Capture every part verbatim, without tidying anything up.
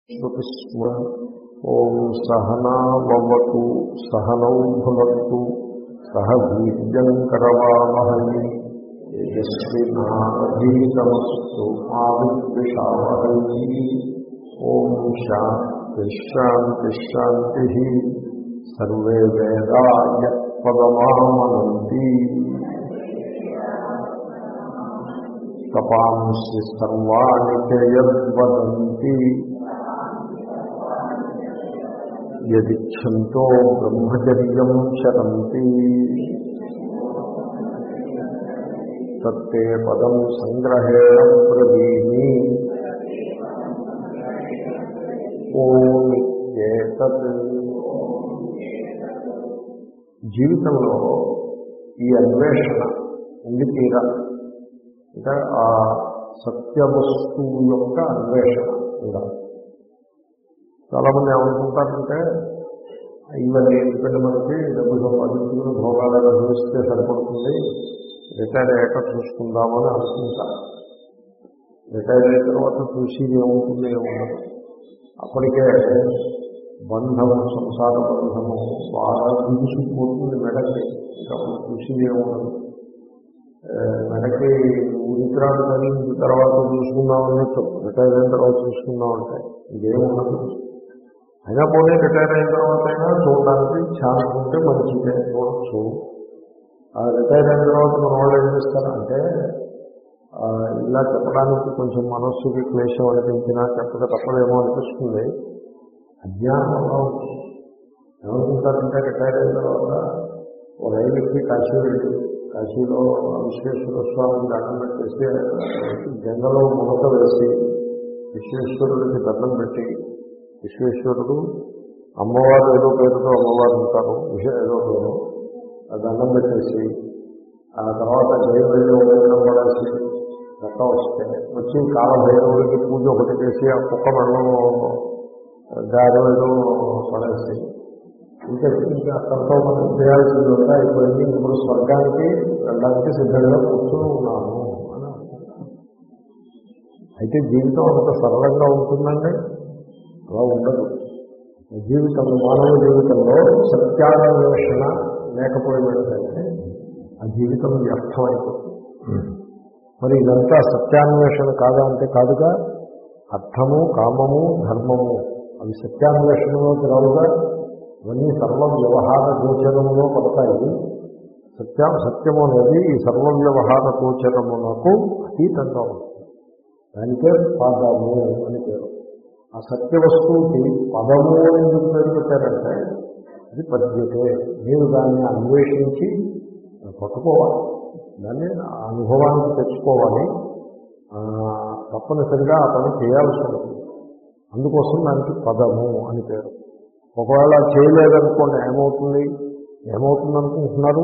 श्रुतिस्मृ ओं सहनाववतु सहनौ भुनक्तु सह वीर्यङ्करवावहै तेजस्विनावधीतमस्तु मा विद्विषावहै। ओं शान्ति शान्ति शान्तिः। सर्वे वेदा यत्पदमामनन्ति तपांसि सर्वाणि च यद्वदन्ति यदिच्छन्तो ब्रह्मचर्यं चरन्ति तत्ते पदं संग्रहेण ब्रवीमि। ఓం ఇత్యేతత్ జీవితంలో ఈ అన్వేషణ ఉండి తీరాలి. అంటే ఆ సత్య వస్తువు యొక్క అన్వేషణ ఉండాలి. చాలామంది ఏమనుకుంటారంటే ఇవన్నీ ఎందుకంటే మనకి డబ్బు సంపాదించుకుని భోగాలు అనుభవిస్తే సరిపడుతుంది, రిటైర్ అయ్యాక చూసుకుందామని అనుకుంటారు. రిటైర్ అయిన తర్వాత చూసి ఏమవుతుంది ఏముండదు. అప్పటికే బంధము సంసార బంధము బాగా తీసుకుపోతుంది మెడకి. అప్పుడు చూసి ఏముండదు. మెడకి ఉరికిరాడు కానీ ఇంటి తర్వాత చూసుకుందామని రిటైర్ అయిన తర్వాత చూసుకుందామంటే ఇదేముండదు. అయినా పోనీ రిటైర్ అయిన తర్వాత అయినా చూడడానికి ఛాన్స్ ఉంటే మంచిదే, చూడవచ్చు. ఆ రిటైర్ అయిన తర్వాత మన వాళ్ళు ఏం చేస్తారంటే ఇలా చెప్పడానికి కొంచెం మనస్సుకి క్లేశం అనిపించినా చెప్పక తప్పదేమో అనిపిస్తుంది. అజ్ఞానం అలా ఉంటుంది. ఏమనుకుంటారంటే రిటైర్ అయిన తర్వాత ఓ రైలుకి కాశీ వెళ్ళి కాశీలో విశ్వేశ్వర స్వామిని దండం పెట్టేసి గంగలో మునక వేసి విశ్వేశ్వరుడికి దండం పెట్టి, విశ్వేశ్వరుడు అమ్మవారు ఏదో పేరుతో అమ్మవారు ఉంటారు, విషయం ఏదో పేరు, ఆ దండం పెట్టేసి ఆ తర్వాత జయ వెళ్ళి ఉపయోగం పడేసి గట్ట వస్తే వచ్చి కాలభైరవుడికి పూజ ఒకటి చేసి ఆ కుక్క మెళ్ళం గారి ఏదో పడేసి ఇంకా ఇంకా అక్కడితో మనం చేయాల్సింది ఉందా అయిపోయింది, ఇప్పుడు స్వర్గానికి వెళ్ళడానికి సిద్ధంగా కూర్చొని ఉన్నాము అని అనుకుంటాను. అయితే జీవితం అంత సరళంగా ఉంటుందండి? అలా ఉండదు. జీవితం మానవ జీవితంలో సత్యాన్వేషణ లేకపోయినట్లయితే ఆ జీవితం వ్యర్థమైపోతుంది. మరి ఇదంతా సత్యాన్వేషణ కాదా అంటే కాదుగా. అర్థము, కామము, ధర్మము అవి సత్యాన్వేషణలోకి రావుగా. ఇవన్నీ సర్వ వ్యవహార గోచరములో పడతాయి. సత్య సత్యము అనేది ఈ సర్వ వ్యవహార గోచరమునకు అతీతంగా ఉంటుంది. దానికే పదము అని పేరు. ఆ సత్య వస్తువుకి పదము అని ఎందుకు పేరు పెట్టారంటే అది పద్యతే. మీరు దాన్ని అన్వేషించి పట్టుకోవాలి, దాన్ని అనుభవానికి తెచ్చుకోవాలి, తప్పనిసరిగా ఆ పని చేయాల్సి ఉంటుంది. అందుకోసం దానికి పదము అని పేరు. ఒకవేళ చేయలేదనుకోండి ఏమవుతుంది ఏమవుతుంది అనుకుంటున్నారు?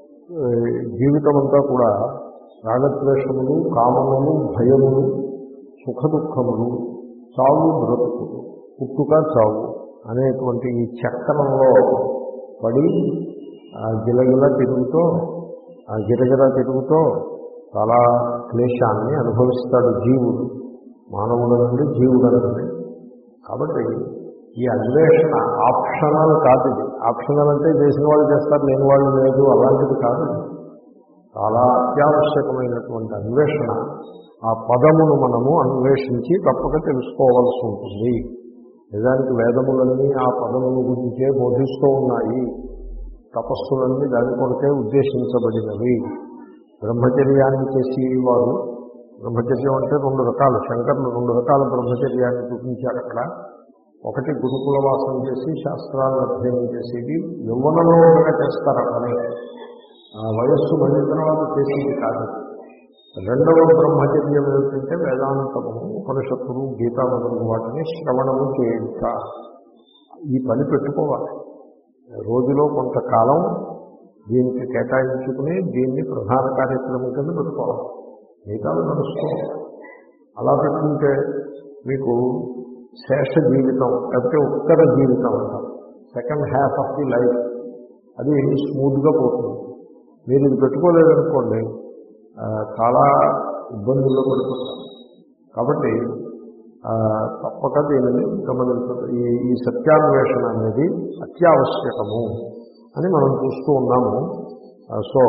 జీవితం అంతా కూడా రాగద్వేషములు, కామములు, భయములు, సుఖ దుఃఖములు, చావు బ్రతుకులు, పుట్టుక చావు అనేటువంటి ఈ చక్రంలో పడి గిలగిల తిరుగుతూ ఆ గిరగిర తిరుగుతూ చాలా క్లేశాన్ని అనుభవిస్తాడు జీవుడు. మానవుల నుండి జీవుడు నుండి. కాబట్టి ఈ అన్వేషణ ఆప్షనల్ కాదు. ఇది ఆప్షనల్ అంటే చేసిన వాళ్ళు చేస్తారు, లేని వాళ్ళు లేదు, అలాంటిది కాదు. చాలా అత్యావశ్యకమైనటువంటి అన్వేషణ. ఆ పదమును మనము అన్వేషించి తప్పక తెలుసుకోవాల్సి ఉంటుంది. నిజానికి వేదములన్నీ ఆ పదముల గురించే బోధిస్తూ ఉన్నాయి. తపస్సులన్నీ దాని కొరకే ఉద్దేశించబడినవి. బ్రహ్మచర్యాన్ని చేసి వారు, బ్రహ్మచర్యం అంటే రెండు రకాలు, శంకరులు రెండు రకాల బ్రహ్మచర్యాన్ని చూపించారు అక్కడ. ఒకటి గురుకుల వాసం చేసి శాస్త్రాలను అధ్యయనం చేసేది, యవ్వనంలో ఉండగా చేస్తారు ఆ పని, ఆ వయస్సు మళ్ళీ తర్వాత చేసేది కాదు. రెండవ బ్రహ్మచర్యం ఏమిటంటే వేదాంతము, ఉపనిషత్తులు, గీతా మొదలగు వాటిని శ్రవణము చేయుట. ఈ పని పెట్టుకోవాలి. రోజులో కొంతకాలం దీనికి కేటాయించుకుని దీన్ని ప్రధాన కార్యక్రమం కింద పెట్టుకోవాలి. మిగతాలు నడుసుకోవాలి. అలా పెట్టుకుంటే మీకు శేష జీవితం లేకపోతే ఉత్తర జీవితం అంటారు, second half of the life, అది స్మూత్గా పోతుంది. మీరు ఇది పెట్టుకోలేదనుకోండి చాలా ఇబ్బందుల్లో పడిపోతారు. కాబట్టి తప్పక దీనిని గమనించాలి. ఈ ఈ సత్యాన్వేషణ అనేది అత్యావశ్యకము అని మనం చూస్తూ ఉన్నాము. సో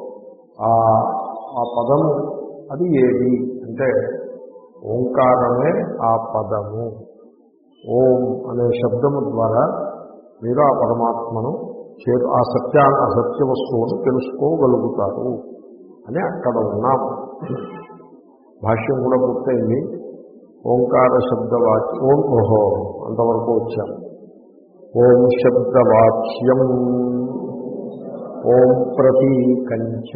ఆ పదము అది ఏది అంటే ఓంకారమే ఆ పదము. ఓం అనే శబ్దము ద్వారా మీరు ఆ పరమాత్మను చే ఆ సత్యా ఆ సత్య వస్తువును తెలుసుకోగలుగుతారు అని అక్కడ ఉన్నాము. భాష్యం కూడా పూర్తయింది. ఓంకార శబ్దవాచ్యం ఓం ఓహో అంతవరకు వచ్చాము. ఓం శబ్దవాచ్యం ఓం ప్రతీకంచ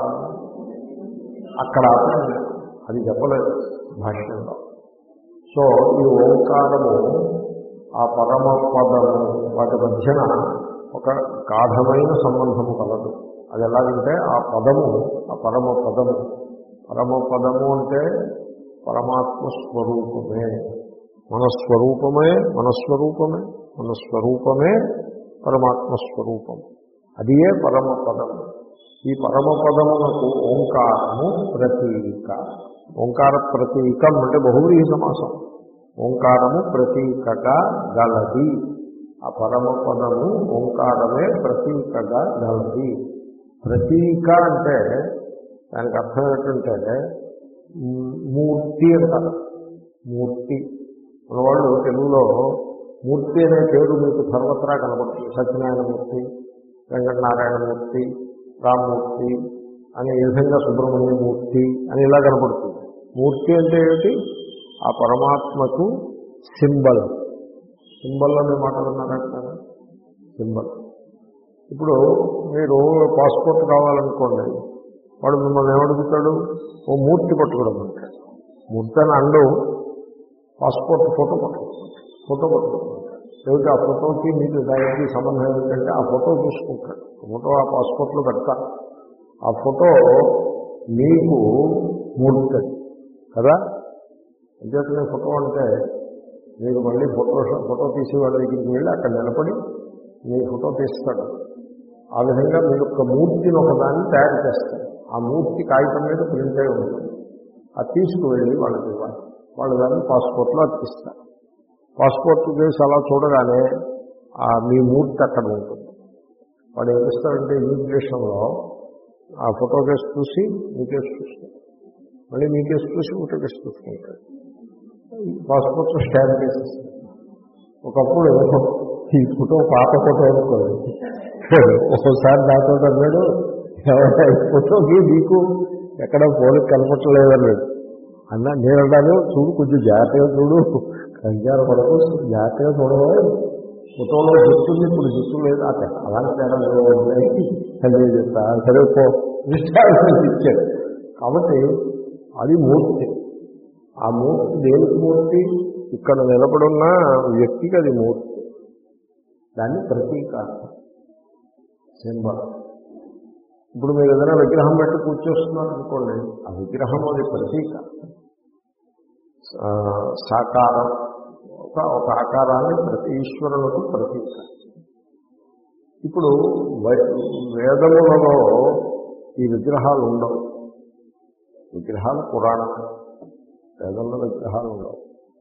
అక్కడ అది చెప్పలేదు భాష్యంలో. సో ఈ ఓంకారము ఆ పరమ పదము వాటి మధ్యన ఒక గాఢమైన సంబంధము కలదు. అది ఎలాగంటే ఆ పదము ఆ పరమ పదము పరమ పదము అంటే పరమాత్మ స్వరూపమే, మన స్వరూపమే మన స్వరూపమే మన స్వరూపమే పరమాత్మ స్వరూపం. అదియే పరమ పదము. ఈ పరమ పదమునకు ఓంకారము ప్రతీక. ఓంకార ప్రతీకం అంటే బహువ్రీహి సమాసం. ఓంకారము ప్రతీకగా గలది. ఆ పరమ పదము ఓంకారమే ప్రతీకగా గలది. ప్రతీక అంటే దానికి అర్థం ఏంటంటే మూర్తి అంటారు. మూర్తి మన వాళ్ళు తెలుగులో మూర్తి అనే పేరు మీకు సర్వత్రా కనబడుతుంది. సత్యనారాయణమూర్తి, వెంకటనారాయణమూర్తి, రామ్మూర్తి అని ఈ విధంగా సుబ్రహ్మణ్యమూర్తి అని ఇలా కనపడుతుంది. మూర్తి అంటే ఏమిటి? ఆ పరమాత్మకు సింబల్. సింబల్ అనే మాట విన్నారంట. సింబల్. ఇప్పుడు మీరు పాస్పోర్ట్ కావాలనుకోండి, వాడు మిమ్మల్ని ఏమడుగుతాడు? ఓ మూర్తి పట్టుకోవడమంటాడు. మూర్తి అని అండు పాస్పోర్ట్ ఫోటో పట్టుకుంటాడు. ఫోటో పట్టుకుంటాడు. లేకపోతే ఆ ఫోటోకి మీకు దానికి సంబంధం ఏంటంటే ఆ ఫోటో చూసుకుంటాడు. ఫోటో ఆ పాస్పోర్ట్లో పెడతారు. ఆ ఫోటో మీకు మూర్తి కదా. అంచేతనే ఫోటో అంటే మీరు మళ్ళీ ఫోటో ఫోటో తీసే వాళ్ళ దగ్గరికి వెళ్ళి అక్కడ నిలబడి మీ ఫోటో తీస్తాడు. ఆ విధంగా మీరు ఒక మూర్తిని ఒకదాన్ని తయారు చేస్తారు. ఆ మూర్తి కాగితం మీద ప్రింట్ అయి ఉంటుంది. అది తీసుకువెళ్ళి వాళ్ళకి ఇవ్వాలి. వాళ్ళు దాన్ని పాస్పోర్ట్లో అతికిస్తారు. పాస్పోర్ట్ కేసు అలా చూడగానే ఆ మీ మూర్తి అక్కడ ఉంటుంది. వాడు ఏం చేస్తారంటే ఇమిగ్రేషన్లో ఆ ఫోటో కేసు చూసి మీ కేసు చూస్తారు. మళ్ళీ మీ కేసు చూసి ఫోటో కేసు చూసుకుంటాడు. పాస్పోర్ట్లో స్టాంప్ చేసేస్తారు. ఒకప్పుడు ఈ ఫోటో పాత ఫోటో అనుకోండి. ఒకసారి నాతో అన్నాడు, ఫోటోకి నీకు ఎక్కడ పోలికి కనపట్టలేదన్నాడు. అన్నా నేను అన్నాను, చూడు కొంచెం జాగ్రత్తగా చూడు, కంగారు పడకు, జాగ్రత్తగా చూడవా, ఫోటోలో జుట్టుంది, ఇప్పుడు జుట్టు లేదు, అక్కడ అలాంటి తేడాలు ఉన్నాయి అని చెప్తా. సరే పో విశ్వాసం ఇచ్చాడు. కాబట్టి అది మూర్తి. ఆ మూర్తి దేనికి మూర్తి? ఇక్కడ నిలబడున్న వ్యక్తికి అది మూర్తి. దాన్ని ప్రతీక, సింబల్. ఇప్పుడు మీరు ఏదైనా విగ్రహం పెట్టి కూర్చొస్తున్నారు అనుకోండి, ఆ విగ్రహం అది ప్రతీక, సాకారం, ఒక ఒక ఆకారాన్ని ప్రతి ఈశ్వరులకు ప్రతీక. ఇప్పుడు వేదములలో ఈ విగ్రహాలు ఉండవు. విగ్రహాలు పురాణం, వేదంలో విగ్రహాలు ఉండవు.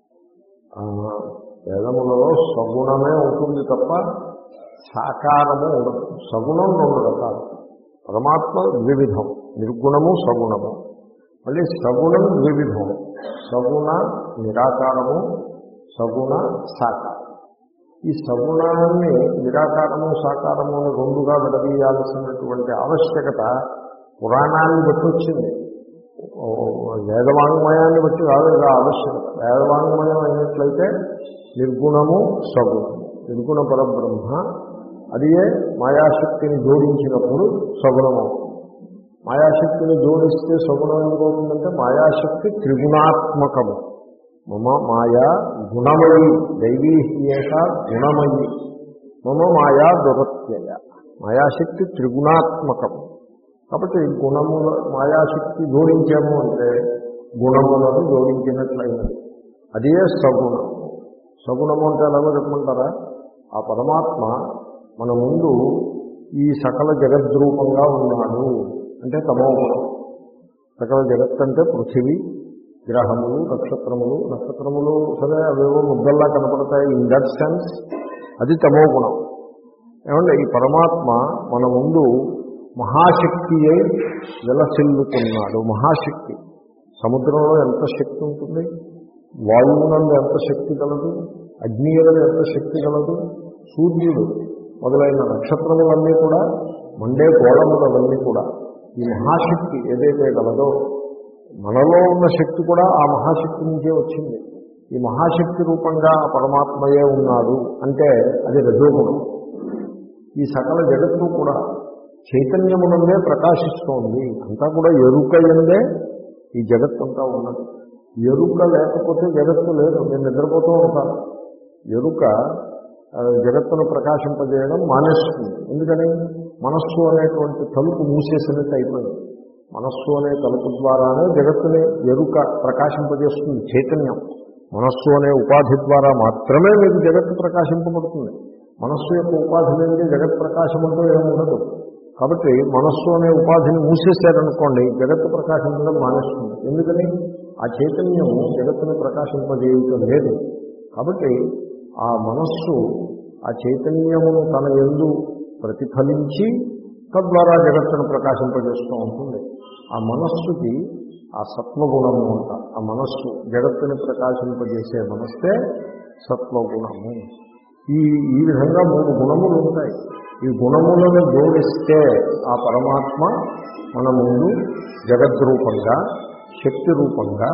వేదములలో సగుణమే ఉంటుంది తప్ప సాకారము ఉండదు. సగుణం రెండు రకాలు. పరమాత్మ ద్వివిధం, నిర్గుణము సగుణము. మళ్ళీ సగుణం ద్వివిధం, సగుణ నిరాకారము, సగుణ సాకారం. ఈ సగుణాన్ని నిరాకారము సాకారము రెండుగా విడదీయాల్సినటువంటి ఆవశ్యకత పురాణాన్ని బట్టి వచ్చింది. వేదవాంగ్మయాన్ని బట్టి కాదు ఇలా ఆవశ్యకత. వేదవాంగ్మయం అయినట్లయితే నిర్గుణము సగుణము. నిర్గుణ పరబ్రహ్మ అదియే మాయాశక్తిని జోడించినప్పుడు సగుణము. మాయాశక్తిని జోడిస్తే సగుణం ఎందుకు అవుతుందంటే మాయాశక్తి త్రిగుణాత్మకము. మమ మాయా గుణమయి, దైవీ ఏష గుణమయి, మమ మాయా దురత్యయ. మాయాశక్తి త్రిగుణాత్మకము. కాబట్టి గుణముల మాయాశక్తి జోడించాము అంటే గుణములను జోడించినట్లయినది. అదే సగుణము. సగుణము అంటే ఎలాగో చెప్పమంటారా? ఆ పరమాత్మ మన ముందు ఈ సకల జగద్రూపంగా ఉన్నాడు అంటే తమోగుణం. సకల జగత్ అంటే పృథివీ, గ్రహములు, నక్షత్రములు నక్షత్రములు సరే అవేవో ముద్దల్లా కనపడతాయి. ఇన్ దట్ సెన్స్ అది తమో గుణం. ఏమంటే ఈ పరమాత్మ మన ముందు మహాశక్తి అయి వెలసిల్లుతున్నాడు. మహాశక్తి. సముద్రంలో ఎంత శక్తి ఉంటుంది, వాయువునందు ఎంత శక్తి కలదు, అగ్నియందు ఎంత శక్తి కలదు, సూర్యుడు మొదలైన నక్షత్రములన్నీ కూడా, మండే గోళములవన్నీ కూడా ఈ మహాశక్తి ఏదైతే గలదో మనలో ఉన్న శక్తి కూడా ఆ మహాశక్తి నుంచే వచ్చింది. ఈ మహాశక్తి రూపంగా ఆ పరమాత్మయే ఉన్నాడు అంటే అది రజోగుణం. ఈ సకల జగత్తు కూడా చైతన్యమునందే ప్రకాశిస్తోంది. అంతా కూడా ఎరుక ఎందే ఈ జగత్తంతా ఉన్నది. ఎరుక లేకపోతే జగత్తు లేదు. నేను నిద్రపోతూ ఉంటాను. ఎరుక జగత్తును ప్రకాశింపజేయడం మానేస్తుంది. ఎందుకని? మనస్సు అనేటువంటి తలుపు మూసేసినట్టు అయిపోయింది. మనస్సు అనే తలుపు ద్వారానే జగత్తుని ఎరుక ప్రకాశింపజేస్తుంది. చైతన్యం మనస్సు అనే ఉపాధి ద్వారా మాత్రమే మీకు జగత్తు ప్రకాశింపబడుతుంది. మనస్సు యొక్క ఉపాధి లేని జగత్ ప్రకాశం అంటూ ఏమి ఉండదు. కాబట్టి మనస్సు అనే ఉపాధిని మూసేశారనుకోండి, జగత్తు ప్రకాశించడం మానేస్తుంది. ఎందుకని? ఆ చైతన్యము జగత్తును ప్రకాశింపజేయటం లేదు. కాబట్టి ఆ మనస్సు ఆ చైతన్యమును తన యందు ప్రతిఫలించి తద్వారా జగత్తును ప్రకాశింపజేస్తూ ఉంటుంది. ఆ మనస్సుకి ఆ సత్వగుణము అంట. ఆ మనస్సు జగత్తుని ప్రకాశింపజేసే మనస్సే సత్వగుణము. ఈ ఈ విధంగా మూడు గుణములు ఉంటాయి. ఈ గుణములను జోడిస్తే ఆ పరమాత్మ మన ముందు జగద్రూపంగా, శక్తి రూపంగా,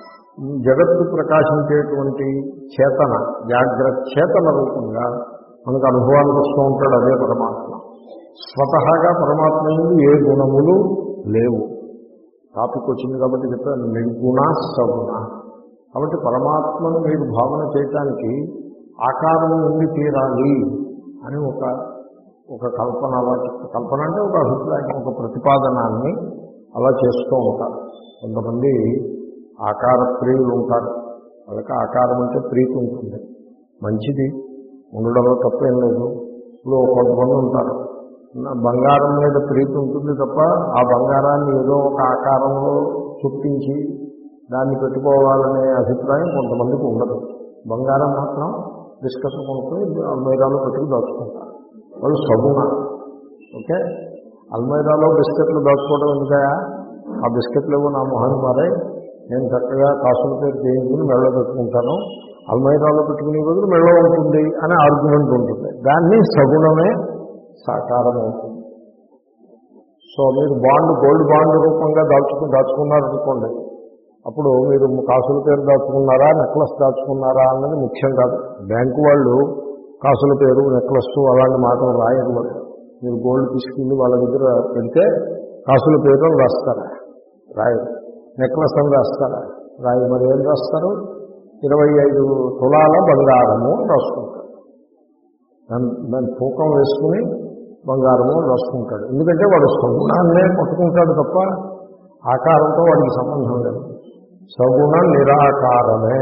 జగత్తు ప్రకాశించేటువంటి చేతన, జాగ్రత్త చేతన రూపంగా మనకు అనుభవానికి వస్తూ ఉంటాడు. అదే పరమాత్మ. స్వతహాగా పరమాత్మ నుండి ఏ గుణములు లేవు. టాపిక్ వచ్చింది కాబట్టి చెప్పాను, నిర్గుణ సగుణ. కాబట్టి పరమాత్మను మీరు భావన చేయటానికి ఆకారం నుండి తీరాలి అని ఒక ఒక కల్పన, అలా కల్పన అంటే ఒక అభిప్రాయం, ఒక ప్రతిపాదనాన్ని అలా చేస్తూ ఉంటారు. కొంతమంది ఆకార ప్రియులు ఉంటారు. వాళ్ళకి ఆకారం అంటే ప్రీతి ఉంటుంది. మంచిది, ఉండడంలో తప్పేం లేదు. ఇప్పుడు కొంతమంది ఉంటారు, బంగారం మీద ప్రీతి ఉంటుంది తప్ప ఆ బంగారాన్ని ఏదో ఒక ఆకారంలో చుట్టించి దాన్ని పెట్టుకోవాలనే అభిప్రాయం కొంతమందికి ఉండదు. బంగారం మాత్రం బిస్కెట్లు కొనుక్కొని అల్మైరాలో పెట్టుకుని దాచుకుంటారు. వాళ్ళు సగుణ. ఓకే, అల్మైరాలో బిస్కెట్లు దాచుకోవడం ఎందుకయా? ఆ బిస్కెట్లు ఏవో నా మొహాన్ని మారే, నేను చక్కగా కాసుల పేరు చేయించుకుని మెళ్ళ పెట్టుకుంటాను, అల్మైరాలో పెట్టుకునే బదులు మెళ్ళ ఉంటుంది అనే ఆర్గ్యుమెంట్ ఉంటుంది. దాన్ని సగుణమే సాకారం అవుతుంది. సో మీరు బాండ్, గోల్డ్ బాండ్ రూపంగా దాచుకుని దాచుకున్నారనుకోండి, అప్పుడు మీరు కాసుల పేరు దాచుకున్నారా, నెక్లెస్ దాచుకున్నారా అన్నది ముఖ్యం కాదు. బ్యాంకు వాళ్ళు కాసుల పేరు, నెక్లెస్ అలాంటి మాటలు రాయరు. మీరు గోల్డ్ తీసుకుని వాళ్ళ దగ్గర పెడితే కాసుల పేరు అని రాస్తారా? రాయరు. నెక్లెస్ అని రాస్తారా? రాయరు. మరి ఏం రాస్తారు? ఇరవై ఐదు తులాల బంగారము రాసుకుంటారు. దాని దాని తూకం వేసుకుని బంగారము రాసుకుంటాడు. ఎందుకంటే వాడు సగుణాన్నే పట్టుకుంటాడు తప్ప ఆకారంతో వాడికి సంబంధం లేదు. సగుణ నిరాకారమే.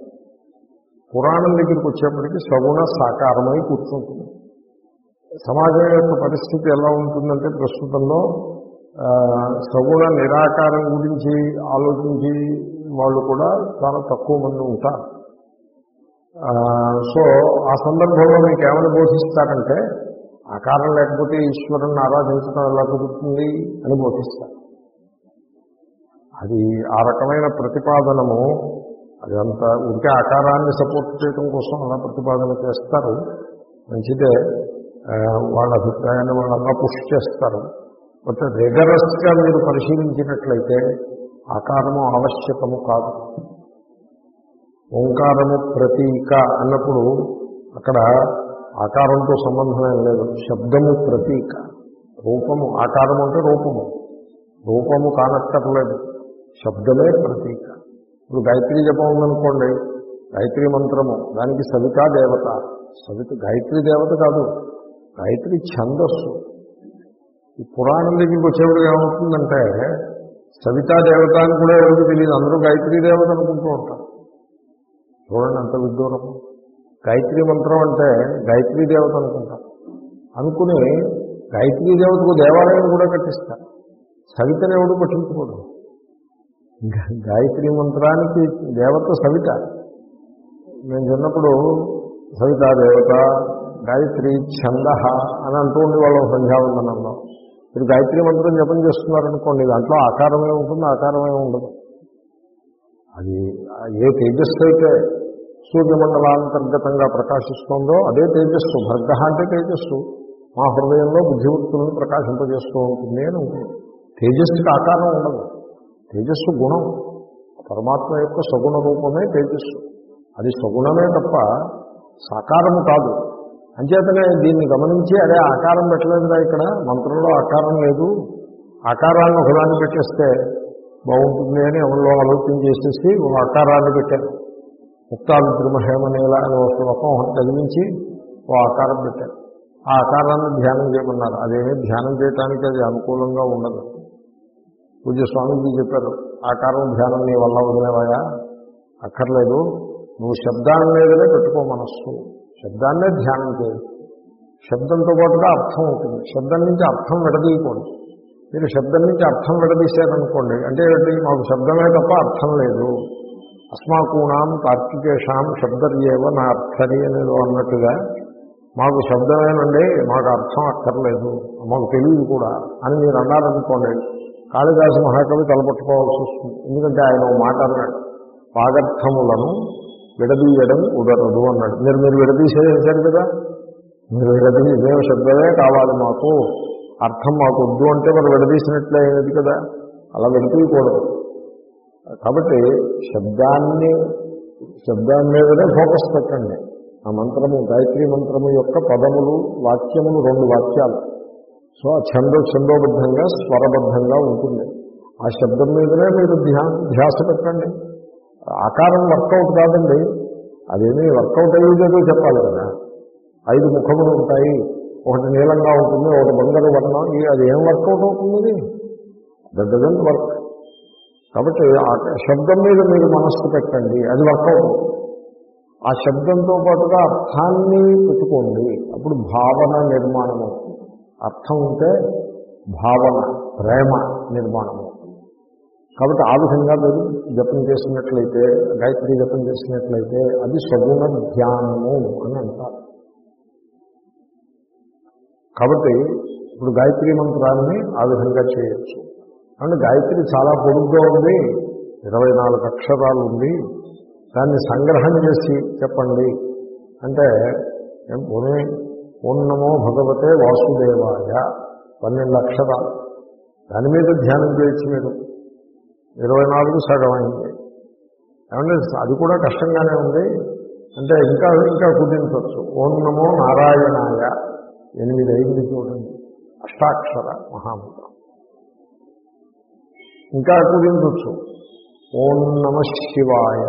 పురాణం దగ్గరికి వచ్చేప్పటికీ సగుణ సాకారమై కూర్చుంటుంది. సమాజం యొక్క పరిస్థితి ఎలా ఉంటుందంటే ప్రస్తుతంలో సగుణ నిరాకారం గురించి ఆలోచించి వాళ్ళు కూడా చాలా తక్కువ మంది ఉంటారు. సో ఆ సందర్భంలో మీకు ఏమైనా బోధిస్తారంటే, ఆకారం లేకపోతే ఈశ్వరుణ్ణి ఆరాధించడం ఎలా కుదురుతుంది అని బోధిస్తారు. అది ఆ రకమైన ప్రతిపాదనము, అదంతా ఉంటే ఆకారాన్ని సపోర్ట్ చేయడం కోసం అలా ప్రతిపాదన చేస్తారు. మంచిదే, వాళ్ళ అభిప్రాయాన్ని వాళ్ళు అలా పుష్ చేస్తారు. బట్ రిగరస్గా మీరు పరిశీలించినట్లయితే ఆకారము ఆవశ్యకము కాదు. ఓంకారము ప్రతీక అన్నప్పుడు అక్కడ ఆకారంతో సంబంధం ఏం లేదు. శబ్దము ప్రతీక, రూపము. ఆకారము అంటే రూపము, రూపము కానక్కర్లేదు, శబ్దమే ప్రతీక. ఇప్పుడు గాయత్రీ జపం ఉందనుకోండి, గాయత్రీ మంత్రము, దానికి సవితా దేవత. సవిత గాయత్రీ దేవత కాదు, గాయత్రి ఛందస్సు. ఈ పురాణం దగ్గరికి వచ్చేప్పుడు ఏమవుతుందంటే సవితా దేవత అని కూడా ఎవరికి తెలియదు, అందరూ గాయత్రీ దేవత అనుకుంటూ ఉంటారు. చూడండి అంత విడ్డూరం. గాయత్రీ మంత్రం అంటే గాయత్రీ దేవత అనుకుంటారు. అనుకుని గాయత్రీ దేవతకు దేవాలయం కూడా కట్టిస్తారు. సవితను ఎవడు పట్టించుకోడు. గాయత్రి మంత్రానికి దేవత సవిత. నేను చిన్నప్పుడు సవితా దేవత, గాయత్రి ఛంద అని అంటూ ఉండి వాళ్ళు సంధ్యావందనంలో. మీరు గాయత్రి మంత్రం జపం చేస్తున్నారనుకోండి, దాంట్లో ఆకారమే ఉంటుంది, ఆకారమే ఉండదు. అది ఏ తేజస్సు అయితే సూర్యమండలాంతర్గతంగా ప్రకాశిస్తుందో అదే తేజస్సు. భర్గ అంటే తేజస్సు మా హృదయంలో బుద్ధివృత్తులను ప్రకాశింపజేస్తూ ఉంటుంది అని ఉంటుంది. తేజస్సుకి ఆకారం ఉండదు. తేజస్సు గుణం. పరమాత్మ యొక్క సగుణ రూపమే తేజస్సు. అది సగుణమే తప్ప సాకారము కాదు. అంచేతనే దీన్ని గమనించి అదే ఆకారం పెట్టలేదురా, ఇక్కడ మంత్రంలో ఆకారం లేదు, ఆకారాన్ని ఒకదాన్ని పెట్టేస్తే బాగుంటుంది అని ఎవరిలో ఆలోచన చేసేసి ఒక ఆకారాన్ని పెట్టారు. ముక్తావిద్రుమహేమనేలా అని ఒక శ్లోకం ఒకటి తగిలించి ఓ ఆకారం పెట్టారు. ఆ ఆకారాన్ని ధ్యానం చేయమన్నారు. అదేమీ ధ్యానం చేయడానికి అది అనుకూలంగా ఉండదు. పూజ్య స్వామీజీ చెప్పారు, ఆకారం ధ్యానం నీ వల్ల వదిలేవాయా, అక్కర్లేదు, నువ్వు శబ్దాన్ని మీదనే పెట్టుకో మనస్సు, శబ్దాన్నే ధ్యానం చేయి. శబ్దంతో పాటుగా అర్థం ఉంటుంది. శబ్దం నుంచి అర్థం విడదీయకూడదు. మీరు శబ్దం నుంచి అర్థం విడదీశారనుకోండి, అంటే ఏంటి, మాకు శబ్దమే తప్ప అర్థం లేదు, అస్మాకూణాం తార్కికేషాం శబ్దర్యేవ నా అర్థరి అనేది అన్నట్టుగా, మాకు శబ్దమేనండి, మాకు అర్థం అక్కర్లేదు, మాకు తెలియదు కూడా అని మీరు అన్నారనుకోండి, కాళిదాసు మహాకవి తలపట్టుకోవాల్సి వస్తుంది. ఎందుకంటే ఆయన ఓ మాట అన్నాడు, వాగర్థములను విడదీయడం కుదరదు అన్నాడు. మీరు మీరు విడదీసేసారు కదా, మీరు విడదీసి ఇదే శబ్దమే కావాలి మాకు, అర్థం మాకు వద్దు అంటే మరి విడదీసినట్లే అయినది కదా, అలా విడదీయకూడదు. కాబట్టి శబ్దాన్ని శబ్దాన్ని మీదనే ఫోకస్ పెట్టండి. ఆ మంత్రము, గాయత్రి మంత్రము యొక్క పదములు, వాక్యములు రెండు వాక్యాలు. సో ఆ ఛందో ఛందోబద్ధంగా స్వరబద్ధంగా ఉంటుంది. ఆ శబ్దం మీదనే మీరు ధ్యా ధ్యాస పెట్టండి. ఆకారం వర్కౌట్ కాదండి, అదేమీ వర్కౌట్ అయ్యేదేదో చెప్పాలి కదా. ఐదు ముఖములు ఉంటాయి, ఒకటి నీలంగా ఉంటుంది, ఒకటి బంగారు వర్ణం, అది ఏం వర్కౌట్ అవుతుంది? That doesn't work. కాబట్టి ఆ శబ్దం మీద మీరు మనస్సు పెట్టండి, అది వర్కౌట్. ఆ శబ్దంతో పాటుగా అర్థాన్ని పెట్టుకోండి, అప్పుడు భావన నిర్మాణం అవుతుంది. అర్థం ఉంటే భావన, ప్రేమ నిర్మాణం అవుతుంది. కాబట్టి ఆ విధంగా మీరు జపం చేసినట్లయితే, గాయత్రి జపం చేసినట్లయితే అది సగుణ ధ్యానము అని అంటారు. కాబట్టి ఇప్పుడు గాయత్రి మంత్రాన్ని ఆ విధంగా చేయొచ్చు. అంటే గాయత్రి చాలా పొడుగ్గా ఉంది, ఇరవై నాలుగు అక్షరాలు ఉంది, దాన్ని సంగ్రహం చేసి చెప్పండి అంటే ఏం పోనీ, ఓం నమో భగవతే వాసుదేవాయ పన్నెండు అక్షరాలు, దాని మీద ధ్యానం చేయొచ్చు మీరు. ఇరవై నాలుగు సగం అయింది. ఏమంటే అది కూడా కష్టంగానే ఉంది అంటే ఇంకా ఇంకా కుదించవచ్చు. ఓం నమో నారాయణాయ ఎనిమిది అయింది చూడండి, అష్టాక్షర మహామంత్రం. ఇంకా కుదించవచ్చు. ఓం నమ శివాయ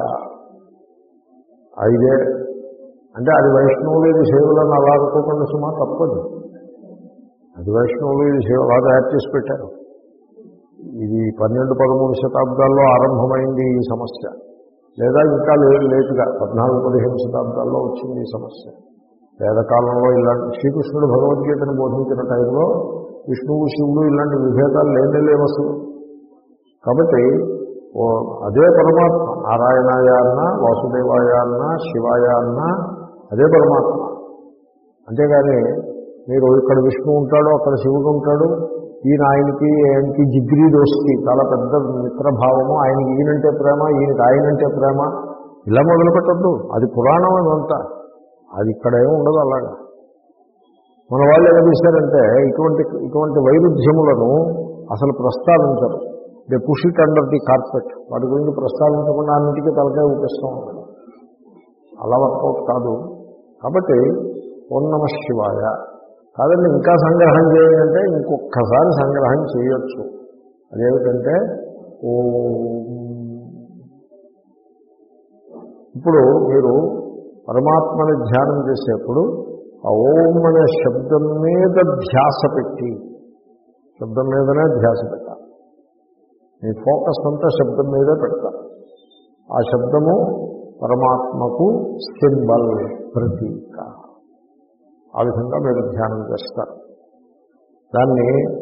ఐదే. అంటే అది వైష్ణవులు ఇది శైవులను అలా అనుకోకుండా సుమా, తప్పదు. అది వైష్ణవులు ఇది శైవులు అలా తయారు చేసి పెట్టారు. ఇది పన్నెండు పదమూడు శతాబ్దాల్లో ఆరంభమైంది ఈ సమస్య, లేదా ఇంకా లేటుగా పద్నాలుగు పదిహేను శతాబ్దాల్లో వచ్చింది ఈ సమస్య. వేదకాలంలో ఇలాంటి శ్రీకృష్ణుడు భగవద్గీతను బోధించిన టైంలో విష్ణువు శివుడు ఇలాంటి విభేదాలు లేనే లేవు అసలు. కాబట్టి ఓ అదే పరమాత్మ, నారాయణాయ అన్న, వాసుదేవాయ అన్న, శివాయ అన్న అదే పరమాత్మ. అంతేగాని మీరు ఇక్కడ విష్ణువు ఉంటాడు, అక్కడ శివుడు ఉంటాడు, ఈయన ఆయనకి ఆయనకి జిగ్రీ దోస్తి, చాలా పెద్ద మిత్రభావము, ఆయనకి ఈయనంటే ప్రేమ, ఈయనకి ఆయనంటే ప్రేమ, ఇలా మొదలుపెట్టద్దు. అది పురాణం అదంతా, అది ఇక్కడ ఏమి ఉండదు. అలాగా మన వాళ్ళు ఏం చేశారంటే ఇటువంటి ఇటువంటి వైరుధ్యములను అసలు ప్రస్తావించరు. They push it under the carpet. వాటి గురించి ప్రస్తావించకుండా అన్నింటికీ తలకాయ ఊపిస్తూ ఉంటారు. అలా వర్కౌట్ కాదు. కాబట్టి ఓం నమః శివాయ కాదండి, ఇంకా సంగ్రహం చేయాలంటే ఇంకొక్కసారి సంగ్రహం చేయొచ్చు. అదేమిటంటే ఓ ఇప్పుడు మీరు పరమాత్మని ధ్యానం చేసేప్పుడు ఆ ఓం అనే శబ్దం మీద ధ్యాస పెట్టి, శబ్దం మీదనే ధ్యాస పెట్టాలి. మీ ఫోకస్ అంతా శబ్దం మీదే పెడతారు. ఆ శబ్దము పరమాత్మకు సింబల్, ప్రతీక. ఆ విధంగా మీరు ధ్యానం చేస్తారు. దాన్ని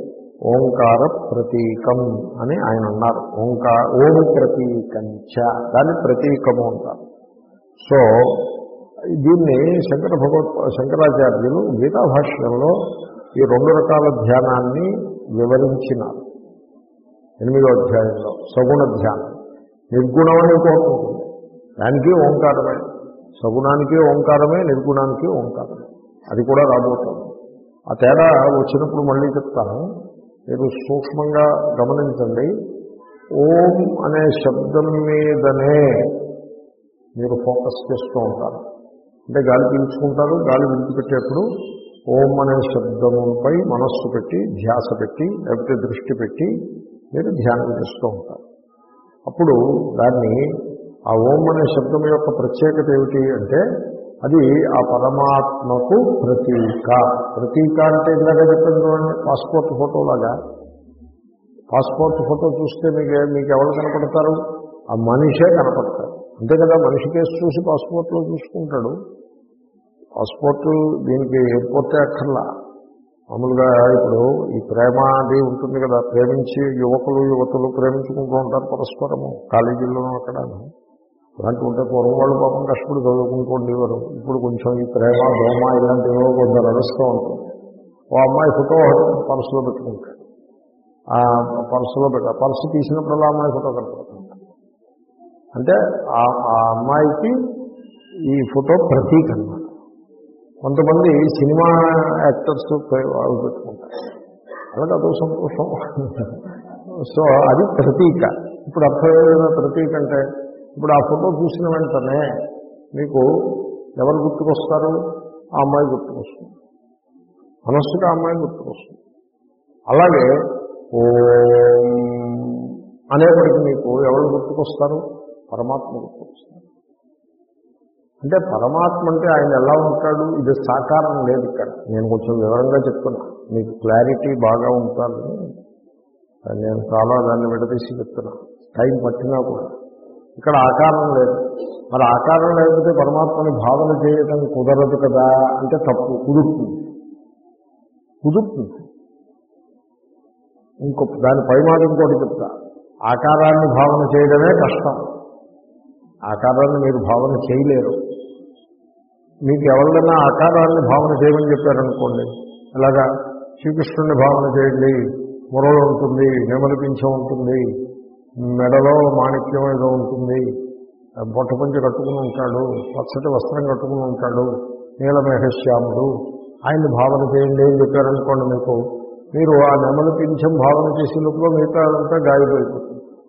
ఓంకార ప్రతీకం అని ఆయన అన్నారు. ఓంకార ఓం ప్రతీకంచ, దాన్ని ప్రతీకము అంటారు. సో దీన్ని శంకర భగవత్ శంకరాచార్యులు గీతా భాష్యంలో ఈ రెండు రకాల ధ్యానాన్ని వివరించినారు. ఎనిమిదో అధ్యాయంలో సగుణ ధ్యానం, నిర్గుణం అని ఇంకోటి ఉంటుంది, దానికి ఓంకారమే, సగుణానికి ఓంకారమే, నిర్గుణానికి ఓంకారమే. అది కూడా రాబోతుంది. ఆ తేడా వచ్చినప్పుడు మళ్ళీ చెప్తాను, మీరు సూక్ష్మంగా గమనించండి. ఓం అనే శబ్దం మీదనే మీరు ఫోకస్ చేస్తూ ఉంటారు. అంటే గాలి పీల్చుకుంటారు, గాలి విడిచిపెట్టేప్పుడు ఓం అనే శబ్దముపై మనస్సు పెట్టి, ధ్యాస పెట్టి, లేకపోతే దృష్టి పెట్టి మీరు ధ్యానం చేస్తూ ఉంటారు. అప్పుడు దాన్ని ఆ ఓం అనే శబ్దం యొక్క ప్రత్యేకత ఏమిటి అంటే అది ఆ పరమాత్మకు ప్రతీక. ప్రతీక అంటే ఇందాక చెప్పండి చూడండి, పాస్పోర్ట్ ఫోటోలాగా. పాస్పోర్ట్ ఫోటో చూస్తే మీకు మీకు ఎవరు కనపడతారు? ఆ మనిషే కనపడతారు, అంతే కదా. మనిషి కేసు చూసి పాస్పోర్ట్లో చూసుకుంటాడు. పాస్పోర్ట్ దీనికి ఎయిర్పోర్టే అక్కర్లా. మామూలుగా ఇప్పుడు ఈ ప్రేమ అది ఉంటుంది కదా, ప్రేమించి యువకులు యువతులు ప్రేమించుకుంటూ ఉంటారు పరస్పరము, కాలేజీల్లోనూ అక్కడను. అలాంటి ఉంటే పూర్వం వాళ్ళు పాపం కష్టపడి చదువుకుంటూ ఉండేవారు. ఇప్పుడు కొంచెం ఈ ప్రేమ దోమ ఇలాంటివో కొంత నడుస్తూ ఉంటుంది. ఓ అమ్మాయి ఫోటో పర్సులో పెట్టుకుంటాడు, ఆ పర్సులో పెట్ట పర్సు తీసినప్పుడల్లా అమ్మాయి ఫోటో కనపడుతుంది. అంటే ఆ అమ్మాయికి ఈ ఫోటో ప్రతీక అన్నమాట. కొంతమంది సినిమా యాక్టర్స్ వాళ్ళు పెట్టుకుంటారు, అలాగే అదో సంతోషం. సో అది ప్రతీక. ఇప్పుడు అర్థమైన ప్రతీక అంటే ఇప్పుడు ఆ ఫోటో చూసిన వెంటనే మీకు ఎవరు గుర్తుకొస్తారు? ఆ అమ్మాయి గుర్తుకొస్తుంది, మనస్సుగా ఆ అమ్మాయి గుర్తుకొస్తుంది. అలాగే ఓం అనేప్పటికీ మీకు ఎవరు గుర్తుకొస్తారు? పరమాత్మ గుర్తుకొస్తారు. అంటే పరమాత్మ అంటే ఆయన ఎలా ఉంటాడు? ఇది సాకారం లేదు ఇక్కడ. నేను కొంచెం వివరంగా చెప్తున్నా, మీకు క్లారిటీ బాగా ఉంటాను. నేను చాలా దాన్ని విడదీసి చెప్తున్నా, టైం పట్టినా కూడా. ఇక్కడ ఆకారం లేదు. మరి ఆకారం లేకపోతే పరమాత్మని భావన చేయటం కుదరదు కదా అంటే తప్పు. కుదురుతుంది కుదురుతుంది ఇంకో దాని పైమాట ఇంకోటి చెప్తా. ఆకారాన్ని భావన చేయడమే కష్టం. ఆకారాన్ని మీరు భావన చేయలేరు. మీకు ఎవరిదైనా ఆకారాన్ని భావన చేయమని చెప్పారనుకోండి, అలాగా శ్రీకృష్ణుడిని భావన చేయండి, మురళి ఉంటుంది, నెమలి పింఛం ఉంటుంది, మెడలో మాణిక్యం ఏదో ఉంటుంది, బొట్ట పంచి కట్టుకుని ఉంటాడు, పచ్చటి వస్త్రం కట్టుకుని ఉంటాడు, నీలమేఘశ్యాముడు, ఆయన్ని భావన చేయండి అని చెప్పారనుకోండి, మీకు మీరు ఆ నెమలి పింఛం భావన చేసే లోపల మిగతా అంతా గాయలు అయిపోతుంది.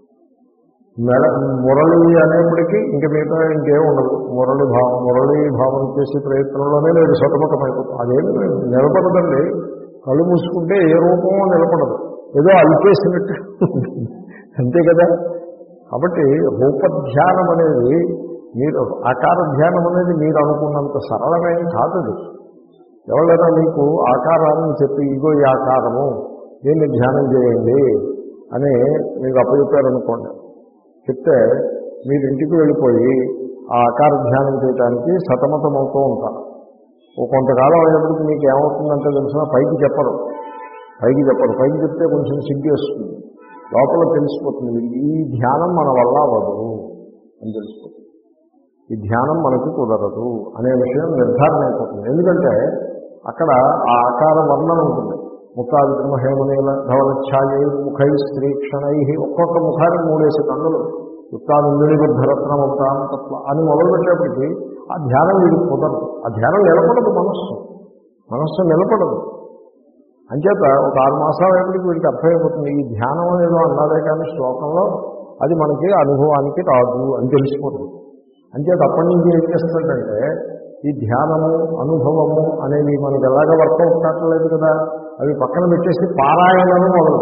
మెడ మురళి అనేప్పటికీ ఇంక మిగతా ఇంకేం ఉండదు. మురళి భావ మురళి భావన చేసే ప్రయత్నంలోనే మీరు సతమతమైపోతుంది. అదేమి నిలబడదండి. కళ్ళు మూసుకుంటే ఏ రూపమో నిలబడదు, ఏదో అలిపేసినట్టు అంతే కదా. కాబట్టి రూపధ్యానం అనేది మీరు ఆకార ధ్యానం అనేది మీరు అనుకున్నంత సరళమేం కాదు. ఎవరైనా మీకు ఆకారాన్ని చెప్పి ఇగో ఈ ఆకారము దీన్ని ధ్యానం చేయండి అని మీకు అప్పచెప్పారనుకోండి, చెప్తే మీరు ఇంటికి వెళ్ళిపోయి ఆ ఆకార ధ్యానం చేయడానికి సతమతమవుతూ ఉంటారు. ఓ కొంతకాలం అయినప్పటికీ మీకు ఏమవుతుందంటే తెలిసిన పైకి చెప్పరు పైకి చెప్పరు పైకి చెప్తే కొంచెం సిగ్గేస్తుంది, లోపల తెలిసిపోతుంది ఈ ధ్యానం మన వల్ల అవ్వదు అని తెలిసిపోతుంది. ఈ ధ్యానం మనకి కుదరదు అనే విషయం నిర్ధారణ అయిపోతుంది. ఎందుకంటే అక్కడ ఆ ఆకార వర్ణన ఉంటుంది. ముఖాది బ్రహ్మహేమనీల ధవలఛాయై ముఖై స్త్రీక్షణై, ఒక్కొక్క ముఖానికి మూడేసి కన్నులు, యుక్తానందినిబుద్ధరత్నం అవుతాను తప్ప అని మొదలుపెట్టేప్పటికీ ఆ ధ్యానం వీడికి కుదరదు. ఆ ధ్యానం నిలబడదు, మనస్సు మనస్సు నిలబడదు. అంచేత ఒక ఆరు మాసాల ఏపటికి వీడికి అర్థమైపోతుంది ఈ ధ్యానం అనేదో అన్నదే కానీ శ్లోకంలో అది మనకి అనుభవానికి రాదు అని తెలిసిపోతుంది. అంచేత అప్పటి నుంచి ఏం చేస్తుందంటే ఈ ధ్యానము అనుభవము అనేవి మనకి ఎలాగ వర్కౌట్ కావట్లేదు కదా, అవి పక్కన పెట్టేసి పారాయణము మొదలు.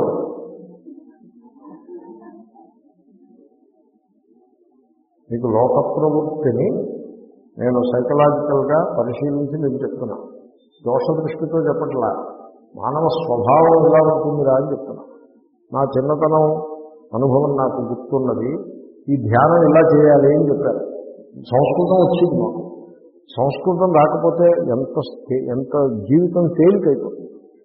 మీకు లోక ప్రవృత్తిని నేను సైకలాజికల్గా పరిశీలించి మీకు చెప్తున్నా, దోష దృష్టితో చెప్పట్లా, మానవ స్వభావం ఎలా ఉంటుందిరా అని చెప్తున్నా. నా చిన్నతనం అనుభవం నాకు గుర్తున్నది, ఈ ధ్యానం ఇలా చేయాలి అని చెప్పారు. సంస్కృతం వచ్చింది మాకు, సంస్కృతం రాకపోతే ఎంత ఎంత జీవితం తేలికైపోతుంది.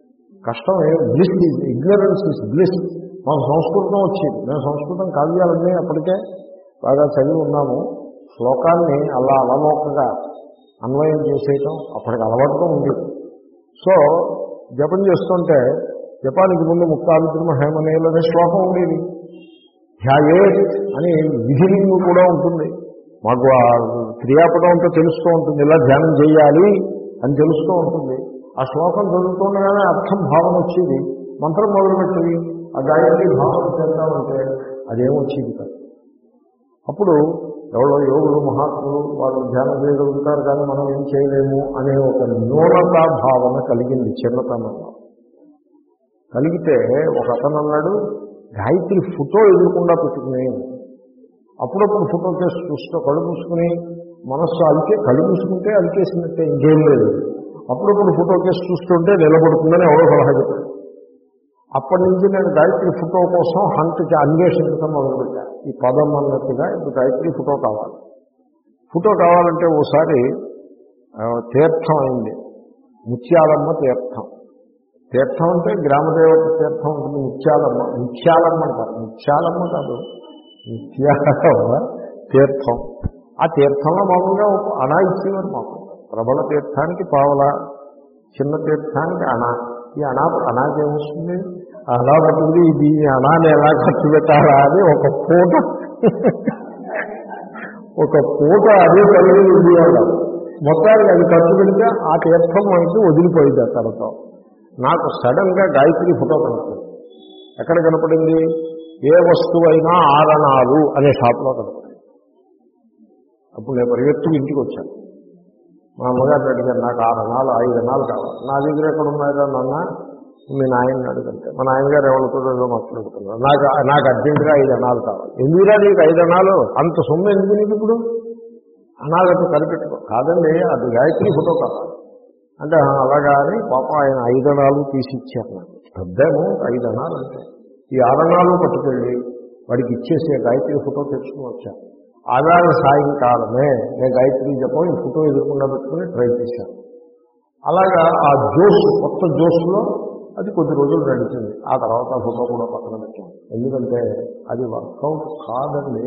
కష్టం ఏం bliss is ignorance is bliss. మాకు సంస్కృతం వచ్చింది, మేము సంస్కృతం కావ్యాలన్నీ అప్పటికే బాగా చదివి ఉన్నాము. శ్లోకాన్ని అలా అలవోకగా అన్వయం చేసేయటం అప్పటికి అలవాటుగా ఉండేది. సో జపం చేస్తుంటే జపానికి ముందు ముక్తాభిద్రమ హేమనేలు అనే శ్లోకం ఉండేది. ధ్యాయే అని విధిలింగు కూడా ఉంటుంది. మాకు ఆ క్రియాపదం అంతా తెలుస్తూ ఉంటుంది, ఇలా ధ్యానం చేయాలి అని తెలుస్తూ ఉంటుంది. ఆ శ్లోకం చదువుతుండగానే అర్థం భావన వచ్చేది. మంత్రం మొదలుపెట్టి ఆ గాయత్రి భావన చేద్దామంటే అదేమొచ్చేది కాదు. అప్పుడు ఎవరో యోగులు మహాత్ములు వాళ్ళు ధ్యానం చేయగలుగుతారు కానీ మనం ఏం చేయలేము అనే ఒక న్యూనతా భావన కలిగింది చిన్నతనంలో. కలిగితే ఒక అతను అన్నాడు, గాయత్రి ఫోటో ఎదురకుండా పెట్టుకుని అప్పుడప్పుడు ఫోటో కేసు చూస్తూ కళ్ళు మూసుకుని మనస్సు అలికే కళ్ళు మూసుకుంటే అలికేసినట్టే ఇంకేం లేదు. అప్పుడప్పుడు ఫోటో కేసు చూస్తుంటే నిలబడుతుందని ఎవరో సలహా చెప్పారు. అప్పటి నుంచి నేను గాయత్రి ఫోటో కోసం హంట్కి అన్వేషించడం మొదలుపెట్టాను. ఈ పదం అన్నట్టుగా ఇప్పుడు గాయత్రి ఫోటో కావాలి. ఫోటో కావాలంటే ఓసారి తీర్థం అయింది, ముత్యాలమ్మ తీర్థం. తీర్థం అంటే గ్రామదేవత తీర్థం ఉంటుంది. ముత్యాలమ్మ ముత్యాలమ్మ అంటారు, ముత్యాలమ్మ కాదు ముత్యాలమ్మ తీర్థం. ఆ తీర్థంలో మామూలుగా అనా ఇచ్చేవారు మాకు. ప్రబల తీర్థానికి పావల, చిన్న తీర్థానికి అనా. ఈ అనా అనాకేమొస్తుంది, అలా పట్టింది ఇది అనాన్ని ఎలా ఖర్చు పెట్టాలా అని ఒక పూట ఒక పూట అదే కలిగి ఇవ్వాలి. మొత్తానికి అది ఖర్చు పెడితే ఆ తీర్థం మనకి వదిలిపోయింది. ఆ తర్వాత నాకు సడన్గా గాయత్రి ఫోటో కనపడింది. ఎక్కడ కనపడింది? ఏ వస్తువైనా ఆరణాలు అనే షాప్లో కనపడింది. అప్పుడు నేను పరిగెత్తుకు ఇంటికి వచ్చాను. మా అమ్మగారిని అడిగాను, నాకు ఆరణాలు ఐదు అణాలు కావాలి. నా దగ్గర ఎక్కడ ఉన్నాయో నాన్న మీ నాయన్ని అడుగుతుంటే మా నాయనగారు ఎవరితో ఏదో మాట్లాడుతున్నారు. నాకు నాకు అర్జెంటుగా ఐదు అణాలు కావాలి. ఎందుకురా నీకు ఐదు అణాలు, అంత సొమ్ము ఎందుకు నీకు ఇప్పుడు? అణాలతో కనిపెట్టుకో. కాదండి అది గాయత్రి ఫోటో కావాలి అంటే అలాగా అని పాపం ఆయన ఐదు అణాలు తీసి ఇచ్చారు. నాకు పెద్ద అమౌంట్ ఐదు అణాలు అంటే. ఈ ఆరణాలు పట్టుకెళ్ళి వాడికి ఇచ్చేసి గాయత్రి ఫోటో తెచ్చుకుని వచ్చాను. ఆధార సాయంకాలమే నేను గాయత్రి జపం ఈ ఫోటో ఎదుర్కొండా పెట్టుకుని ట్రై చేశాను. అలాగా ఆ జోష్, కొత్త జోష్లో అది కొద్ది రోజులు నడిచింది. ఆ తర్వాత ఆ ఫోటో కూడా పక్కన పెట్టాను. ఎందుకంటే అది వర్కౌట్ కాదండి,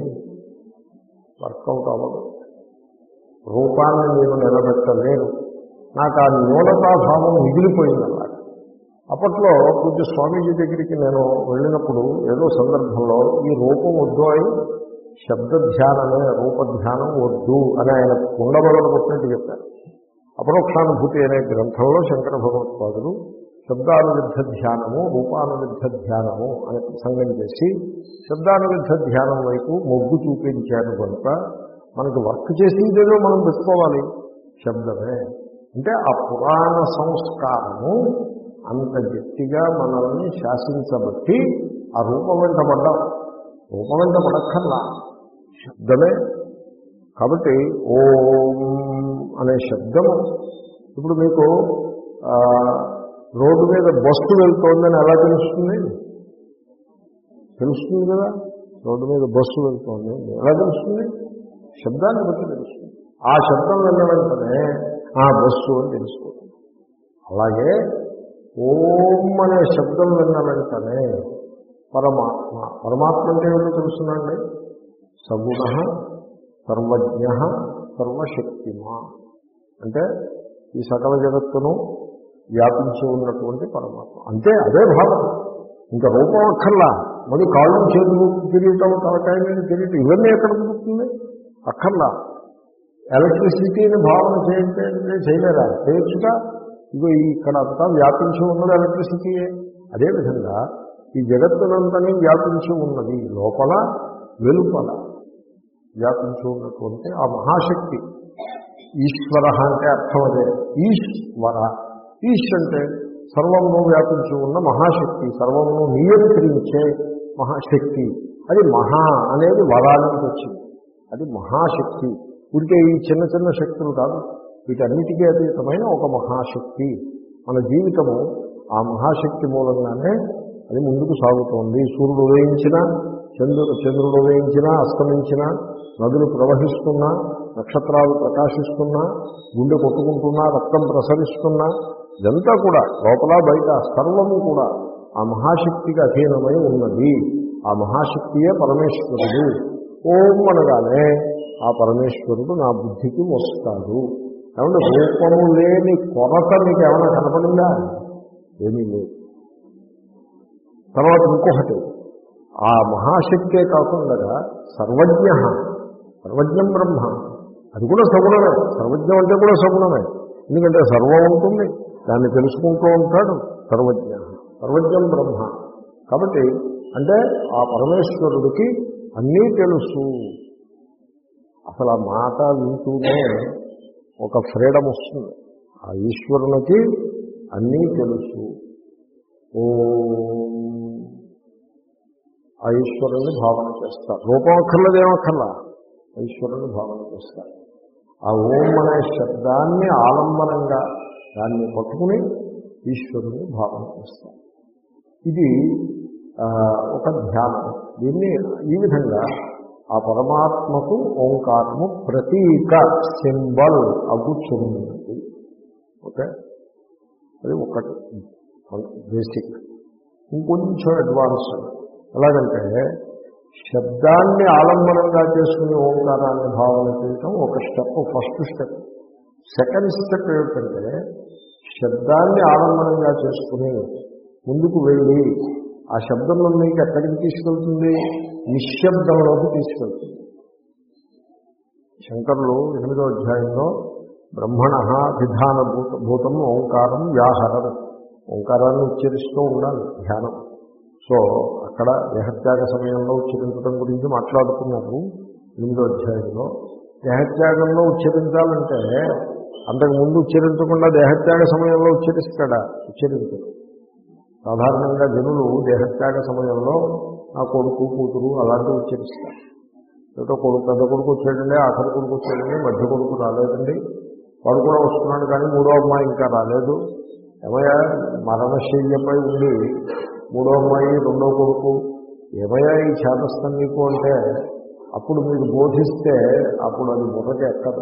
వర్కౌట్ అవ్వదు. రూపాన్ని మీరు నిలబెట్టలేరు. నాకు ఆ న్యూనతాభావం మిగిలిపోయింది. అలా అప్పట్లో పూజ్య స్వామీజీ దగ్గరికి నేను వెళ్ళినప్పుడు ఏదో సందర్భంలో ఈ రూపం వద్దు అని, శబ్ద ధ్యానమే రూపధ్యానం వద్దు అని ఆయన కుండబలను కొట్టినట్టు చెప్పారు. అపరోక్షానుభూతి అనే గ్రంథంలో శంకర భగవత్పాదులు శబ్దానువిద్ధ ధ్యానము రూపానువిద్ధ ధ్యానము అనే ప్రసంగం చేసి శబ్దానువిద్ధ ధ్యానం వైపు మొగ్గు చూపించారు. కనుక మనకి వర్క్ చేసిందేదో మనం పెట్టుకోవాలి. శబ్దమే అంటే ఆ పురాణ సంస్కారము అంత గట్టిగా మనల్ని శాసించబట్టి ఆ రూపం వెంట పడ్డాం. రూపం వెంట పడక్కర్లా, శబ్దమే. కాబట్టి ఓం అనే శబ్దము ఇప్పుడు మీకు రోడ్డు మీద బస్సు వెళ్తోందని ఎలా తెలుస్తుంది? తెలుస్తుంది కదా, రోడ్డు మీద బస్సు వెళ్తోంది ఎలా తెలుస్తుంది? శబ్దాన్ని బట్టి తెలుస్తుంది. ఆ శబ్దం వెళ్ళ వెంటనే ఆ బస్సు అని తెలుసుకుంటుంది. అలాగే ఓం అనే శబ్దం విన్న వెంటనే పరమాత్మ, పరమాత్మ అంటే ఏమిటో తెలుసునండి? సగుణ, సర్వజ్ఞ, సర్వశక్తిమా అంటే ఈ సకల జగత్తును వ్యాపించి ఉన్నటువంటి పరమాత్మ. అంతే, అదే భావం. ఇంకా రూపం అక్కర్లా. మరి కాళ్ళు చేతులు తిరిగటం, తలకాయ మీద తిరిగటం ఇవన్నీ ఎక్కడ దొరుకుతుంది? అక్కర్లా. ఎలక్ట్రిసిటీని భావన చేయంటే చేయలేరా? చేయొచ్చుగా. ఇగో ఇక్కడ అంతా వ్యాపించి ఉన్నది ఎలక్ట్రిసిటీయే. అదేవిధంగా ఈ జగత్తునంతని వ్యాపించి ఉన్నది లోపల వెలుపల వ్యాపించి ఉన్నటువంటి ఆ మహాశక్తి. ఈశ్వర అంటే అర్థం అదే, ఈశ్వర. ఈశ్ అంటే సర్వమును వ్యాపించి ఉన్న మహాశక్తి, సర్వమును నియంత్రించే మహాశక్తి. అది మహా అనేది వరానికి వచ్చింది. అది మహాశక్తి. ఊరికే ఈ చిన్న చిన్న శక్తులు కాదు, వీటన్నిటికీ అతీతమైన ఒక మహాశక్తి. మన జీవితము ఆ మహాశక్తి మూలంగానే అది ముందుకు సాగుతోంది. సూర్యుడు ఉదయించినా చంద్రుడు చంద్రుడు ఉదయించినా అస్తమించినా, నదులు ప్రవహిస్తున్నా, నక్షత్రాలు ప్రకాశిస్తున్నా, గుండె కొట్టుకుంటున్నా, రక్తం ప్రసరిస్తున్నా, ఇదంతా కూడా లోపల బయట సర్వము కూడా ఆ మహాశక్తికి అధీనమై ఉన్నది. ఆ మహాశక్తియే పరమేశ్వరుడు. ఓం అనగానే ఆ పరమేశ్వరుడు నా బుద్ధికి వస్తాడు. కాబట్టి రూపము లేని కొరత మీకు ఏమైనా కనపడిందా? ఏమీ లేదు. తర్వాత ఇంకొకటి, ఆ మహాశక్తే కాకుండా సర్వజ్ఞ, సర్వజ్ఞం బ్రహ్మ, అది కూడా సగుణమే. సర్వజ్ఞం అంటే కూడా సగుణమే, ఎందుకంటే సర్వం ఉంటుంది, దాన్ని తెలుసుకుంటూ ఉంటాడు. సర్వజ్ఞ, సర్వజ్ఞం బ్రహ్మ. కాబట్టి అంటే ఆ పరమేశ్వరుడికి అన్నీ తెలుసు. అసలు ఆ మాట వింటూనే ఒక ఫ్రీడమ్ వస్తుంది. ఆ ఈశ్వరునికి అన్నీ తెలుసు. ఓ ఆ ఈశ్వరుని భావన చేస్తారు. రూపం అక్కర్లేదు, ఏమక్కర్లా, ఈశ్వరుని భావన చేస్తారు. ఆ ఓం అనే శబ్దాన్ని ఆలంబనంగా దాన్ని పట్టుకుని ఈశ్వరుని భావన చేస్తారు. ఇది ఒక ధ్యానం. దీన్ని ఈ విధంగా ఆ పరమాత్మకు ఓంకారము ప్రతీక, సింబల్ అగుచున్నది. ఓకే, అది ఒకటి బేసిక్. ఇంకొంచెం అడ్వాన్స్ ఎలాగంటే శబ్దాన్ని ఆలంబనంగా చేసుకుని ఓంకారాన్ని భావన చేయటం ఒక step, first step. Second step ఏమిటంటే శబ్దాన్ని ఆలంబనంగా చేసుకుని ముందుకు వెళ్ళి ఆ శబ్దంలో మీకు ఎక్కడికి తీసుకెళ్తుంది? నిశ్శబ్దంలోకి తీసుకెళ్తుంది. శంకరులు ఎనిమిదో అధ్యాయంలో బ్రహ్మణ విధాన భూత భూతం ఓంకారం వ్యాహరం, ఓంకారాన్ని ఉచ్చరిస్తూ ఉండాలి ధ్యానం. సో అక్కడ దేహత్యాగ సమయంలో ఉచ్చరించడం గురించి మాట్లాడుతున్నారు ఎనిమిదో అధ్యాయంలో. దేహత్యాగంలో ఉచ్చరించాలంటే అంతకుముందు ఉచ్చరించకుండా దేహత్యాగ సమయంలో ఉచ్చరిస్తాడా? ఉచ్చరించడు. సాధారణంగా జనులు దేహత్యాగ సమయంలో నా కొడుకు కూతురు అలాంటివి ఉచ్చరిస్తారు. ఏదో కొడుకు, పెద్ద కొడుకు వచ్చాడండి, ఆఖరి కొడుకు వచ్చాడండి, మధ్య కొడుకు రాలేదండి, వాడు కూడా వస్తున్నాడు కానీ మూడో అమ్మాయి ఇంకా రాలేదు. ఏమయ్యా మరణశయ్యపై ఉండి మూడో అమ్మాయి రెండో కొడుకు, ఏమయ్యా ఈ చేతస్థం నీకు అంటే అప్పుడు మీరు బోధిస్తే అప్పుడు అది బుర్రకి ఎక్కదు.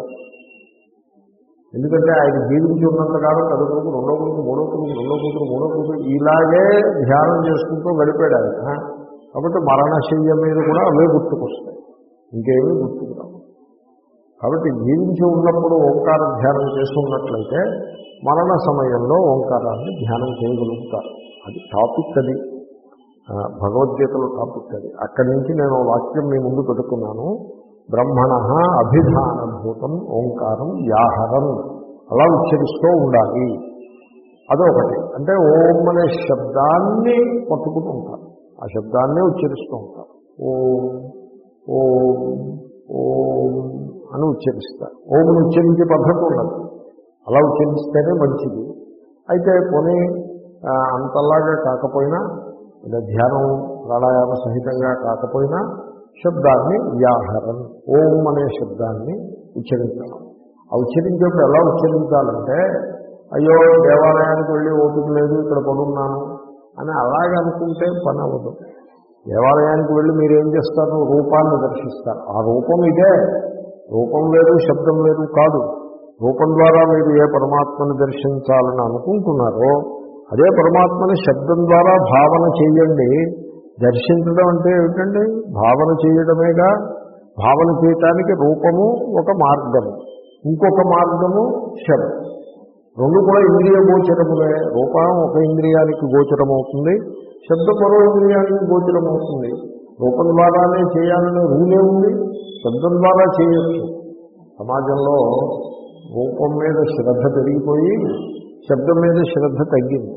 ఎందుకంటే ఆయన జీవించి ఉన్నంతకాలం పెద్ద కొడుకు రెండో కొడుకు మూడో కొడుకు రెండో కూతురు మూడో కూతురు ఇలాగే ధ్యానం చేసుకుంటూ గడిపాడు ఆయన. కాబట్టి మరణశయ్య మీద కూడా అవే గుర్తుకొస్తాయి, ఇంకేమీ గుర్తుకురావు. కాబట్టి జీవించి ఉన్నప్పుడు ఓంకార ధ్యానం చేస్తున్నట్లయితే మరణ సమయంలో ఓంకారాన్ని ధ్యానం చేయగలుగుతారు. అది టాపిక్, అది భగవద్గీతలో టాపిక్. అది అక్కడి నుంచి నేను వాక్యం మీ ముందు పెట్టుకున్నాను. బ్రహ్మణ అభిధానభూతం ఓంకారం వ్యాహరం, అలా ఉచ్చరిస్తూ ఉండాలి. అదొకటి. అంటే ఓం అనే శబ్దాన్ని పట్టుకుంటూ ఉంటారు, ఆ శబ్దాన్నే ఉచ్చరిస్తూ ఉంటారు. ఓం ఓం ఓం అని ఉచ్చరిస్తారు. ఓంని ఉచ్చరించే పద్ధతి ఉండదు, అలా ఉచ్చరిస్తేనే మంచిది. అయితే పోనీ అంతలాగా కాకపోయినా, ధ్యానం ప్రాణాయామ సహితంగా కాకపోయినా శబ్దాన్ని వ్యాహరణ, ఓం అనే శబ్దాన్ని ఉచ్చరించడం. ఆ ఉచ్చరించేప్పుడు ఎలా ఉచ్చరించాలంటే అయ్యో దేవాలయానికి వెళ్ళి ఓపిక లేదు ఇక్కడ పడున్నాను అని అలాగే అనుకుంటే పని అవ్వదు. దేవాలయానికి వెళ్ళి మీరు ఏం చేస్తారు? రూపాన్ని దర్శిస్తారు. ఆ రూపం ఇదే, రూపం లేదు శబ్దం లేదు కాదు. రూపం ద్వారా మీరు ఏ పరమాత్మను దర్శించాలని అనుకుంటున్నారో అదే పరమాత్మని శబ్దం ద్వారా భావన చేయండి. దర్శించడం అంటే ఏమిటండి? భావన చేయడమేగా. భావన చేయటానికి రూపము ఒక మార్గము, ఇంకొక మార్గము శబ్దం. రెండు కూడా ఇంద్రియ గోచరములే. రూపం ఒక ఇంద్రియానికి గోచరమవుతుంది, శబ్దం మరో ఇంద్రియానికి గోచరమవుతుంది. రూపం ద్వారానే చేయాలనే రూలే ఉంది, శబ్దం ద్వారా చేయొచ్చు. సమాజంలో రూపం మీద శ్రద్ధ పెరిగిపోయి శబ్దం మీద శ్రద్ధ తగ్గింది.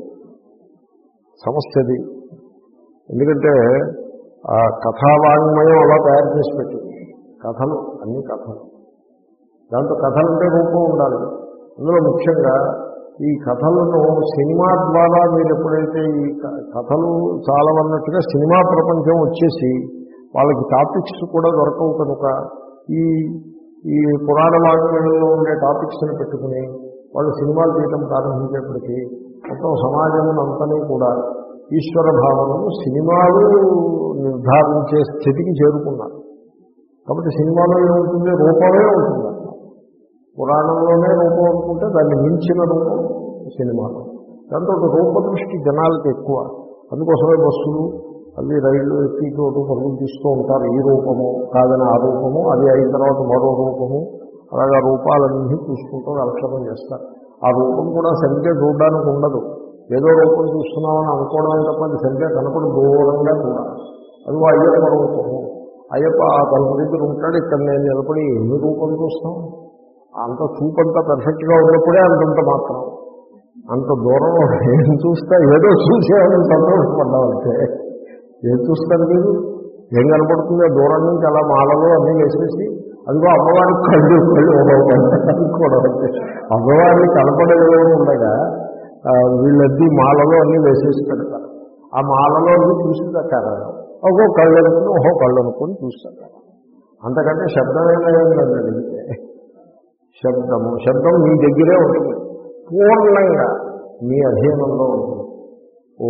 సమస్యది. ఎందుకంటే ఆ కథావాంగ్మయం అలా తయారు చేసి పెట్టింది. కథలు, అన్ని కథలు. దాంతో కథలంటే రూపం ఉండాలి. అందులో ముఖ్యంగా ఈ కథలను సినిమా ద్వారా మీరు ఎప్పుడైతే ఈ కథలు చాలవన్నట్టుగా సినిమా ప్రపంచం వచ్చేసి వాళ్ళకి టాపిక్స్ కూడా దొరకవు కనుక ఈ ఈ పురాణ వాంగ్మయంలో ఉండే టాపిక్స్ని పెట్టుకుని వాళ్ళు సినిమాలు చేయడం ప్రారంభించేప్పటికీ మొత్తం సమాజం అంతనీ కూడా ఈశ్వర భావనను సినిమాలు నిర్ధారించే స్థితికి చేరుకున్నారు. కాబట్టి సినిమాలో ఏముంటుంది? రూపమే ఉంటుంది. పురాణంలోనే రూపం అనుకుంటే దాన్ని మించిన రూపం సినిమాలో. దాంతో రూపదృష్టి జనాలకి ఎక్కువ. అందుకోసమే బస్సులు అవి రైళ్లు ఎక్కి చోటు పరుగులు తీస్తూ ఉంటారు. ఈ రూపము కాదని ఆ రూపము, అది అయిన తర్వాత మరో రూపము, అలాగా రూపాలన్నీ చూసుకుంటూ అలక్షణం చేస్తారు. ఆ రూపం కూడా సరిగ్గా చూడడానికి ఉండదు. ఏదో రూపం చూస్తున్నామని అనుకోవడం తప్ప అది సరిగ్గా కనపడి దూరంగా కూడా. అది అయ్యప్ప రూపము. అయ్యప్ప ఆ తలుపు దగ్గర ఉంటాడు, ఇక్కడ నేను నిలబడి ఎన్ని రూపం చూస్తాం? అంత చూపంతా పెర్ఫెక్ట్గా ఉన్నప్పుడే అంతంత మాత్రం. అంత దూరం ఏం చూస్తా? ఏదో చూసేవాళ్ళని సంతోషపడ్డామంటే ఏం చూస్తారు మీరు? ఏం కనపడుతుందో దూరం నుంచి అలా మాలలో అన్నీ వేసేసి అదిగో అమ్మవారికి కళ్ళు కళ్ళు అనుకోవడం అంటే అమ్మవారికి కనపడేదో ఉండగా వీళ్ళద్దీ మాలలో అన్నీ వేసేసి పెడతారు. ఆ మాలలో అన్నీ చూసి పెట్టారు. ఒక్కో కళ్ళు అనుకుని ఒక్కో కళ్ళు అనుకుని చూస్తారు. అంతకంటే శబ్దమేనా అడిగితే శబ్దము శబ్దం మీ దగ్గరే ఉంటుంది, పూర్ణంగా మీ అధీనంలో ఉంటుంది. ఓ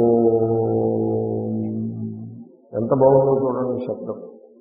ఎంత బాగుందో చూడండి శబ్దం.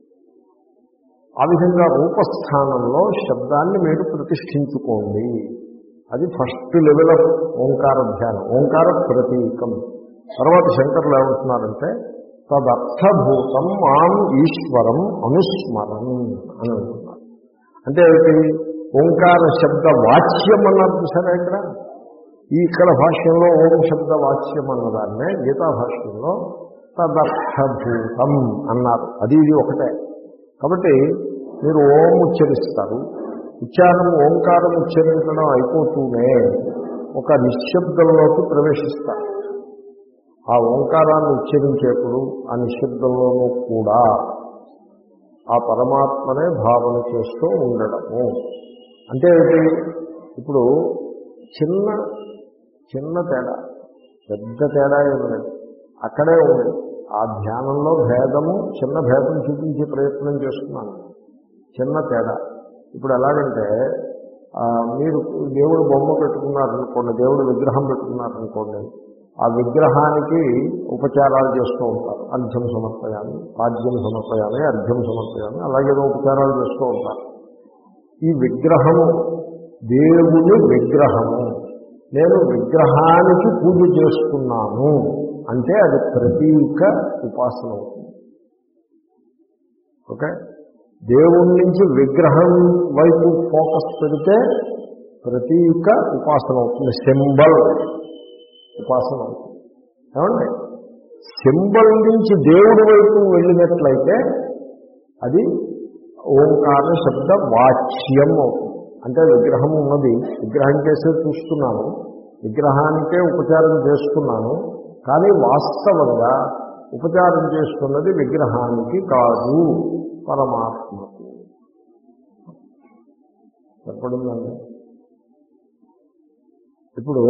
ఆ విధంగా రూపస్థానంలో శబ్దాన్ని మీరు ప్రతిష్ఠించుకోండి. అది ఫస్ట్ లెవెల్ ఆఫ్ ఓంకార ధ్యానం, ఓంకార ప్రతీకం. తర్వాత శంకర్లు ఏమంటున్నారంటే తదర్థభూతం మాం ఈశ్వరం అనుస్మరం అని అంటున్నారు. అంటే ఓంకార శబ్ద వాచ్యం అన్నారు చూసారా ఇక్కడ. ఈ ఇక్కడ భాష్యంలో ఓం శబ్ద వాచ్యం అన్నదాన్నే గీతా భాష్యంలో తదర్థభూతం అన్నారు. అది ఇది ఒకటే. కాబట్టి మీరు ఓం ఉచ్చరిస్తారు. ఉచ్చారణం ఓంకారం ఉచ్చరించడం అయిపోతూనే ఒక నిశ్శబ్దంలోకి ప్రవేశిస్తారు. ఆ ఓంకారాన్ని ఉచ్చరించేప్పుడు ఆ నిశ్శబ్దంలోనూ కూడా ఆ పరమాత్మనే భావన చేస్తూ ఉండడము. అంటే ఇప్పుడు చిన్న చిన్న తేడా, పెద్ద తేడా ఏమి లేదు, అక్కడే ఉంది. ఆ ధ్యానంలో భేదము, చిన్న భేదం చూపించే ప్రయత్నం చేస్తున్నాను. చిన్న తేడా. ఇప్పుడు ఎలాగంటే మీరు దేవుడు బొమ్మ పెట్టుకున్నారనుకోండి, దేవుడు విగ్రహం పెట్టుకున్నారనుకోండి, ఆ విగ్రహానికి ఉపచారాలు చేస్తూ ఉంటారు. అర్ఘ్యం సమర్పయామి, పాద్యం సమర్పయామి, అర్ఘ్యం సమర్పయామి, అలాగేదో ఉపచారాలు చేస్తూ ఉంటారు. ఈ విగ్రహము దేవుని విగ్రహము, నేను విగ్రహానికి పూజ చేస్తున్నాను అంటే అది ప్రతీక ఉపాసన అవుతుంది. ఓకే, దేవుడి నుంచి విగ్రహం వైపు ఫోకస్ పెడితే ప్రతీక ఉపాసన అవుతుంది, సింబల్ ఉపాసన అవుతుంది. ఏమండి, సింబల్ నుంచి దేవుడి వైపు వెళ్ళినట్లయితే అది ఓంకార శబ్ద వాచ్యం అవుతుంది. అంటే విగ్రహం ఉన్నది, విగ్రహం చేసే చూస్తున్నాను, విగ్రహానికే ఉపచారం చేస్తున్నాను, కానీ వాస్తవంగా ఉపచారం చేస్తున్నది విగ్రహానికి కాదు, పరమాత్మకు. చెప్పడిందండి. ఇప్పుడు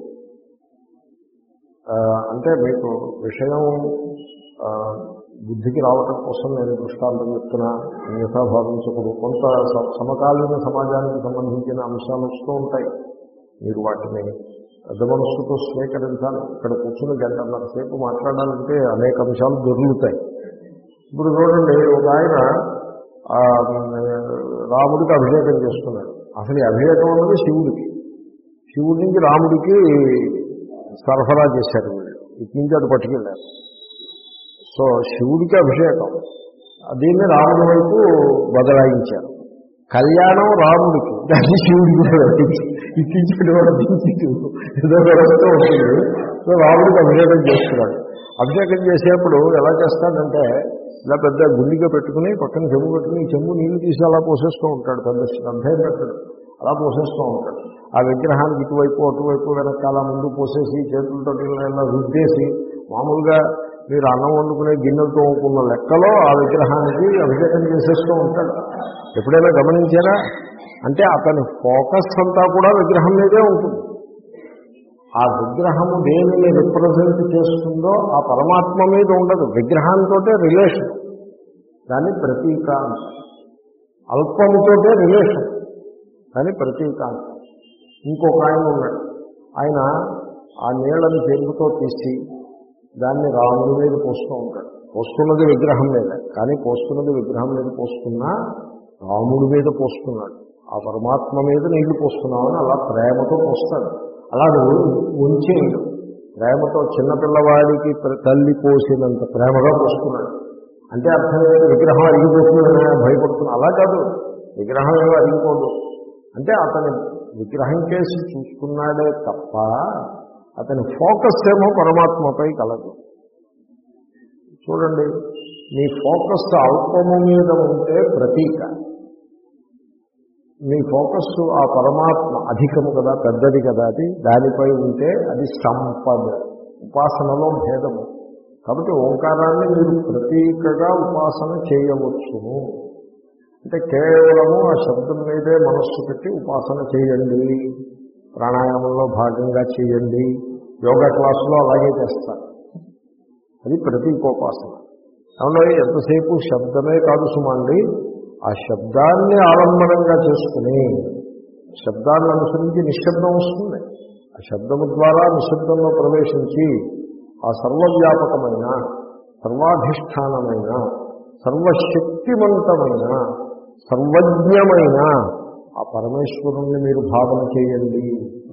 అంటే మీకు విషయం బుద్ధికి రావటం కోసం నేను దృష్టాంతం చెప్తున్నా, అన్యథా భావించకూడదు. కొంత సమకాలీన సమాజానికి సంబంధించిన అంశాలు వస్తూ ఉంటాయి. మీరు వాటిని పెద్ద మనస్సుతో స్వీకరించాలి. ఇక్కడ కూర్చుని గంటన్నర సేపు మాట్లాడాలంటే అనేక అంశాలు దొరుకుతాయి. ఇప్పుడు చూడండి, ఒక ఆయన రాముడికి అభిషేకం చేస్తున్నాడు. అసలు ఈ అభిషేకం అన్నది శివుడికి, శివుడి నుంచి రాముడికి సరఫరా చేశారు వీళ్ళు, ఇటు నుంచి అది పట్టుకెళ్ళారు. సో శివుడికి అభిషేకం, దీన్ని రాముడి వైపు బదలాయించారు. కళ్యాణం రాముడికి, దాన్ని శివుడికి ఇచ్చించడం దించి ఏదో వ్యవస్థ ఉంటుంది. సో రాముడికి అభిషేకం చేస్తున్నాడు. అభిషేకం చేసేప్పుడు ఎలా చేస్తాడంటే ఇలా పెద్ద గుండిగా పెట్టుకుని పక్కన చెంబు పెట్టుకుని చెంబు నీళ్లు తీసి అలా పోసేస్తూ ఉంటాడు. పెద్ద శ్రద్ధ పెట్టాడు, అలా పోసేస్తూ ఉంటాడు. ఆ విగ్రహానికి ఇటువైపు అటువైపు వెనకాల ముందు పోసేసి చేతులతో ఇలా రుద్దేసి, మామూలుగా మీరు అన్నం వండుకునే గిన్నెలతో వండుకున్న లెక్కలో ఆ విగ్రహానికి అభిషేకం చేసేస్తూ ఉంటాడు. ఎప్పుడైనా గమనించారా? అంటే అతని ఫోకస్ అంతా కూడా విగ్రహం మీదే ఉంటుంది. ఆ విగ్రహము దేనిని రిప్రజెంట్ చేస్తుందో ఆ పరమాత్మ మీద ఉండదు, విగ్రహంతో రిలేషన్. దాన్ని ప్రతీకాంత, అల్పముతోటే రిలేషన్, కానీ ప్రతీకాంత. ఇంకొక ఆయన ఉన్నాడు, ఆయన ఆ నీళ్లను చెంబుతో తీసి దాన్ని రాముడి మీద పోస్తూ ఉంటాడు. పోస్తున్నది విగ్రహం మీద, కానీ పోస్తున్నది విగ్రహం మీద పోస్తున్నా రాముడి మీద పోస్తున్నాడు. ఆ పరమాత్మ మీద నీళ్లు పోస్తున్నామని అలా ప్రేమతో పోస్తాడు. అలా ఉంచేయడు. ప్రేమతో చిన్నపిల్లవాడికి తల్లి పోసినంత ప్రేమగా పోస్తున్నాడు. అంటే అర్థం ఏంటి? విగ్రహం అరిగిపోతుందని భయపడుతున్నా. అలా కాదు, విగ్రహం ఏమో అరిగిపోదు. అంటే అతని విగ్రహం కేసి చూసుకున్నాడే తప్ప అతని ఫోకస్ ఏమో పరమాత్మపై కలదు. చూడండి, మీ ఫోకస్ అల్పము మీద ఉంటే ప్రతీక, మీ ఫోకస్ ఆ పరమాత్మ అధికము కదా, పెద్దది కదా, అది దానిపై ఉంటే అది సంపద. ఉపాసనలో భేదము. కాబట్టి ఓంకారాన్ని మీరు ప్రతీకగా ఉపాసన చేయవచ్చును. అంటే కేవలము ఆ శబ్దం మీదే మనస్సు పెట్టి ఉపాసన చేయండి. ప్రాణాయామంలో భాగంగా చేయండి. యోగా క్లాసులో అలాగే చేస్తారు. అది ప్రతీకోపాసన. అందులో ఎంతసేపు శబ్దమే కాదు సుమండి, ఆ శబ్దాన్ని ఆలంబనంగా చేసుకుని శబ్దాన్ని అనుసరించి నిశ్శబ్దం వస్తుంది. ఆ శబ్దము ద్వారా నిశ్శబ్దంలో ప్రవేశించి ఆ సర్వవ్యాపకమైన, సర్వాధిష్టానమైన, సర్వశక్తివంతమైన, సర్వజ్ఞమైన ఆ పరమేశ్వరుణ్ణి మీరు భావన చేయండి.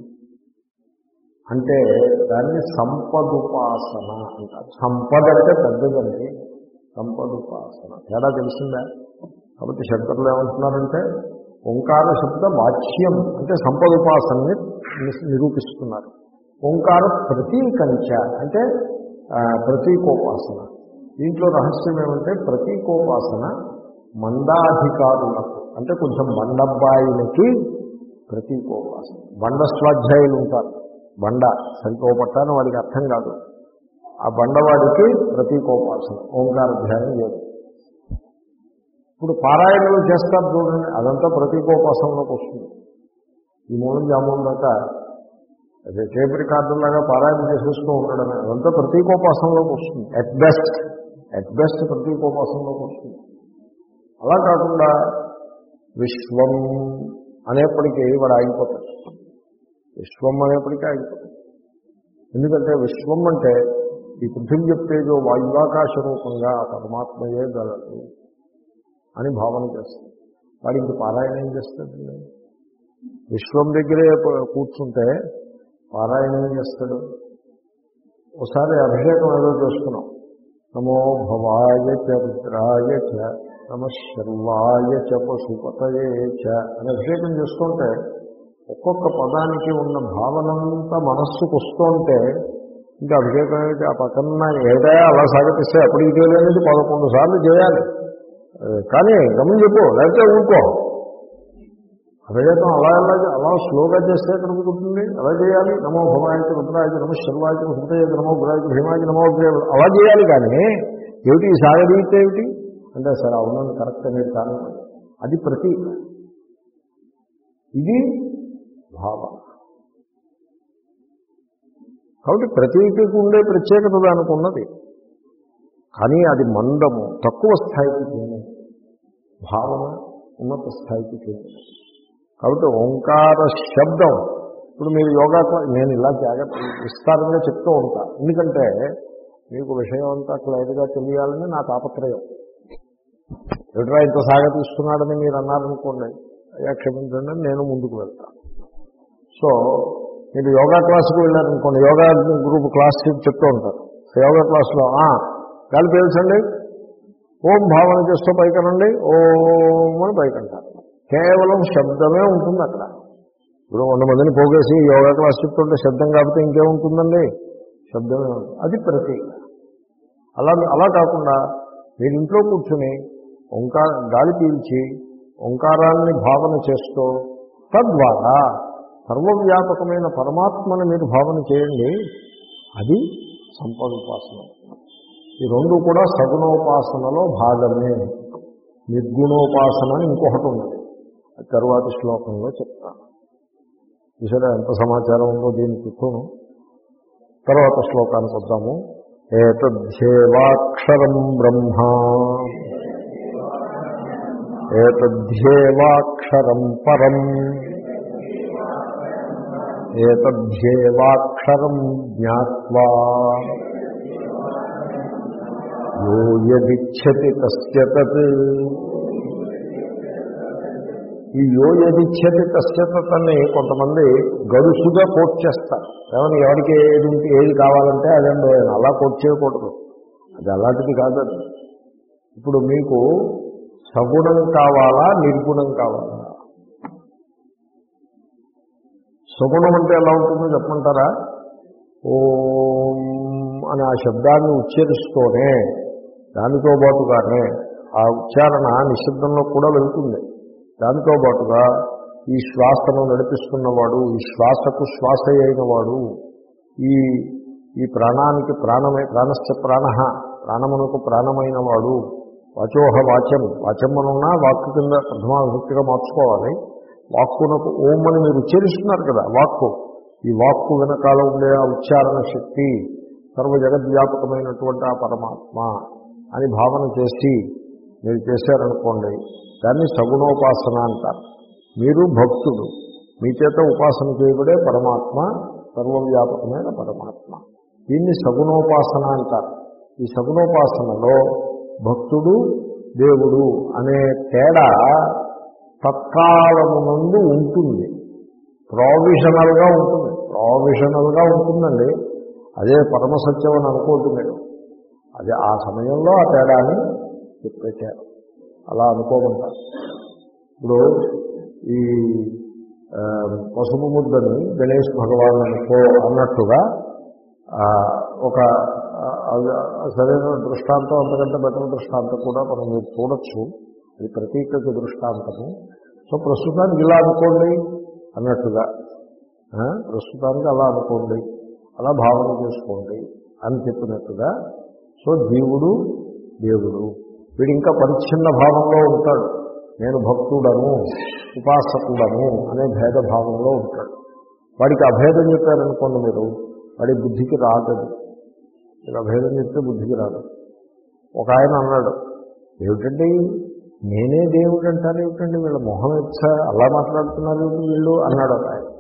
అంటే దాన్ని సంపదుపాసన అంటారు. సంపద అంటే పెద్దదండి, సంపదుపాసన. తేడా తెలిసిందా? కాబట్టి శంకరులు ఏమంటున్నారంటే ఓంకార శబ్ద వాచ్యం అంటే సంపదుపాసనని నిరూపిస్తున్నారు. ఓంకార ప్రతీకంచ అంటే ప్రతీకోపాసన. దీంట్లో రహస్యం ఏమంటే ప్రతీకోపాసన మందాధికారులకు, అంటే కొంచెం బండబ్బాయిలకి ప్రతీకోపాసన. బండ స్వాధ్యాయులు ఉంటారు. బండ సంకోపట్టాను వాడికి అర్థం కాదు. ఆ బండవాడికి ప్రతీకోపాసన, ఓంకారాధ్యాయం లేదు. ఇప్పుడు పారాయణలు చేస్తారు చూడండి, అదంతా ప్రతీకోపాసనలోకి వస్తుంది. ఈ మూలం జామూలం దాకా అదే టేప్ రికార్డులాగా పారాయణ చేసేస్తూ ఉండడమే, అదంతా ప్రతీకోపాసనలోకి వస్తుంది. ఎట్ బెస్ట్ ఎట్ బెస్ట్ ప్రతీకోపాసనలోకి వస్తుంది. అలా కాకుండా విశ్వం అనేప్పటికీ వాడు ఆగిపోతాడు. విశ్వం అనేప్పటికీ ఆగిపోతాడు. ఎందుకంటే విశ్వం అంటే ఈ పృథివీ చెప్పేదో వాయువాకాశ రూపంగా పరమాత్మయే గలదు అని భావన చేస్తాడు. వాడు ఇంక పారాయణ ఏం చేస్తాడు? విశ్వం దగ్గరే కూర్చుంటే పారాయణ ఏం చేస్తాడు? ఒకసారి అభిషేకం ఏదో చేసుకున్నాం. నమో భవాయ చ రుద్రాయ చ నమ శర్వాయ చ పశుపతయే చ అని అభిషేకం చేసుకుంటే ఒక్కొక్క పదానికి ఉన్న భావనంతా మనస్సుకు వస్తుంటే ఇంకా అభిషేకం అయితే ఆ పక్కన ఏదా అలా సాగతిస్తే అప్పటికి చేయలేనిది పదకొండు సార్లు చేయాలి. కానీ గమని చెప్పు, లేకపోతే ఊరుకో. అభిషేకం అలా ఎలా అలా స్లోగా చేస్తే ఎక్కడ కుదురుతుంది? అలా చేయాలి. నమో భవాయకి రుద్రాయకి నమో శర్వాయకి హృదయకి నమో గురాయకి భీమాకి నమో అలా చేయాలి. కానీ ఏమిటి సాగదీతే ఏమిటి అంటే సరే అవునని కరెక్ట్ అనేది కానీ అది ప్రతీక, ఇది భావన. కాబట్టి ప్రతీకకు ఉండే ప్రత్యేకత దానికి ఉన్నది. కానీ అది మందము, తక్కువ స్థాయికి చెందినది. భావన ఉన్నత స్థాయికి చెందినది. కాబట్టి ఓంకార శబ్దం ఇప్పుడు మీరు యోగా నేను ఇలా జాగ్రత్త విస్తారంగా చెప్తూ ఉంటా, ఎందుకంటే మీకు విషయం అంతా క్లియర్గా తెలియాలని నా తాపత్రయం. ఎదురా ఇంత సాగతీస్తున్నాడని మీరు అన్నారనుకోండి, అయ్యా క్షమించండి నేను ముందుకు వెళ్తాను. సో మీరు యోగా క్లాసుకు వెళ్ళారనుకోండి, యోగా గ్రూప్ క్లాస్ చెప్తూ ఉంటారు. యోగా క్లాసులో గాలి పీల్చండి, ఓం భావన చేస్తూ పైకనండి, ఓం అని పైకంటారు. కేవలం శబ్దమే ఉంటుంది అక్కడ. ఇప్పుడు వంద మందిని పోగేసి యోగా క్లాస్ చెప్తుంటే శబ్దం కాకపోతే ఇంకేముంటుందండి? శబ్దమే ఉంటుంది. అది ప్రతీక. అలా అలా కాకుండా మీరు ఇంట్లో కూర్చుని ఓంకార గాలి పీల్చి ఓంకారాన్ని భావన చేస్తూ తద్వారా సర్వవ్యాపకమైన పరమాత్మను మీరు భావన చేయండి. అది సంపదోపాసన. ఈ రెండు కూడా సగుణోపాసనలో భాగమే. నిర్గుణోపాసన అని ఇంకొకటి ఉన్నది, తరువాతి శ్లోకంలో చెప్తాను. చూసారా ఎంత సమాచారం ఉందో దీని చుట్టూను. తర్వాత శ్లోకానికి వద్దాము. ఏతధ్యేవాక్షరం బ్రహ్మ ఏతధ్యేవాక్షరం పరం ఏతధ్యేవాక్షరం జ్ఞాత్వా యో యదిచ్ఛతి తస్య తత్. ఈ యో యదిచ్ఛతి తస్య తత్ అని కొంతమంది గడుసుగా కోట్ చేస్తారు. ఏమని ఎవరికి ఏది ఉంటే ఏది కావాలంటే అదండి అలా కోట్ చేయకూడదు. అది అలాంటిది కాదు. ఇప్పుడు మీకు సగుణం కావాలా నిర్గుణం కావాలా? సగుణం అంటే ఎలా ఉంటుందో చెప్పమంటారా? ఓం అని ఆ శబ్దాన్ని ఉచ్చరిస్తూనే దానితో పాటుగానే ఆ ఉచ్చారణ నిశ్శబ్దంలో కూడా వెళ్తుంది. దానితో పాటుగా ఈ శ్వాసను నడిపిస్తున్నవాడు, ఈ శ్వాసకు శ్వాస అయిన వాడు, ఈ ఈ ప్రాణానికి ప్రాణమై ప్రాణశ్చ ప్రాణ ప్రాణమునకు ప్రాణమైన వాడు, వాచోహ వాచం వాచం అనున్నా వాక్కు కింద ప్రథమావిభక్తిగా మార్చుకోవాలి. వాక్కునకు ఓం అని మీరు ఉచ్చరిస్తున్నారు కదా, వాక్కు, ఈ వాక్కు వెనకాల ఉండే ఆ ఉచ్చారణ శక్తి సర్వ జగద్వ్యాపకమైనటువంటి ఆ పరమాత్మ అని భావన చేసి మీరు చేశారనుకోండి, దాన్ని సగుణోపాసన అంటారు. మీరు భక్తుడు, మీ చేత ఉపాసన చేయబడే పరమాత్మ సర్వవ్యాపకమైన పరమాత్మ, దీన్ని సగుణోపాసన అంటారు. ఈ సగుణోపాసనలో భక్తుడు దేవుడు అనే తేడా తత్కాలమునందు ఉంటుంది, ప్రావిషనల్గా ఉంటుంది. ప్రావిషనల్గా ఉంటుందండి, అదే పరమసత్యం అని అనుకోవద్దు మీరు. అదే ఆ సమయంలో ఆ తేడాన్ని చెప్పేశారు, అలా అనుకోమంటారు. ఇప్పుడు ఈ పసుపు ముద్దని గణేష్ భగవాన్ అనుకో అన్నట్టుగా ఒక సరైన దృష్టాంతం, అంతకంటే బెటర్ దృష్టాంతం కూడా మనం మీరు చూడొచ్చు. అది ప్రతీకకు దృష్టాంతము. సో ప్రస్తుతానికి ఇలా అనుకోండి అన్నట్టుగా, ప్రస్తుతానికి అలా అనుకోండి, అలా భావన చేసుకోండి అని చెప్పినట్టుగా. సో జీవుడు దేవుడు, వీడు ఇంకా పరిచ్ఛిన్న భావంలో ఉంటాడు. నేను భక్తుడను ఉపాసకుడను అనే భేదభావంలో ఉంటాడు. వాడికి అభేదం చెప్పారనుకోండి మీరు, వాడి బుద్ధికి రాదది. మీరు అభేదం చెప్తే బుద్ధికి రాదు. ఒక ఆయన అన్నాడు, ఏమిటండి నేనే దేవుడు అంటారు ఏమిటండి, వీళ్ళ మొహం ఇచ్చా అలా మాట్లాడుతున్నారు వీళ్ళు అన్నాడు ఒక ఆయన.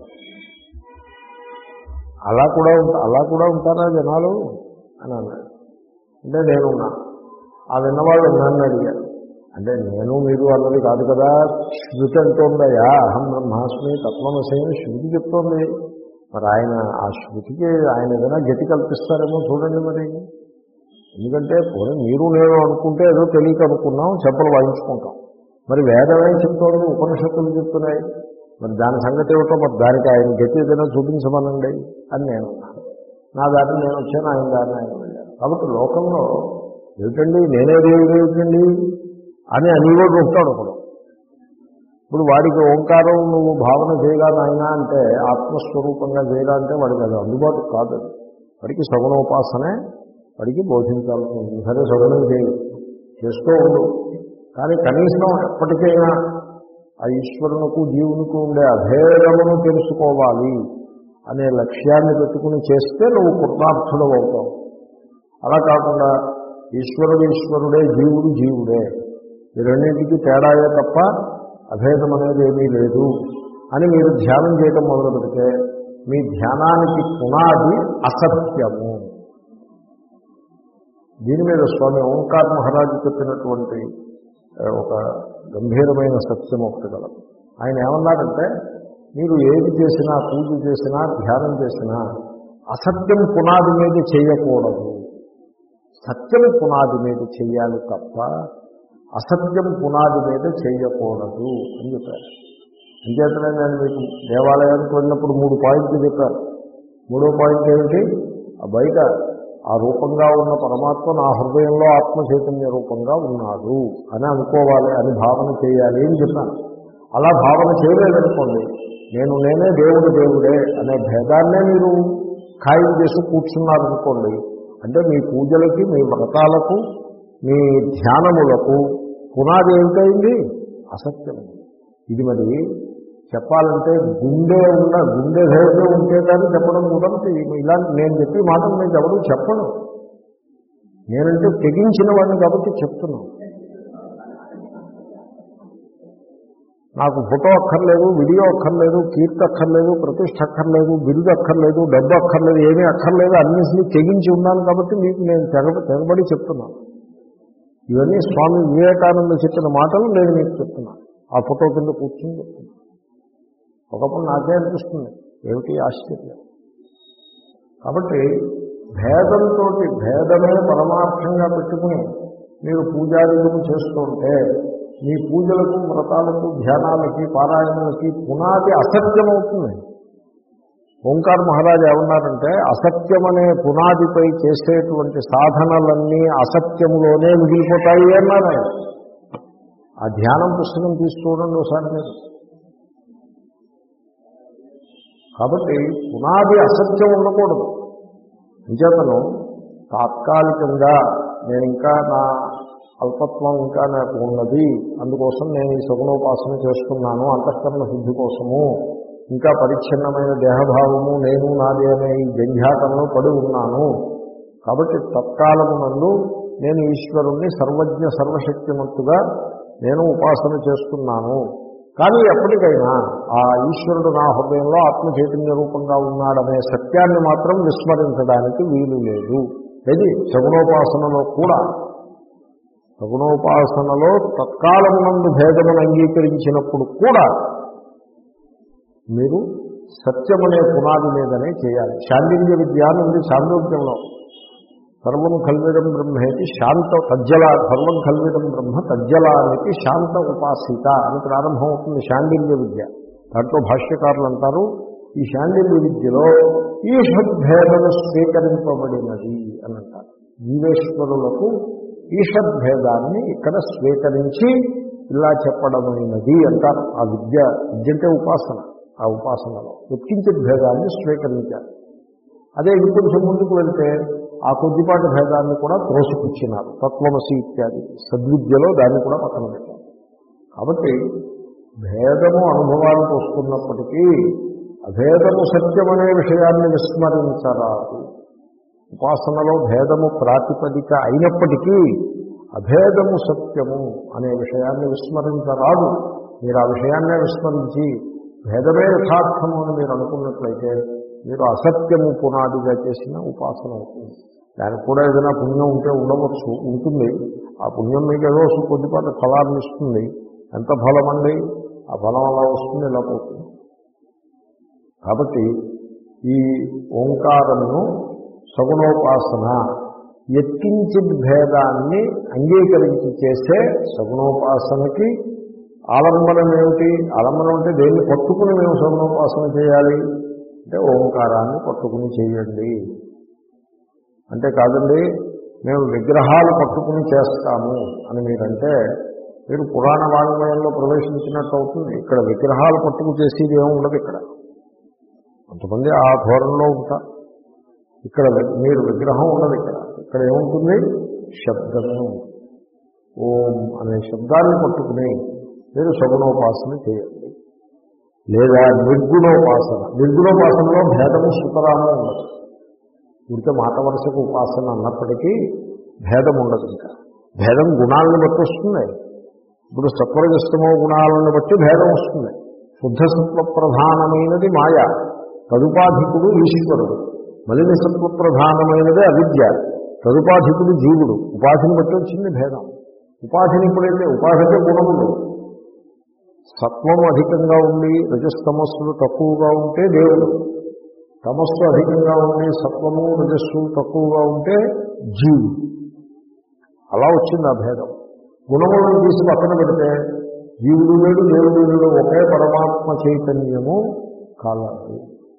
అలా కూడా అలా కూడా ఉంటారా జనాలు అని అన్నాడు. అంటే నేనున్నా. ఆ విన్నవాళ్ళు నన్ను అడిగారు. అంటే నేను మీరు అన్నది కాదు కదా, శృతి అంటోందయ్యా, అహం బ్రహ్మాస్మి తత్వమసేమి శృతి చెప్తోంది. మరి ఆయన ఆ శృతికి ఆయన ఏదైనా గతి కల్పిస్తారేమో చూడండి మరి. ఎందుకంటే పోనీ మీరు నేను అనుకుంటే ఏదో తెలియక అనుకున్నాం, చెప్పులు వాయించుకుంటాం. మరి వేదం ఏం చెప్తోంది, ఉపనిషత్తులు చెప్తున్నాయి, మరి దాని సంగతి ఏమిటో, మరి దానికి ఆయన గతి ఏదైనా చూపించమనండి అని నేను ఉన్నాను. నా దారిని నేను వచ్చాను, ఆయన దారిని ఆయన వెళ్ళాను. కాబట్టి లోకంలో ఏమిటండి నేనే దేవుడు ఏమిటండి అని అనేవాడు ఉంటాడు ఒకడు. ఇప్పుడు వాడికి ఓంకారం నువ్వు భావన చేయగా నాయన అంటే, ఆత్మస్వరూపంగా చేయగా అంటే వాడికి అది అందుబాటు కాదు. వాడికి సగుణోపాసనే వాడికి బోధించాల్సి ఉంటుంది. సరే సగుణం చేయి, చేస్తూ ఉండు, కానీ కనీసం ఎప్పటికైనా ఆ ఈశ్వరునికి జీవునికి ఉండే అభేదమును తెలుసుకోవాలి అనే లక్ష్యాన్ని పెట్టుకుని చేస్తే నువ్వు కృతార్థుడు అవుతావు. అలా కాకుండా ఈశ్వరుడు ఈశ్వరుడే, జీవుడు జీవుడే, ఈ రెండింటికి తేడాయే తప్ప అభేదం అనేది ఏమీ లేదు అని మీరు ధ్యానం చేయడం మొదలు పెడితే మీ ధ్యానానికి పునాది అసత్యము. దీని మీద స్వామి ఓంకార్ మహారాజు చెప్పినటువంటి ఒక గంభీరమైన సత్యం ఒకటి గలదు. ఆయన ఏమన్నారంటే, మీరు ఏది చేసినా, పూజ చేసినా, ధ్యానం చేసినా అసత్యం పునాది మీద చేయకూడదు, సత్యం పునాది మీద చేయాలి తప్ప అసత్యం పునాది మీద చేయకూడదు అని చెప్పారు. అంచేతనే నేను మీకు దేవాలయానికి వెళ్ళినప్పుడు మూడు పాయింట్లు చెప్పాను. మూడో పాయింట్ ఏమిటి, ఆ బయట ఆ రూపంగా ఉన్న పరమాత్మ నా హృదయంలో ఆత్మ చైతన్య రూపంగా ఉన్నాడు అని అనుకోవాలి, అని భావన చేయాలి అని చెప్పాను. అలా భావన చేయలేదనుకోండి, నేను నేనే దేవుడు దేవుడే అనే భేదాన్నే మీరు ఖాయం చేసి కూర్చున్నారనుకోండి, అంటే మీ పూజలకి, మీ వ్రతాలకు, మీ ధ్యానములకు పునాది ఏమిటైంది, అసత్యం. ఇది మరి చెప్పాలంటే గుండె ఉన్న గుండె ధైర్యం ఉంటే కానీ చెప్పడం కూడా ఇలా నేను చెప్పి మాటలు నేను ఎవరు చెప్పను, నేనంటే తెగించిన వాడిని కాబట్టి చెప్తున్నాను. నాకు ఫోటో అక్కర్లేదు, వీడియో అక్కర్లేదు, కీర్తి అక్కర్లేదు, ప్రతిష్ట అక్కర్లేదు, బిరుదు అక్కర్లేదు, డబ్బు అక్కర్లేదు, ఏమీ అక్కర్లేదు, అన్నింటినీ తెగించి ఉన్నాను కాబట్టి మీకు నేను తెగ తెగబడి చెప్తున్నాను. ఇవన్నీ స్వామి వివేకానంద చెప్పిన మాటలు నేను మీకు చెప్తున్నాను. ఆ ఫోటో కింద కూర్చొని చెప్తున్నాను. ఒకప్పుడు నాకే అనిపిస్తుంది ఏమిటి ఆశ్చర్యం. కాబట్టి భేదంతో భేదమే పరమార్థంగా పెట్టుకుని మీరు పూజాదికము చేస్తుంటే మీ పూజలకు వ్రతాలకు ధ్యానాలకి పారాయణలకి పునాది అసత్యమవుతుంది. ఓంకార్ మహారాజు ఏమన్నారంటే అసత్యమనే పునాదిపై చేసేటువంటి సాధనలన్నీ అసత్యములోనే మిగిలిపోతాయి అన్నారు ఆయన. ఆ ధ్యానం పుస్తకం తీసి చూడండి ఒకసారి మీరు. కాబట్టి పునాది అసత్యం ఉండకూడదు. అంచేతను తాత్కాలికంగా నేను ఇంకా నా అల్పత్వం ఇంకా నాకు ఉన్నది, అందుకోసం నేను ఈ సగుణోపాసన చేస్తున్నాను అంతఃకరణ శుద్ధి కోసము, ఇంకా పరిచ్ఛిన్నమైన దేహభావము నేను నాది అనే ఈ జంఝాటంలో పడి ఉన్నాను. కాబట్టి తత్కాలమునందు నేను ఈశ్వరుణ్ణి సర్వజ్ఞ సర్వశక్తిమంతుగా నేను ఉపాసన చేస్తున్నాను. కానీ ఎప్పటికైనా ఆ ఈశ్వరుడు నా హృదయంలో ఆత్మ చైతన్య రూపంగా ఉన్నాడనే సత్యాన్ని మాత్రం విస్మరించడానికి వీలు లేదు. ఇది సగుణోపాసనలో కూడా. సగుణోపాసనలో తత్కాలమునందు భేదమును అంగీకరించినప్పుడు కూడా మీరు సత్యమనే పునాది మీదనే చేయాలి. శాండిల్య విద్య ఉంది చాంద్రోగ్యంలో. సర్వం కల్విదం బ్రహ్మేతి శాంత తజ్జలా సర్వం కల్విదం బ్రహ్మ తజ్జలానికి శాంత ఉపాసిత అని ప్రారంభం అవుతుంది శాండిల్య విద్య. దాంట్లో భాష్యకారులు అంటారు ఈ శాండిల్య విద్యలో ఈషద్భేదము స్వీకరింపబడినది అని అంటారు. జీవేశ్వరులకు ఈషద్భేదాన్ని ఇక్కడ స్వీకరించి ఇలా చెప్పడమైనది అంటారు. ఆ విద్య విద్య అంటే ఉపాసన. ఆ ఉపాసనలో ఎక్కించిన భేదాన్ని స్వీకరించారు. అదే ఇంకొంచెం ముందుకు వెళ్తే ఆ కొద్దిపాటి భేదాన్ని కూడా త్రోసిపుచ్చినారు. తత్వమసి ఇత్యాది సద్విద్యలో దాన్ని కూడా పక్కన పెట్టారు. కాబట్టి భేదము అనుభవానికి వస్తున్నప్పటికీ అభేదము సత్యమనే విషయాన్ని విస్మరించరాదు. ఉపాసనలో భేదము ప్రాతిపదిక అయినప్పటికీ అభేదము సత్యము అనే విషయాన్ని విస్మరించరాదు. మీరు ఆ విషయాన్నే విస్మరించి భేదమే యథార్థము అని మీరు అనుకున్నట్లయితే మీరు అసత్యము పునాదిగా చేసిన ఉపాసన అవుతుంది. దానికి కూడా ఏదైనా పుణ్యం ఉంటే ఉండవచ్చు, ఉంటుంది. ఆ పుణ్యం మీకు ఏదో కొద్దిపాటి ఫలాన్ని ఇస్తుంది. ఎంత ఫలం అండి? ఆ ఫలం అలా వస్తుంది, ఇలా పోతుంది. కాబట్టి ఈ ఓంకారమును సగుణోపాసన ఎత్కించి భేదాన్ని అంగీకరించి చేసే సగుణోపాసనకి ఆలంబనం ఏమిటి? ఆలంబనం అంటే దేన్ని పట్టుకుని మేము సగుణోపాసన చేయాలి అంటే ఓంకారాన్ని పట్టుకుని చేయండి అంటే కాదండి మేము విగ్రహాలు పట్టుకుని చేస్తాము అని మీరంటే మీరు పురాణ వాంగ్మయంలో ప్రవేశించినట్టు అవుతుంది. ఇక్కడ విగ్రహాలు పట్టుకు చేసేది ఏమి ఉండదు. ఇక్కడ కొంతమంది ఆ ధోరణిలో ఉంటారు. ఇక్కడ మీరు విగ్రహం ఉండదు. ఇక్కడ ఇక్కడ ఏముంటుంది? శబ్దమే ఉంటుంది. ఓం అనే శబ్దాన్ని పట్టుకుని మీరు సగుణోపాసన చేయండి. లేదా నిర్గుణోపాసన. నిర్గుణోపాసనలో భేదము సుతరాము ఉండదు. ఇంకే మాట వరుసకు ఉపాసన అన్నప్పటికీ భేదం ఉండదు. ఇంకా భేదం గుణాలను బట్టి వస్తుంది. ఇప్పుడు సత్వరజస్తమో గుణాలను బట్టి భేదం వస్తుంది. శుద్ధ సత్వ ప్రధానమైనది మాయ, తదుపాధికుడు ఈశ్వరుడు. మలిన సత్వ ప్రధానమైనదే అవిద్య, తదుపాధికుడు జీవుడు. ఉపాధిని బట్టి వచ్చింది భేదం. ఉపాధిని ఎప్పుడైతే ఉపాధికే గుణములు సత్వం అధికంగా ఉండి రజస్తమస్సులు తక్కువగా ఉంటే దేవుడు, తమస్సు అధికంగా ఉండి సత్వము రజస్సు తక్కువగా ఉంటే జీవుడు. అలా వచ్చింది ఆ భేదం. గుణములను తీసి పక్కన పెడితే జీవుడు వేడు దేవుడు వేడు ఒకే పరమాత్మ చైతన్యము కాలదు.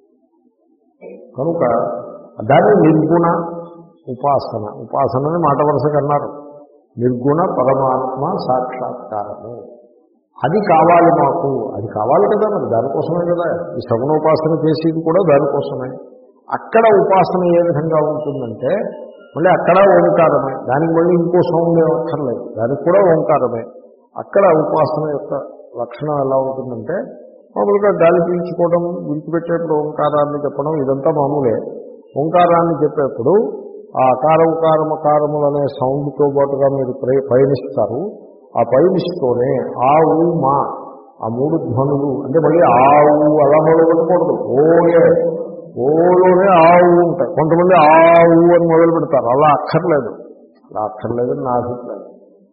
కనుక దాన్ని నిర్గుణ ఉపాసన ఉపాసనని మాట వరుసగా అన్నారు. నిర్గుణ పరమాత్మ సాక్షాత్కారము అది కావాలి మాకు. అది కావాలి కదా, మరి దానికోసమే కదా ఈ సగుణోపాసన చేసేది కూడా దానికోసమే. అక్కడ ఉపాసన ఏ విధంగా ఉంటుందంటే మళ్ళీ అక్కడ ఓంకారమే. దానికి మళ్ళీ ఇంకో సౌండ్ అక్కర్లేదు, దానికి కూడా ఓంకారమే. అక్కడ ఉపాసన యొక్క లక్షణం ఎలా ఉంటుందంటే మామూలుగా గాలి పీల్చుకోవడం, విడిచిపెట్టేప్పుడు ఓంకారాన్ని చెప్పడం ఇదంతా మామూలే. ఓంకారాన్ని చెప్పేప్పుడు ఆ అకార ఉకార మకారములు అనే సౌండ్తో పాటుగా మీరు పయనిస్తారు. ఆ పయనిస్తూనే ఆ ఊ మా ఆ మూడు ధ్వనులు అంటే మళ్ళీ ఆ ఊ అలా మొదలుపెట్టకూడదు. ఓయే ఓలోనే ఆ ఊ ఉంటాయి. కొంతమంది ఆ ఊ అని మొదలు పెడతారు. అలా అక్కర్లేదు, అలా అక్కర్లేదని నా అభిప్రాయం.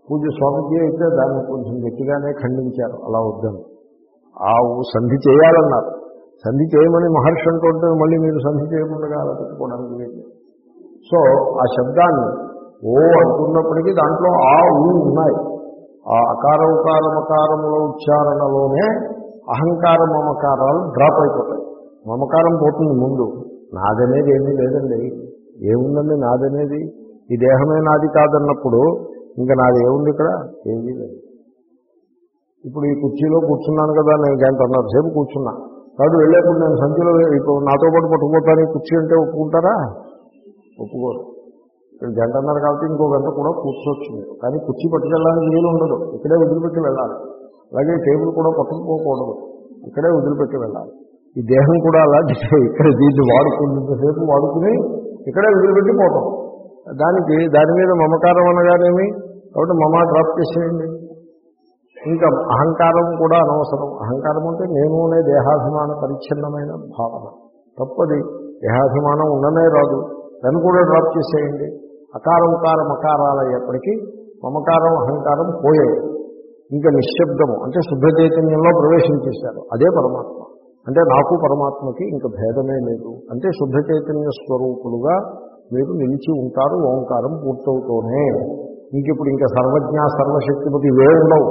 పూజ్య స్వామిజీ అయితే దాన్ని కొంచెం గట్టిగానే ఖండించారు, అలా వద్దని. ఆ సంధి చేయాలన్నారు. సంధి చేయమని మహర్షి అంటుంటే మళ్ళీ మీరు సంధి చేయకుండా అలా పెట్టుకోవడానికి లేదు. సో ఆ శబ్దాన్ని ఓ అంటున్నప్పటికీ దాంట్లో ఆ ఊ ఉన్నాయి. ఆ అకార ఉకార మకారముల ఉచ్చారణలోనే అహంకార మమకారాలు డ్రాప్ అయిపోతాయి. మమకారం పోతుంది ముందు. నాదనేది ఏమీ లేదండి. ఏముందండి నాదనేది? ఈ దేహమే నాది కాదన్నప్పుడు ఇంకా నాది ఏముంది ఇక్కడ? ఏమీ లేదు. ఇప్పుడు ఈ కుర్చీలో కూర్చున్నాను కదా, నేను గంటన్నర సేపు కూర్చున్నా. కాబట్టి వెళ్ళేప్పుడు నేను సంఖ్యలో ఇప్పుడు నాతో పాటు పట్టుకుపోతాను. ఈ కుర్చీ అంటే ఒప్పుకుంటారా? ఒప్పుకోరు. ఇక్కడ గంటన్నర కాబట్టి ఇంకో గంట కూడా కూర్చోవచ్చు మీరు. కానీ కుర్చీ పట్టుకెళ్ళడానికి వీలు ఉండదు, ఇక్కడే వదిలిపెట్టి వెళ్ళాలి. అలాగే టేబుల్ కూడా పట్టుకుపోకూడదు, ఇక్కడే వదిలిపెట్టి వెళ్ళాలి. ఈ దేహం కూడా అలాంటి, ఇక్కడ దీన్ని వాడుకున్నంతసేపు వాడుకుని ఇక్కడే వదిలిపెట్టి పోతాం. దానికి దాని మీద మమకారం అనగానేమి, కాబట్టి మమ డ్రాప్ చేసేయండి. ఇంకా అహంకారం కూడా అనవసరం. అహంకారం అంటే నేను అనే దేహాభిమాన పరిచ్ఛిన్నమైన భావన, తప్పది. దేహాభిమానం ఉండనే రాదు, దాన్ని కూడా డ్రాప్ చేసేయండి. అకారం ఉకారం అకారాలు అయ్యేప్పటికీ మమకారం అహంకారం పోయాయి. ఇంకా నిశ్శబ్దము అంటే శుద్ధ చైతన్యంలో ప్రవేశించేశారు. అదే పరమాత్మ. అంటే నాకు పరమాత్మకి ఇంకా భేదమే లేదు. అంటే శుద్ధ చైతన్య స్వరూపులుగా మీరు నిలిచి ఉంటారు ఓంకారం పూర్తవుతూనే. ఇంక ఇప్పుడు ఇంకా సర్వజ్ఞ సర్వశక్తిపతి ఇవే ఉండవు.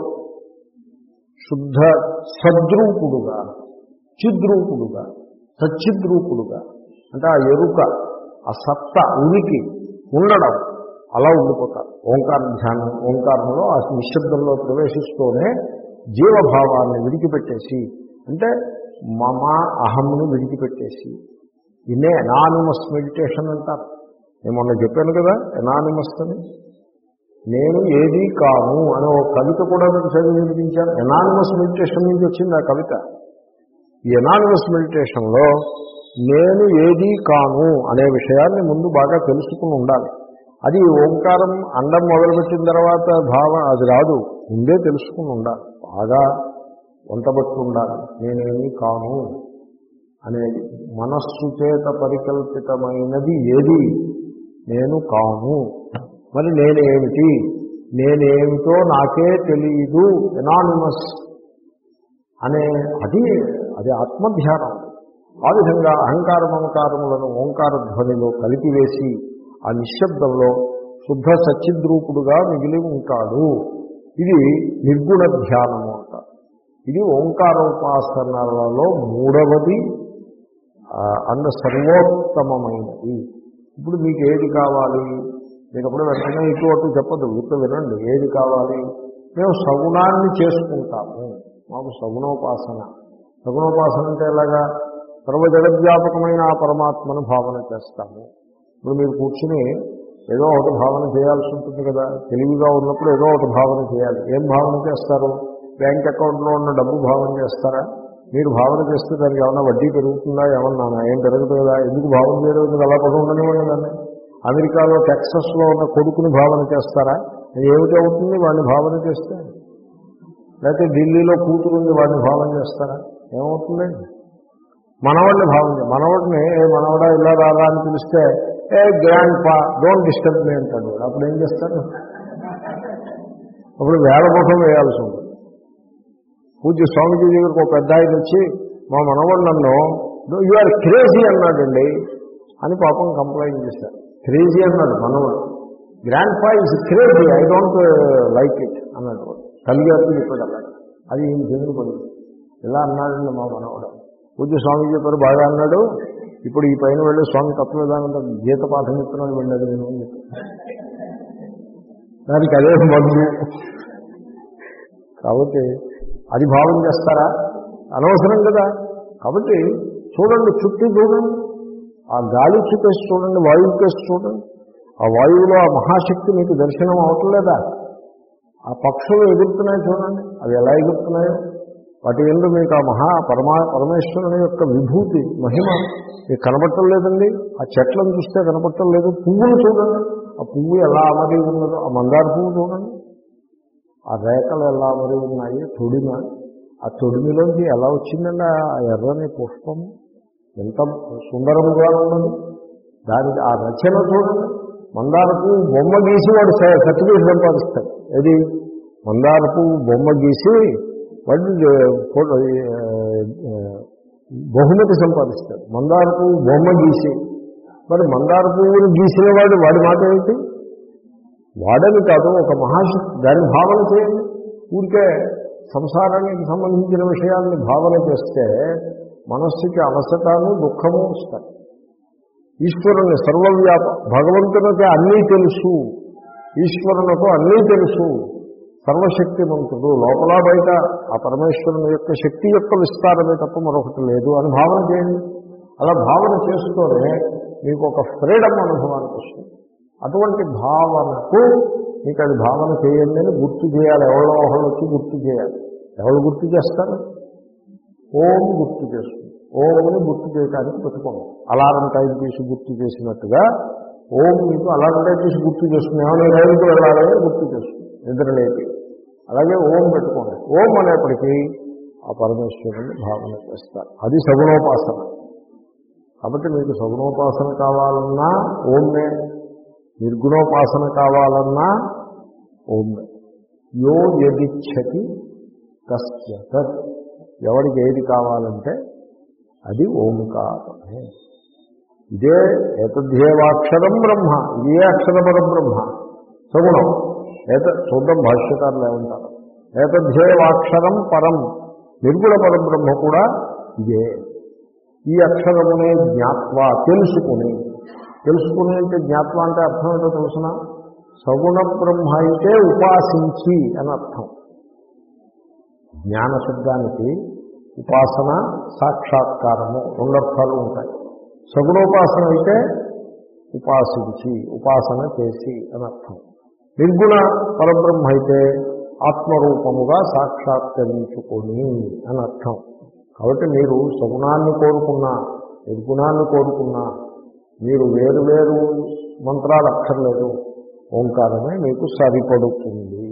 శుద్ధ సద్రూపుడుగా, చిద్రూపుడుగా, సచ్చిద్రూపుడుగా, అంటే ఆ ఎరుక, ఆ సత్త, ఉనికి ఉండడం, అలా ఉండిపోతారు. ఓంకార ధ్యానం, ఓంకారంలో ఆ నిశ్శబ్దంలో ప్రవేశిస్తూనే జీవభావాన్ని విడిచిపెట్టేసి, అంటే మమ అహంను విడిచిపెట్టేసి, ఇన్నే ఎనానిమస్ మెడిటేషన్ అంటారు. నేను మొన్న చెప్పాను కదా ఎనానిమస్ అని. నేను ఏదీ కాను అనే ఒక కవిత కూడా మీకు చదివి వినిపించాను. ఎనానిమస్ మెడిటేషన్ నుంచి వచ్చింది ఆ కవిత. ఈ ఎనానిమస్ మెడిటేషన్లో నేను ఏదీ కాను అనే విషయాన్ని ముందు బాగా తెలుసుకుని ఉండాలి. అది ఓంకారం అండం మొదలుపెట్టిన తర్వాత భావం అది రాదు, ముందే తెలుసుకుని ఉండాలి, బాగా వంటబట్టి ఉండాలి. నేనేమీ కాను అనేది మనస్సు చేత పరికల్పితమైనది ఏది? నేను కాను. మరి నేనేమిటి? నేనేమిటో నాకే తెలియదు. ఎనానిమస్ అనే అది అది ఆత్మధ్యానం. ఆ విధంగా అహంకార మమకారములను ఓంకార ధ్వనిలో కలిపివేసి ఆ నిశ్శబ్దంలో శుద్ధ సచ్చిద్రూపుడుగా మిగిలి ఉంటాడు. ఇది నిర్గుణ ధ్యానము అంటారు. ఇది ఓంకార ఉపాసనలలో మూడవది అన్న సర్వోత్తమమైనది. ఇప్పుడు మీకు ఏది కావాలి? మీకు అప్పుడు వెంటనే ఇటు అటు చెప్పదు, ఇటు వినండి. ఏది కావాలి? మేము సగుణాన్ని చేసుకుంటాము, మాకు సగుణోపాసన. సగుణోపాసన అంటే ఎలాగా? సర్వ జగద్వ్యాపకమైన ఆ పరమాత్మను భావన చేస్తాము. ఇప్పుడు మీరు కూర్చుని ఏదో ఒకటి భావన చేయాల్సి ఉంటుంది కదా. తెలివిగా ఉన్నప్పుడు ఏదో ఒకటి భావన చేయాలి. ఏం భావన చేస్తారు? బ్యాంక్ అకౌంట్లో ఉన్న డబ్బు భావన చేస్తారా? మీరు భావన చేస్తే దానికి ఏమన్నా వడ్డీ పెరుగుతుందా? ఏమన్నా ఏం పెరగదు కదా. ఎందుకు భావన చేయడం? ఎందుకు అలా పడి ఉండనివ్వండి దాన్ని. అమెరికాలో టెక్సస్లో ఉన్న కొడుకుని భావన చేస్తారా? ఏమిటి అవుతుంది వాడిని భావన చేస్తే? లేకపోతే ఢిల్లీలో కూతురుంది వాడిని భావన చేస్తారా? ఏమవుతుంది? మనవాడిని భావన చేయాలి. మనవాడిని ఏ మనవడా ఇలా రాదా అని పిలిస్తే ఏ grandpa don't disturb me అంటాడు. అప్పుడు ఏం చేస్తారు? అప్పుడు వేల ముఖం వేయాల్సి ఉంటుంది. పూజ్య స్వామిజీ దగ్గరకు ఒక పెద్ద ఆయన వచ్చి మా మనవాడు నన్ను యు ఆర్ క్రేజీ అన్నాడండి అని పాపం కంప్లైంట్ చేశారు. క్రేజీ అన్నాడు మనవాడు. Grandpa is crazy, I don't like it అన్నాడు. తల్లిగారికి చెప్పాడు అలా. అది ఏం చెందుకు పడింది. ఇలా అన్నాడండి మా మనవాడు. పూజ్య స్వామిజీ చెప్పారు, బాగా అన్నాడు. ఇప్పుడు ఈ పైన వెళ్ళి స్వామి తత్వవేదానంద గీత పాఠం చెప్తున్నాడు వెళ్ళాడు నేను అని చెప్పి దానికి అదే మందు. కాబట్టి అది భావన చేస్తారా? అనవసరం కదా. కాబట్టి చూడండి, చుట్టూ చూడండి, ఆ గాలి చూపేసి చూడండి, వాయువు కేసి చూడండి. ఆ వాయువులో ఆ మహాశక్తి మీకు దర్శనం అవట్లేదా? ఆ పక్షులు ఎగురుతున్నాయి చూడండి, అవి ఎలా ఎగురుతున్నాయో. వాటి ఎందు మీకు ఆ మహా పరమా పరమేశ్వరుని యొక్క విభూతి మహిమ మీకు కనబట్టం లేదండి. ఆ చెట్లను చూస్తే కనబట్టం లేదు. పువ్వులు చూడండి, ఆ పువ్వు ఎలా అమరి ఉన్నదో. ఆ మందార పువ్వు చూడండి, ఆ రేఖలు ఎలా అమరి ఉన్నాయి. తొడిమ, ఆ తొడిమిలోంచి ఎలా వచ్చిందండి ఆ ఎర్రని పుష్పము? ఎంత సుందరముగా ఉన్నది. దానికి ఆ రచన చూడండి. మందార పువ్వు బొమ్మ గీసి వాడు సర్టిఫికేట్ సంపాదిస్తాడు. ఇది మందార పువ్వు బొమ్మ గీసి వాడిని బహుమతి సంపాదిస్తాడు. మందార పువ్వు బొమ్మ గీసి, మరి మందార పువ్వుని గీసిన వాడు వాడి మాట ఏమిటి? వాడని కాదు, ఒక మహాశక్తి. దాన్ని భావన చేయండి. ఊరికే సంసారానికి సంబంధించిన విషయాన్ని భావన చేస్తే మనస్సుకి అలసటను దుఃఖము వస్తాయి. ఈశ్వరుని సర్వవ్యాప భగవంతునికి అన్నీ తెలుసు, ఈశ్వరునకు అన్నీ తెలుసు, సర్వశక్తిమంతుడు, లోపల బయట ఆ పరమేశ్వరుని యొక్క శక్తి యొక్క విస్తారమే తప్ప మరొకటి లేదు అని భావన చేయండి. అలా భావన చేస్తూనే మీకు ఒక ఫ్రీడమ్ అనుభవానికి వస్తుంది. అటువంటి భావనకు మీకు అది భావన చేయండి అని గుర్తు చేయాలి. ఎవరో ఒకళ్ళు వచ్చి గుర్తు చేయాలి. ఎవరు గుర్తు చేస్తారు? ఓం గుర్తు చేస్తుంది. ఓంని గుర్తు చేయడానికి పెట్టుకోండి. అలారం టైం తీసి గుర్తు చేసినట్టుగా ఓం మీకు అలారం టైం తీసి గుర్తు చేస్తుంది. ఏమైనా రైలుకి వెళ్ళాలని గుర్తు చేస్తుంది నిద్రలేపి. అలాగే ఓం పెట్టుకోండి. ఓం అనేప్పటికీ ఆ పరమేశ్వరుని భావన చేస్తారు. అది సగుణోపాసన. కాబట్టి మీకు సగుణోపాసన కావాలన్నా ఓంనే, నిర్గుణోపాసన కావాలన్నా ఓంనే. యో యదిచ్చతి తస్య తత్. ఎవరికి ఏది కావాలంటే అది ఓంకారమే. ఇదే ఏతధ్యేవాక్షరం బ్రహ్మ, ఇదే అక్షరపర బ్రహ్మ సగుణం. ఏత చూద్దాం భాష్యకారులు ఏమంటారు. ఏతధ్యేవాక్షరం పరం, నిర్గుణ పరబ్రహ్మ కూడా ఇదే. ఈ అక్షరమునే జ్ఞాత్వ, తెలుసుకుని. తెలుసుకుని అంటే జ్ఞాత్వ అంటే అర్థం ఏంటో తెలుసిన? సగుణ బ్రహ్మ అయితే ఉపాసించి అని అర్థం. జ్ఞాన శబ్దానికి ఉపాసన, సాక్షాత్కారము రెండు అర్థాలు ఉంటాయి. సగుణోపాసన అయితే ఉపాసించి, ఉపాసన చేసి అని అర్థం. నిర్గుణ పరబ్రహ్మ అయితే ఆత్మరూపముగా సాక్షాత్కరించుకొని అని అర్థం. కాబట్టి మీరు సగుణాన్ని కోరుకున్నా, నిర్గుణాన్ని కోరుకున్నా మీరు వేరు వేరు మంత్రాలు అక్కర్లేదు. ఓంకారమే మీకు సరిపడుతుంది.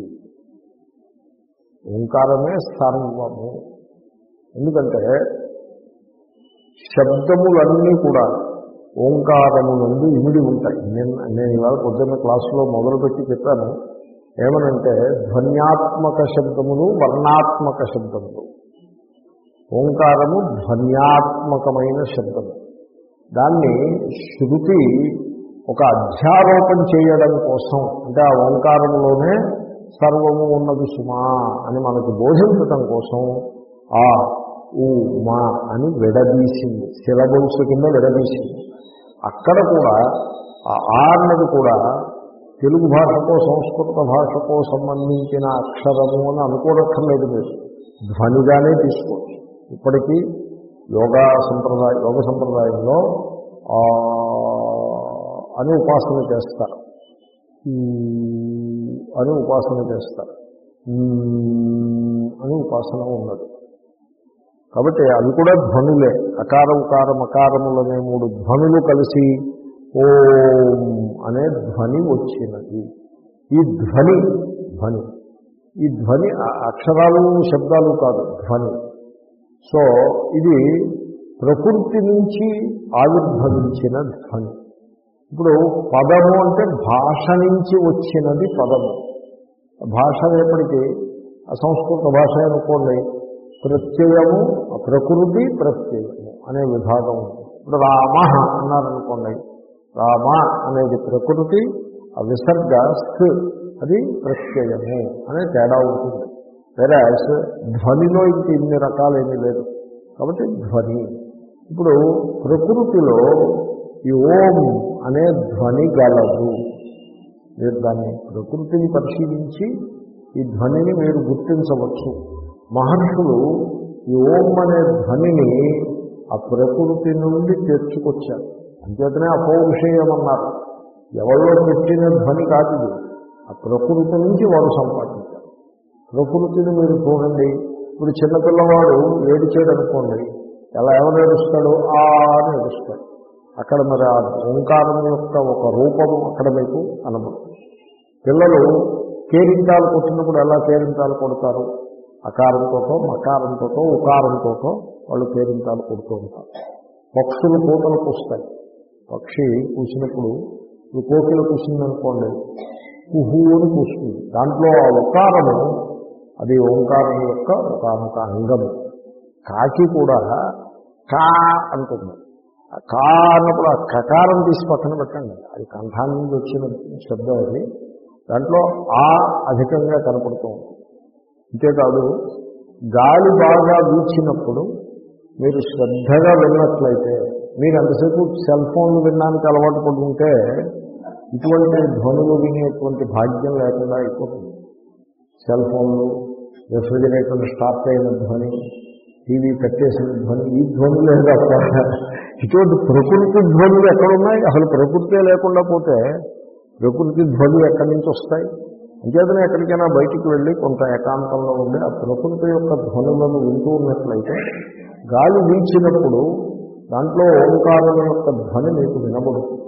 ఓంకారమే సర్వము. ఎందుకంటే శబ్దములన్నీ కూడా ఓంకారమునందు ఇమిడి ఉంటాయి. నేను నేను ఇవాళ పొద్దున్న క్లాసులో మొదలుపెట్టి చెప్పాను. ఏమనంటే ధ్వన్యాత్మక శబ్దములు, వర్ణాత్మక శబ్దములు. ఓంకారము ధ్వన్యాత్మకమైన శబ్దము. దాన్ని శృతి ఒక అధ్యారోపణ చేయడం కోసం, అంటే ఆ ఓంకారములోనే సర్వము ఉన్నది సుమా అని మనకు బోధించటం కోసం ఆ ఊ మా అని విడదీసింది, సిలబుల్స్ కింద విడదీసింది. అక్కడ కూడా ఆ ఆ అన్నది కూడా తెలుగు భాషకో సంస్కృత భాషకో సంబంధించిన అక్షరము అని అనుకోనక్కర్లేదు. మీరు ధ్వనిగానే తీసుకోవచ్చు. ఇప్పటికీ యోగా సంప్రదాయ యోగ సంప్రదాయంలో అని ఉపాసన చేస్తారు, అని ఉపాసన చేస్తారు అని ఉపాసన ఉన్నది. కాబట్టి అవి కూడా ధ్వనులే. అకార ఉకార మకారములనే మూడు ధ్వనులు కలిసి ఓం అనే ధ్వని వచ్చినది. ఈ ధ్వని ధ్వని ఈ ధ్వని అక్షరాలు శబ్దాలు కాదు, ధ్వని. సో ఇది ప్రకృతి నుంచి ఆవిర్భవించిన ధ్వని. ఇప్పుడు పదము అంటే భాష నుంచి వచ్చినది పదము. భాష అనేప్పటికీ సంస్కృత భాష అనుకోండి, ప్రత్యయము ప్రకృతి ప్రత్యయము అనే విభాగం ఉంది. ఇప్పుడు రామ అన్నారనుకోండి, రామ అనేది ప్రకృతి, ఆ విసర్గ స్థ్ అది ప్రత్యయము అనే తేడా ఉంటుంది. వేరే ధ్వనిలో ఇంక ఇన్ని రకాలేమీ లేదు. కాబట్టి ధ్వని. ఇప్పుడు ప్రకృతిలో ఈ ఓం అనే ధ్వని గలదు. మీరు దాన్ని ప్రకృతిని పరిశీలించి ఈ ధ్వనిని మీరు గుర్తించవచ్చు. మహర్షులు ఈ ఓం అనే ధ్వనిని ఆ ప్రకృతి నుండి తెచ్చుకొచ్చారు. అంచేతనే అపౌరుషేయమన్నారు. ఎవరిలో పెట్టిన ధ్వని కాదు ఇది, ఆ ప్రకృతి నుంచి వారు సంపాదించారు. ప్రకృతిని మీరు చూడండి. ఇప్పుడు చిన్నపిల్లవాడు ఏడిచాడు అనుకోండి, ఎలా ఎవరు ఏడుస్తాడు? ఆ అని ఏడుస్తాడు. అక్కడ మరి ఆ ఓంకారం యొక్క ఒక రూపము అక్కడ మీకు కనబడుతుంది. పిల్లలు కేరింతాలు కొట్టినప్పుడు ఎలా కేరింతాలు కొడతారు? అకారంతోటో మకారంతోటో ఉకారంతోటో వాళ్ళు కేరింతాలు కొడుతూ ఉంటారు. పక్షులు కూతలు కూస్తాయి. పక్షి కూసినప్పుడు ఇప్పుడు కోకిల కూసిందనుకోండి, కుహు అని కూస్తుంది. దాంట్లో ఆ ఉకారము అది ఓంకారం యొక్క ఒక అంగము. కాకి కూడా కా అంటుంది. కా అన్నప్పుడు ఆ కకారం తీసి పక్కన పెట్టండి, అది కంఠాన్ని నుంచి వచ్చిన శబ్దం. అది దాంట్లో ఆ అధికంగా కనపడుతూ ఉంటుంది. అంతేకాదు గాలి బాగా వీచినప్పుడు మీరు శ్రద్ధగా విన్నట్లయితే, మీరు ఎంతసేపు సెల్ ఫోన్లు వినడానికి అలవాటు పడుతుంటే ఇటువంటి ధ్వనులు వినేటువంటి భాగ్యం లేకుండా అయిపోతుంది. సెల్ ఫోన్లు, రెఫ్రిజిరేటర్ స్టార్ట్ అయిన ధ్వని, టీవీ కట్టేసిన ధ్వని, ఈ ధ్వనులే తప్ప ఇటువంటి ప్రకృతి ధ్వనులు ఎక్కడున్నాయి? అసలు ప్రకృతే లేకుండా పోతే ప్రకృతి ధ్వనులు ఎక్కడి నుంచి వస్తాయి? అంచేతనే ఎక్కడికైనా బయటికి వెళ్ళి కొంత ఏకాంతంలో ఉండి ఆ ప్రకృతి యొక్క ధ్వనులను వింటూ ఉన్నట్లయితే గాలి వీచినప్పుడు దాంట్లో ఓంకారం యొక్క ధ్వని మీకు వినబడుతుంది.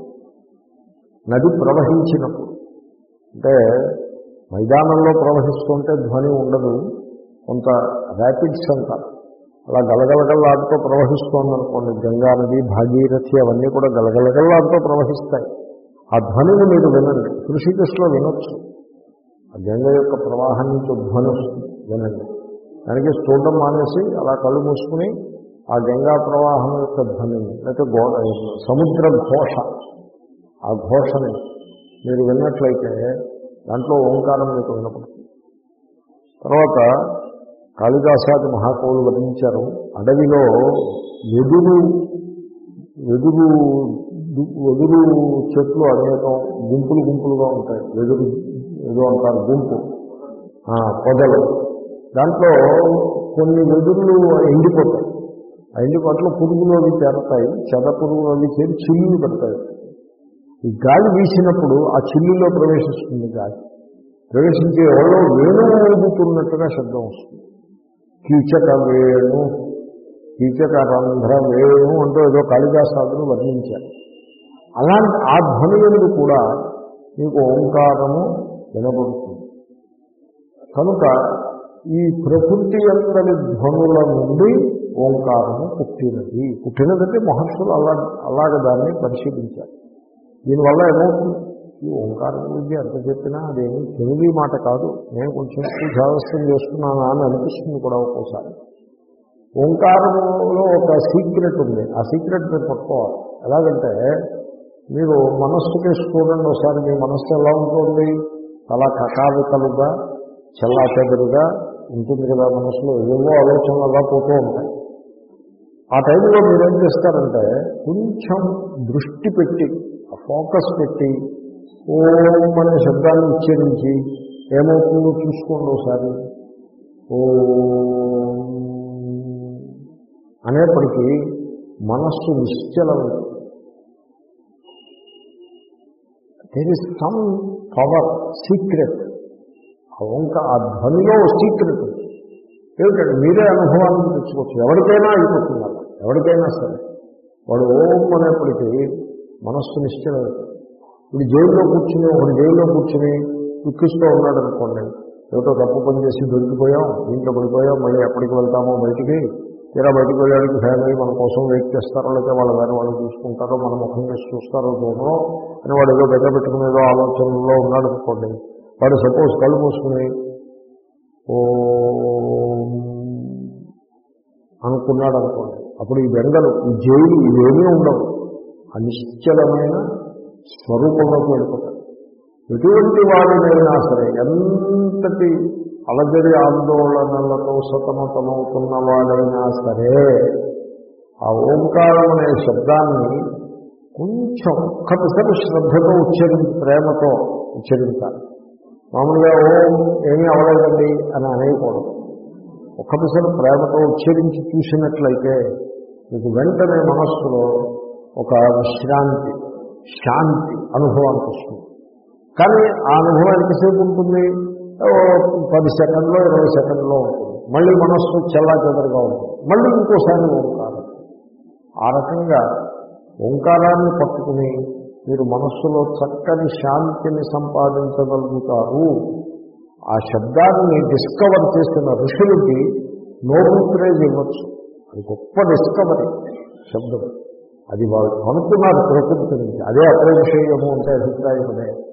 నది ప్రవహించినప్పుడు, అంటే మైదానంలో ప్రవహిస్తుంటే ధ్వని ఉండదు, కొంత ర్యాపిడ్స్ అంటారు, అలా గలగలగల్లాడుతూ ప్రవహిస్తోందనుకోండి, గంగా నది, భాగీరథి అవన్నీ కూడా గలగలగల్లాడుతూ ప్రవహిస్తాయి. ఆ ధ్వనిని మీరు వినండి. హృషికేశ్లో వినొచ్చు, ఆ గంగ యొక్క ప్రవాహం నుంచి ధ్వని వస్తుంది, వినండి. దానికి చూడడం మానేసి అలా కళ్ళు మూసుకుని ఆ గంగా ప్రవాహం యొక్క ధ్వనిని, లేకపోతే గో సముద్ర ఘోష, ఆ ఘోషని మీరు విన్నట్లయితే దాంట్లో ఓంకారం మీకు వినపడుతుంది. తర్వాత కాళిదాసాది మహాకవులు వర్ణించారు, అడవిలో వెదురు వెదురు వెదురు చెట్లు అనేకం గుంపులు గుంపులుగా ఉంటాయి. వెదురు ఏదో అంటారు గుంపు, పొదలు. దాంట్లో కొన్ని వెదురులు ఎండిపోతాయి. ఆ ఎండిపోట్లో పురుగులు అవి చేరతాయి, చెద పురుగులు అవి చేరి చిల్లులు పెడతాయి. ఈ గాలి వీసినప్పుడు ఆ చిల్లులో ప్రవేశిస్తుంది. గాలి ప్రవేశించే ఎవరో వేణువు ఊగుతున్నట్టుగా శబ్దం వస్తుంది. కీచక వేణు, కీచక రంధ్ర వేణు అంటూ ఏదో కాళిదాసాదులు వర్ణించారు. అలాంటి ఆ ధ్వనులు కూడా మీకు ఓంకారము వినబడుతుంది. కనుక ఈ ప్రకృతి అంతటి ధ్వనుల నుండి ఓంకారము పుట్టినది. పుట్టినదంటే మహర్షులు అలా అలాగ దాన్ని పరిశీలించారు. దీనివల్ల ఏమవుతుంది? ఈ ఓంకారం గురించి ఎంత చెప్పినా అదేమి తెలుగు మాట కాదు. నేను కొంచెం జాగ్రత్తం చేస్తున్నానా అని అనిపిస్తుంది కూడా ఒక్కోసారి. ఓంకారంలో ఒక సీక్రెట్ ఉంది. ఆ సీక్రెట్ మీరు పట్టుకోవాలి. ఎలాగంటే మీరు మనస్సుకి చూడండి ఒకసారి, మీ మనస్సు ఎలా ఉంటుంది? చాలా కకావికలుగా చల్లా చెదరుగా ఉంటుంది కదా, మనసులో ఏవో ఆలోచనలు అలా పోతూ ఉంటాయి. ఆ టైంలో మీరేం చేస్తారంటే కొంచెం దృష్టి పెట్టి, ఫోకస్ పెట్టి ఓం అనే శబ్దాన్ని ఉచ్చరించి ఏమవుతుందో చూసుకోండి ఒకసారి. ఓం అనేప్పటికీ మనస్సు నిశ్చలమైంది. There is some power, secret. ఆ ఓంక ఆ ధ్వనిలో సీక్రెట్ ఏమిటంటే మీరే అనుభవాన్ని తెచ్చుకోవచ్చు. ఎవరికైనా అయిపోతున్నారు, ఎవరికైనా సరే వాడు ఓం అనేప్పటికీ మనస్సు నిశ్చలమైంది. ఇప్పుడు జైల్లో కూర్చుని ఒకటి జైల్లో కూర్చుని దుఃఖిస్తూ ఉన్నాడు అనుకోండి, ఏదో తప్పు పని చేసి దొరికిపోయాం, దీంట్లో పడిపోయాం, మళ్ళీ ఎప్పటికి వెళ్తామో బయటికి, తీరా బయటికి వెళ్ళడానికి ఫ్యామిలీ మన కోసం వెయిట్ చేస్తారో, లేకపోతే వాళ్ళ దాన్ని వాళ్ళు చూసుకుంటారో, మన ముఖం చేసి చూస్తారో చూడరో అని వాడు ఏదో బెగ్గ పెట్టుకునేదో ఆలోచనలో ఉన్నాడు అనుకోండి. వాడు సపోజ్ కళ్ళు మూసుకుని ఓ అనుకున్నాడు అనుకోండి, అప్పుడు ఈ బెంగలు, ఈ జైలు ఇవేమీ ఉండవు. అనిశ్చలమైన స్వరూపంలోకి వెళ్ళిపోతాడు. ఎటువంటి వాడినైనా సరే, ఎంతటి అలజడి ఆందోళనలతో సతమతమవుతున్న వాడైనా సరే ఆ ఓంకారం అనే శబ్దాన్ని కొంచెం ఒక్కసారి శ్రద్ధతో ఉచ్చరించి, ప్రేమతో ఉచ్చరించాలి. మామూలుగా ఓం ఏమీ అవలేదండి అని అనేయకూడదు. ఒక్కసారి ప్రేమతో ఉచ్చరించి చూసినట్లయితే మీకు వెంటనే మనస్సులో ఒక విశ్రాంతి, శాంతి అనుభవానికి వస్తుంది. కానీ ఆ అనుభవం ఎంతసేపు ఉంటుంది? పది సెకండ్లో ఇరవై సెకండ్లో ఉంటుంది. మళ్ళీ మనస్సు చల్లా చెదరుగా ఉంటుంది. మళ్ళీ ఇంకోసారి ఓంకారం. ఆ రకంగా ఓంకారాన్ని పట్టుకుని మీరు మనస్సులో చక్కని శాంతిని సంపాదించగలుగుతారు. ఆ శబ్దాన్ని డిస్కవర్ చేసిన ఋషులకి నోబెల్ ప్రైజ్ ఇవ్వచ్చు. అది గొప్ప డిస్కవరీ శబ్దం. అది వాళ్ళు అనుకున్నారు ప్రకృతి నుంచి. అదే అప్రవిషయము అంటే అభిప్రాయం. అదే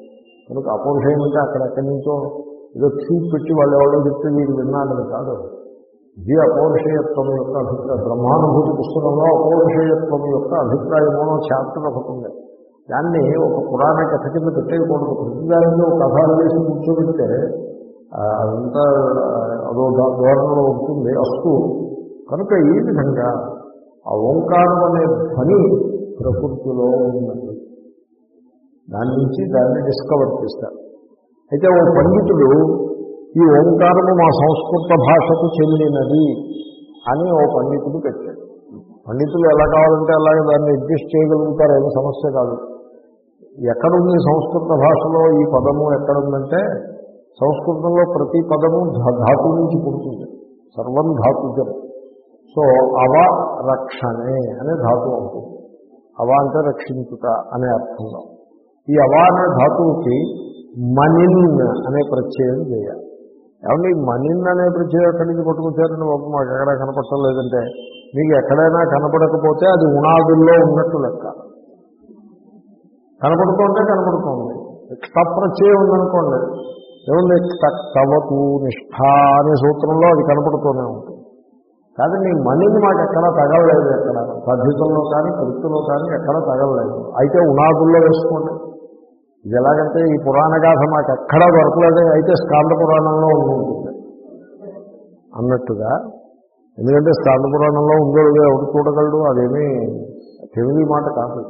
కనుక అపౌరుషేయం అంటే అక్కడెక్కడి నుంచో ఏదో ట్యూబ్ పెట్టి వాళ్ళు ఎవరో చెప్తే మీరు విన్నారని కాదు. ఇది అపౌరుషేయత్వం యొక్క అభిప్రాయం. బ్రహ్మానుభూతి పుస్తకంలో అపౌరుషేయత్వం యొక్క అభిప్రాయమో చాప్టర్ ఒకటి ఉంది. దాన్ని ఒక పురాణ కథ కింద పెట్టేయకూడదు. ప్రతిదానికి ఒక కథ వేసి కూర్చోబెడితే అదంతా అదో ధోరణలో ఉంటుంది అస్తు. కనుక ఈ విధంగా ఆ ఓంకారం అనే ధ్వని ప్రకృతిలో ఉన్నది. దాని నుంచి దాన్ని డిస్కవర్ చేస్తారు. అయితే ఓ పండితుడు ఈ ఓంకారము మా సంస్కృత భాషకు చెందినది అని ఓ పండితుడు పెట్టాడు. పండితులు ఎలా కావాలంటే అలాగే దాన్ని అడ్జస్ట్ చేయగలుగుతారు, ఏమీ సమస్య కాదు. ఎక్కడుంది సంస్కృత భాషలో ఈ పదము ఎక్కడుందంటే సంస్కృతంలో ప్రతి పదము ధాతు నుంచి పుడుతుంది. సర్వం ధాతుజం. సో అవ రక్షణే అనే ధాతువు ఉంటుంది. అవ అంటే రక్షించుట అనే అర్థంలో ఈ అవ అనే ధాతువుకి మనిన్ అనే ప్రత్యయం చేయాలి. ఏమంటే మనిన్ అనే ప్రత్యయం ఎక్కడి నుంచి పట్టుకొచ్చారని బాబు మాకు ఎక్కడా కనపడటం లేదంటే మీకు ఎక్కడైనా కనపడకపోతే అది ఉనాదుల్లో ఉన్నట్టు లెక్క. కనపడుతుంటే కనపడుతుంది. క్షప్రత్యయం ఉందనుకోండి, ఏముంది తవతు నిష్ఠ అనే సూత్రంలో అది కనపడుతూనే ఉంటుంది. కానీ నీ మనీని మాకు ఎక్కడా తగలలేదు. ఎక్కడ పద్ధతుల్లో కానీ కృతుల్లో కానీ ఎక్కడా తగలలేదు. అయితే ఉనాదుల్లో వేసుకోండి. ఇది ఎలాగంటే ఈ పురాణ గాథ మాకు ఎక్కడా దొరకలేదు, అయితే స్కాంద పురాణంలో ఉంటుంది అన్నట్టుగా. ఎందుకంటే స్కాంద పురాణంలో ఉందో ఎవరు చూడగలడు, అదేమీ తెలివి మాట కాదు.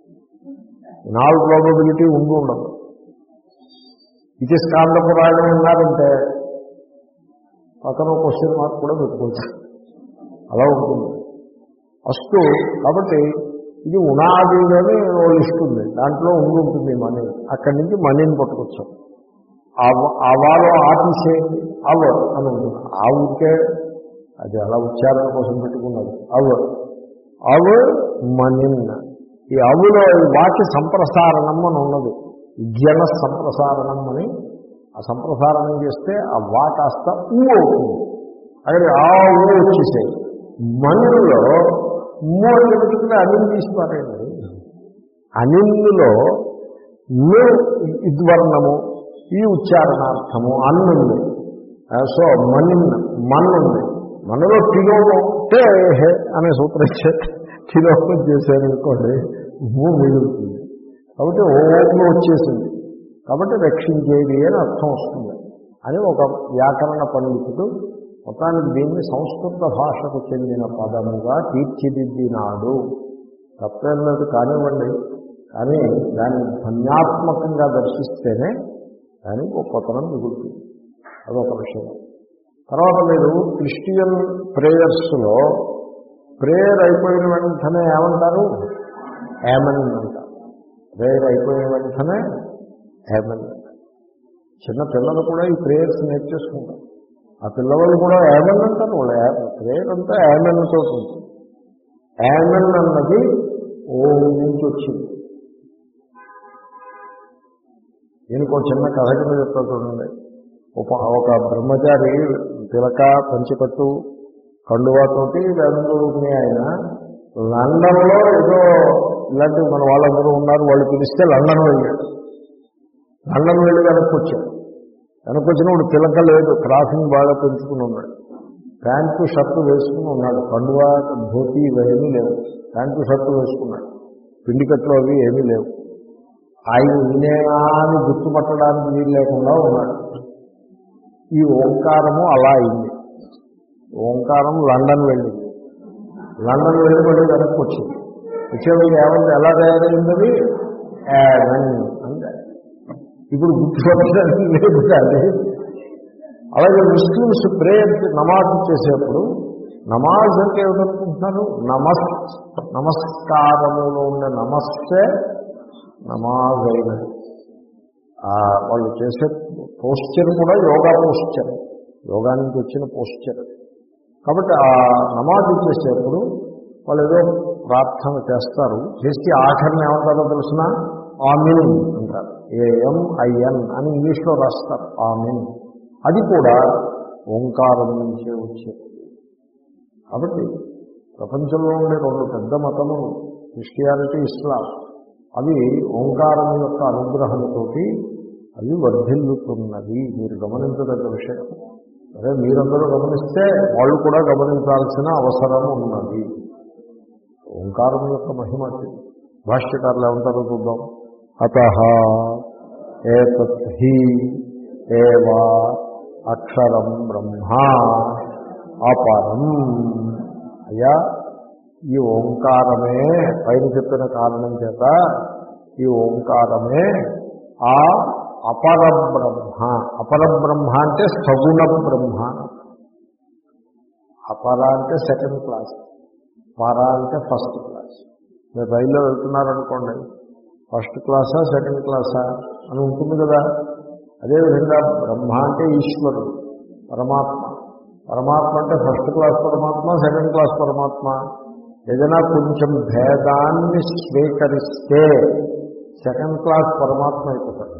నాలుగు ప్రాబబిలిటీ ఉండి ఉండదు. ఇది స్కాంద పురాణం ఉన్నారంటే పక్కన క్వశ్చన్ మార్క్ కూడా పెట్టుకుంటారు. అలా ఉంటుంది అస్తు. కాబట్టి ఇది ఉనాదిలోనే ఓ లిస్ట్ ఉంది, దాంట్లో ఉండి ఉంటుంది మనీ. అక్కడి నుంచి మనీని పట్టుకొచ్చాం. అవాలో ఆపేసేయండి అవ అని ఉంటుంది. ఆ ఊరికే అది అలా ఉచ్చారణ కోసం పెట్టుకున్నది. అవ అవ మనిన్. ఈ అవులో వాకి సంప్రసారణం అని ఉన్నది. జన సంప్రసారణం అని. ఆ సంప్రసారణం చేస్తే ఆ వా కాస్త ఊ అవుతుంది. అక్కడ ఆ ఊ వచ్చేసాయి. మనులో మూడు పెట్టుకుని అనిల్ తీసిపారండి. అనిల్లో ను ఇద్వర్ణము, ఈ ఉచ్చారణార్థము అన్నుంది. సో మనిన్ మన్ ఉంది. మనలో తిలోపం టే అనే సూత్రం ఇచ్చే తిలోపం చేశారనుకోండి మూ మిగులుతుంది. కాబట్టి ఓం వచ్చేసింది. కాబట్టి రక్షించేది అని అర్థం వస్తుంది అని ఒక వ్యాకరణ పండితుడు మొత్తానికి దీన్ని సంస్కృత భాషకు చెందిన పదముగా తీర్చిదిద్దినాడు. తప్పేం లేదు కానివ్వండి, కానీ దాన్ని ధ్వన్యాత్మకంగా దర్శిస్తేనే దానికి గొప్పతనం మిగులుతుంది. అదొక విషయం. తర్వాత మీరు క్రిస్టియన్ ప్రేయర్స్లో ప్రేయర్ అయిపోయిన వెంటనే ఏమంటారు? ఏమన్ అంటారు. ప్రేయర్ అయిపోయిన వెంటనే ఏమన్ అంటారు. చిన్న పిల్లలు కూడా ఈ ప్రేయర్స్ నేర్చేసుకుంటారు. ఆ పిల్లవాళ్ళు కూడా ఏమన్ అంటారు. వాళ్ళు ప్రేయర్ అంతా ఏమన్తో ఉంటుంది. ఏమన్ అన్నది ఓం నుంచి వచ్చింది. దీనికి ఒక చిన్న కథ కింద చెప్తా చూడండి. ఒక ఒక బ్రహ్మచారి తిలక పంచికట్టు కండువాతోటి వేదం చదువుకునే ఆయన లండన్లో ఏదో ఇలాంటి మన వాళ్ళందరూ ఉన్నారు, వాళ్ళు పిలిస్తే లండన్ వెళ్ళాడు. లండన్ వెళ్ళి వెనక్కి వచ్చాడు. వెనక్కి వచ్చినప్పుడు తిలక లేదు, క్రాసింగ్ బాగా పెంచుకుని ఉన్నాడు. ప్యాంటు షర్టు వేసుకుని ఉన్నాడు. కండువా ధోతి ఇవేమీ లేవు. ప్యాంటు షర్టు వేసుకున్నాడు. పిండికట్లు అవి ఏమీ లేవు. ఆయన ఈయనేనా అని గుర్తుపట్టడానికి వీలు లేకుండా ఉన్నాడు. ఈ ఓంకారము అలా అయింది. ఓంకారం లండన్ వెళ్ళింది. లండన్ వెళ్ళి మళ్ళీ వెనక్కి వచ్చింది. వచ్చేవాళ్ళు ఏమంటే ఎలా తయారైంది? యావన్ అంటే ఇప్పుడు గుర్తుపట్టడానికి లేదు. కానీ అలాగే ముస్లిమ్స్ ప్రేయర్ నమాజ్ చేసేప్పుడు నమాజ్ అంటే ఏమిటనుకుంటున్నారు? నమస్ నమస్కారములో ఉండే నమస్తే నమాజ్ అయినది. వాళ్ళు చేసే పోస్చర్ కూడా యోగా పోస్చర్, యోగా నుంచి వచ్చిన పోస్చర్. కాబట్టి ఆ నమాజ్ చేసేప్పుడు వాళ్ళు ఏదో ప్రార్థన చేస్తారు. చేసి ఆఖరిని ఏమంటారో తెలిసిన ఆమీన్ అంటారు. ఏఎం ఐఎన్ అని ఇంగ్లీష్లో రాస్తారు ఆమీన్. అది కూడా ఓంకారం నుంచే వచ్చేది. కాబట్టి ప్రపంచంలో ఉండే రెండు పెద్ద మతములు క్రిస్టియానిటీ, ఇస్లాం, అవి ఓంకారం యొక్క అనుగ్రహంతో అది వర్ధిల్లుతున్నది. మీరు గమనించదగ్గ విషయం. అదే మీరందరూ గమనిస్తే వాళ్ళు కూడా గమనించాల్సిన అవసరం ఉన్నది. ఓంకారం యొక్క మహిమ. భాష్యకారులు ఏమంటారో చూద్దాం. అతః ఏతత్ హి ఏవ అక్షరం బ్రహ్మ అపరం. అయ్యా, ఈ ఓంకారమే పైన చెప్పిన కారణం చేత ఈ ఓంకారమే ఆ అపరబ్రహ్మ. అపరబ్రహ్మ అంటే సగుణ బ్రహ్మ. అపర అంటే సెకండ్ క్లాస్, పర అంటే ఫస్ట్ క్లాస్. మీరు రైల్లో వెళ్తున్నారనుకోండి, ఫస్ట్ క్లాసా సెకండ్ క్లాసా అని ఉంటుంది కదా. అదేవిధంగా బ్రహ్మ అంటే ఈశ్వరుడు, పరమాత్మ. పరమాత్మ అంటే ఫస్ట్ క్లాస్ పరమాత్మ, సెకండ్ క్లాస్ పరమాత్మ. ఏదైనా కొంచెం భేదాన్ని స్వీకరిస్తే సెకండ్ క్లాస్ పరమాత్మ అయిపోతాడు.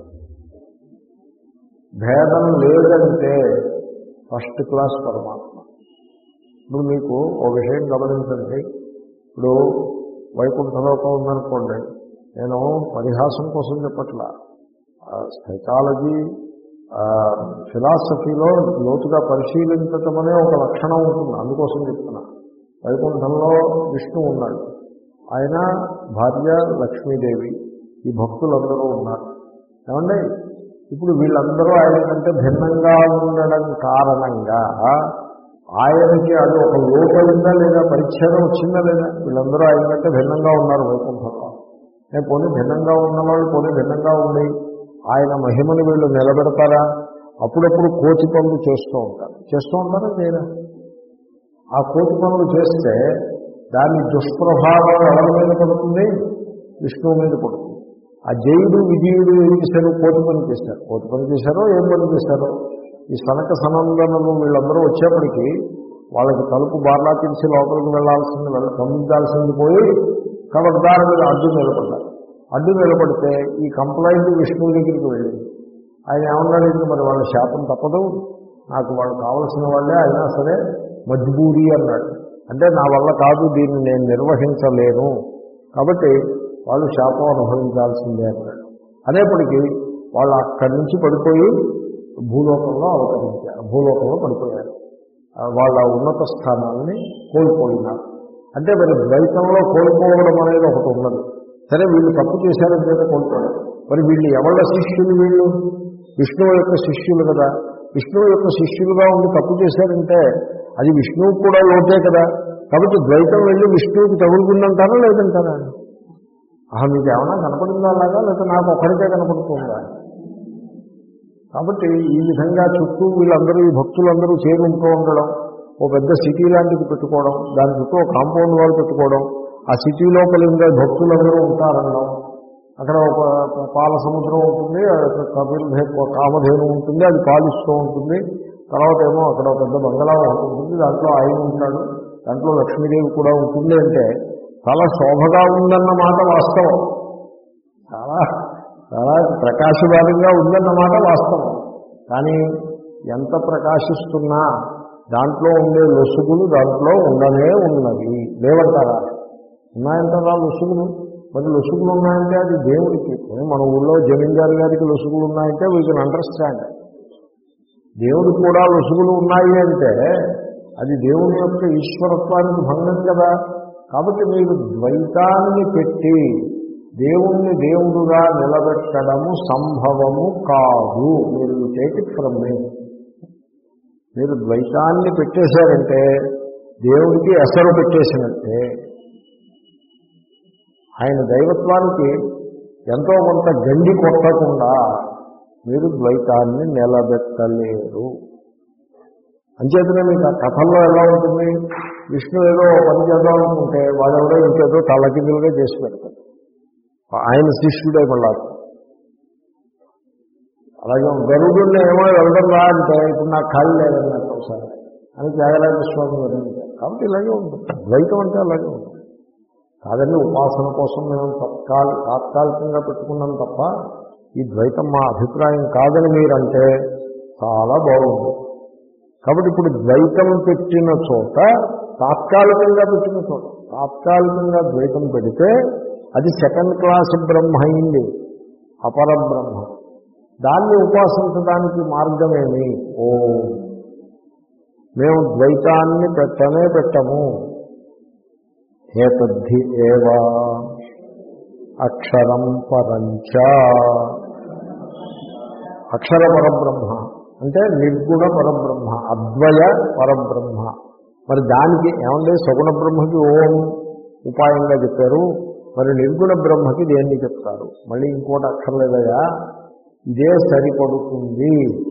భేదం లేదంటే ఫస్ట్ క్లాస్ పరమాత్మ. ఇప్పుడు మీకు ఒక విషయం గమనించండి. ఇప్పుడు వైకుంఠలోకం ఉందనుకోండి, నేను పరిహాసం కోసం చెప్పట్లా. సైకాలజీ ఫిలాసఫీలో లోతుగా పరిశీలించటం అనే ఒక లక్షణం ఉంటుంది, అందుకోసం చెప్తున్నా. వైకుంఠంలో విష్ణు ఉన్నాడు, ఆయన భార్య లక్ష్మీదేవి, ఈ భక్తులందరూ ఉన్నారు. ఏమండి, ఇప్పుడు వీళ్ళందరూ ఆయన కంటే భిన్నంగా ఉండడం కారణంగా ఆయనకి అది ఒక లోపలిందా లేదా, పరిచ్ఛేదం వచ్చిందా లేదా? వీళ్ళందరూ ఆయన కంటే భిన్నంగా ఉన్నారు వైకుంఠంలో. నేను పోనీ భిన్నంగా ఉన్నవాళ్ళు పోనీ భిన్నంగా ఉండి ఆయన మహిమని వీళ్ళు నిలబెడతారా? అప్పుడప్పుడు కోతి పనులు చేస్తూ ఉంటారు. చేస్తూ ఉంటారా చేయరా? ఆ కోతి పనులు చేస్తే దాని దుష్ప్రభావం ఎవరి మీద పడుతుంది? విష్ణువు మీద పడుతుంది. ఆ జయుడు విజయుడు ఏం చేశారు? కోతి పని చేశారు. కోతి పని చేశారో ఏం పని చేశారో, ఈ సనక సనందనలు వీళ్ళందరూ వచ్చేప్పటికీ వాళ్ళకి తలుపు బార్లా తీసి లోపలికి వెళ్లాల్సింది వెళ్ళ పంపించాల్సింది పోయి కబడ్దారి మీద అడ్డు నిలబడ్డారు. అడ్డు నిలబడితే ఈ కంప్లైంట్ విష్ణువు దగ్గరికి వెళ్ళింది. ఆయన ఏమన్నాడు? ఇంక మరి వాళ్ళ శాపం తప్పదు, నాకు వాళ్ళు కావలసిన వాళ్ళే, అయినా సరే మజ్బూరి అన్నాడు. అంటే నా వల్ల కాదు, దీన్ని నేను నిర్వహించలేను, కాబట్టి వాళ్ళు శాపం అనుభవించాల్సిందే అన్నాడు. అనేప్పటికీ వాళ్ళు అక్కడి నుంచి పడిపోయి భూలోకంలో అవతరించారు, భూలోకంలో పడిపోయారు. వాళ్ళ ఉన్నత స్థానాన్ని కోల్పోయినారు. అంటే మరి ద్వైతంలో కోల్పోవడం అనేది ఒకటి ఉన్నది. సరే, వీళ్ళు తప్పు చేశారని చేత కోల్పోయారు. మరి వీళ్ళు ఎవళ్ళ శిష్యులు? వీళ్ళు విష్ణువు యొక్క శిష్యులు కదా. విష్ణువు యొక్క శిష్యులుగా ఉండి తప్పు చేశారంటే అది విష్ణువు కూడా లోటే కదా. కాబట్టి ద్వైతం వెళ్ళి విష్ణువుకి తగులుకుందంటారా లేదంటారా? అహం మీకు ఏమన్నా కనపడిందా అలాగా, లేకపోతే నాకు ఒక్కడికే కనపడుతుందా? కాబట్టి ఈ విధంగా చుట్టూ వీళ్ళందరూ, ఈ భక్తులందరూ చేరుకుంటూ ఉండడం, ఓ పెద్ద సిటీ లాంటిది పెట్టుకోవడం, దాని చుట్టూ ఒక కాంపౌండ్ వాళ్ళు పెట్టుకోవడం, ఆ సిటీ లోపల ఇంకా భక్తులందరూ ఉంటారనడం, అక్కడ ఒక పాల సముద్రం ఉంటుంది, కపిల్ కామధేను ఉంటుంది, అది పాలిస్తూ ఉంటుంది. తర్వాత ఏమో అక్కడ ఒక పెద్ద బంగళా ఉంటుంది, దాంట్లో ఆయన ఉంటాడు, దాంట్లో లక్ష్మీదేవి కూడా ఉంటుంది. అంటే చాలా శోభగా ఉందన్న మాట వాస్తవం, చాలా చాలా ప్రకాశమానంగా ఉందన్నమాట వాస్తవం. కానీ ఎంత ప్రకాశిస్తున్నా దాంట్లో ఉండే లొసుగులు దాంట్లో ఉండనే ఉన్నవి. లేవంటారా? ఉన్నాయంటారా లొసుగులు? మరి లొసుగులు ఉన్నాయంటే అది దేవుడికి. మన ఊళ్ళో జమీందారు గారికి లొసుగులు ఉన్నాయంటే వీ కెన్ అండర్స్టాండ్. దేవుడికి కూడా లొసుగులు ఉన్నాయి అంటే అది దేవుని యొక్క ఈశ్వరత్వానికి భంగం కదా. కాబట్టి మీరు ద్వైతాన్ని పెట్టి దేవుణ్ణి దేవుడుగా నిలబెట్టడము సంభవము కాదు. మీరు టేక్ ఇట్ ఫ్రమ్ మీ. మీరు ద్వైతాన్ని పెట్టేశారంటే దేవుడికి ఎసరు పెట్టేసినట్టే. ఆయన దైవత్వానికి ఎంతో కొంత గండి కొట్టకుండా మీరు ద్వైతాన్ని నిలబెట్టలేరు. అంచేతనే మీకు ఆ కథల్లో ఎలా ఉంటుంది? విష్ణు ఏదో పని చేద్దాం అనుకుంటే వాడెవడో ఇంకేదో తలకిందులుగా చేసి పెడతాడు, ఆయన శిష్యుడే మళ్ళా. అలాగే గరుడుని ఏమో వెళ్ళడం రా అంటే ఇప్పుడు నాకు ఖాళీ లేదన్నట్టు ఒకసారి అని త్యాగరాజ స్వామి వర్ణించారు. కాబట్టి ఇలాగే ఉంటుంది ద్వైతం అంటే, అలాగే ఉంటుంది. కాదండి, ఉపాసన కోసం మేము తత్కాల తాత్కాలికంగా పెట్టుకున్నాం తప్ప ఈ ద్వైతం మా అభిప్రాయం కాదని మీరంటే చాలా బాగుంది. కాబట్టి ఇప్పుడు ద్వైతం పెట్టిన చోట, తాత్కాలికంగా పెట్టిన చోట తాత్కాలికంగా ద్వైతం పెడితే అది సెకండ్ క్లాస్ బ్రహ్మ అయింది, అపరబ్రహ్మ. దాన్ని ఉపాసించడానికి మార్గమేమి? ఓ మేము ద్వైతాన్ని పెట్టనే పెట్టము. ఏతద్ధి ఏవా అక్షరం పరంచ. అక్షర పరబ్రహ్మ అంటే నిర్గుణ పరబ్రహ్మ, అద్వయ పరబ్రహ్మ. మరి దానికి ఏమంటే సగుణ బ్రహ్మకి ఓం ఉపాయంగా చెప్పారు, మరి నిర్గుణ బ్రహ్మకి దేన్ని చెప్తారు? మళ్ళీ ఇంకోటి అక్కర్లేదయా, ఇదే సరిపడుతుంది.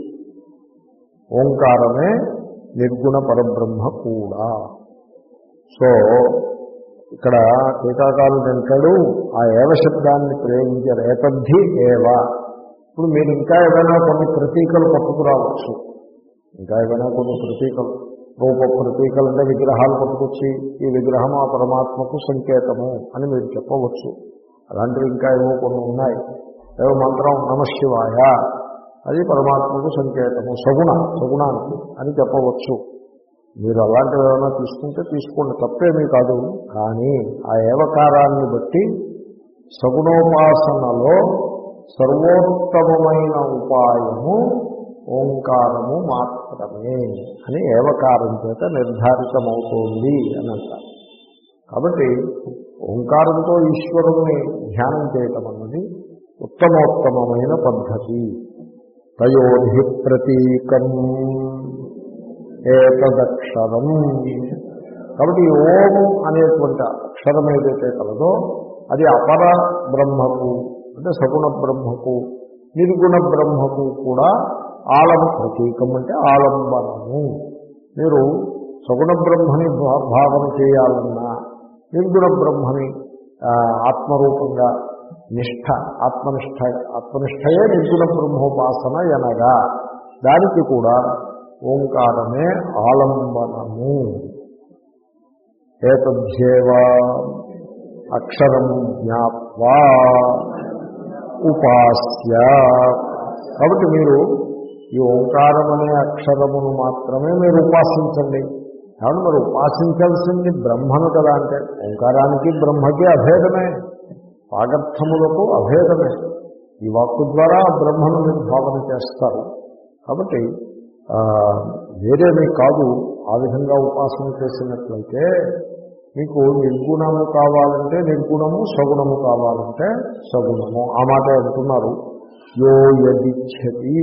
ఓంకారమే నిర్గుణ పరబ్రహ్మ కూడా. సో ఇక్కడ టీకాకారుడు అంటాడు, ఆ ఏవ శబ్దాన్ని ప్రయోగించారు, ఏతద్ధి ఏవ. ఇప్పుడు మీరు ఇంకా ఏదైనా కొన్ని ప్రతీకలు పట్టుకురావచ్చు, ఇంకా ఏదైనా కొన్ని ప్రతీకలు, రూప ప్రతీకలు అంటే విగ్రహాలు పట్టుకొచ్చి ఈ విగ్రహం ఆ పరమాత్మకు సంకేతము అని మీరు చెప్పవచ్చు. అలాంటివి ఇంకా ఏవో కొన్ని ఉన్నాయి. ఏవో మంత్రం నమశివాయ, అది పరమాత్మకు సంకేతము, సగుణ సగుణానికి అని చెప్పవచ్చు. మీరు అలాంటివి ఏమైనా తీసుకుంటే తీసుకోండి, తప్పేమీ కాదు. కానీ ఆ ఏవకారాన్ని బట్టి సగుణోపాసనలో సర్వోత్తమమైన ఉపాయము ఓంకారము మాత్రమే అని ఏవకారం చేత నిర్ధారితమవుతోంది అని అంటారు. కాబట్టి ఓంకారంతో ఈశ్వరుణ్ణి ధ్యానం చేయటం అన్నది ఉత్తమోత్తమైన పద్ధతి. తయోధి ప్రతీకం ఏతదక్షరం. కాబట్టి ఓం అనేటువంటి అక్షరం ఏదైతే కలదో అది అపర బ్రహ్మకు అంటే సగుణ బ్రహ్మకు నిర్గుణ బ్రహ్మకు కూడా ఆలం ప్రతీకం అంటే ఆలంబనము. మీరు సగుణ బ్రహ్మని భావన చేయాలన్నా నిర్గుణ బ్రహ్మని ఆత్మరూపంగా నిష్ఠ ఆత్మనిష్ట ఆత్మనిష్టయే నిర్గుణ బ్రహ్మోపాసన అనగా దానికి కూడా ఓంకారమే ఆలంబనము. ఏతద్యేవ అక్షరం జ్ఞాత్వా ఉపాస్య. కాబట్టి మీరు ఈ ఓంకారం అనే అక్షరమును మాత్రమే మీరు ఉపాసించండి. కాబట్టి మరి ఉపాసించాల్సింది బ్రహ్మను కదా, అంటే ఓంకారానికి బ్రహ్మకి అభేదమే, వాగర్థములకు అభేదమే. ఈ వాక్కు ద్వారా బ్రహ్మను మీరు భావన చేస్తారు. కాబట్టి వేరేమీ కాదు. ఆ విధంగా ఉపాసన చేసినట్లయితే మీకు నిర్గుణము కావాలంటే నిర్గుణము, సగుణము కావాలంటే సగుణము. ఆ మాట అంటున్నారు. యో యదిచ్చతి,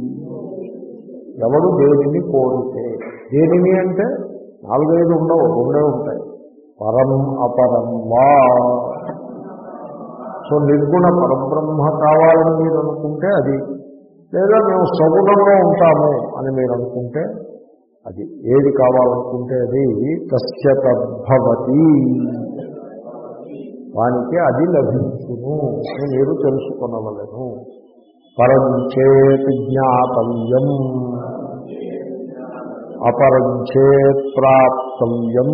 ఎవడు దేనిని కోరితే. దేనిని అంటే నాలుగైదు ఉండవు, రెండే ఉంటాయి. పరం అపరం వా. సో నిర్గుణ పరబ్రహ్మ కావాలని మీరు అనుకుంటే అది, లేదా మేము సగుణంలో ఉంటాము అని మీరు అనుకుంటే అది. ఏది కావాలనుకుంటే అది తస్య తద్భవతి, వానికి అది లభించును అని మీరు తెలుసుకొనవలెను. పరంచేత్ జ్ఞాతవ్యం అపరంచేత్ ప్రాప్తవ్యం.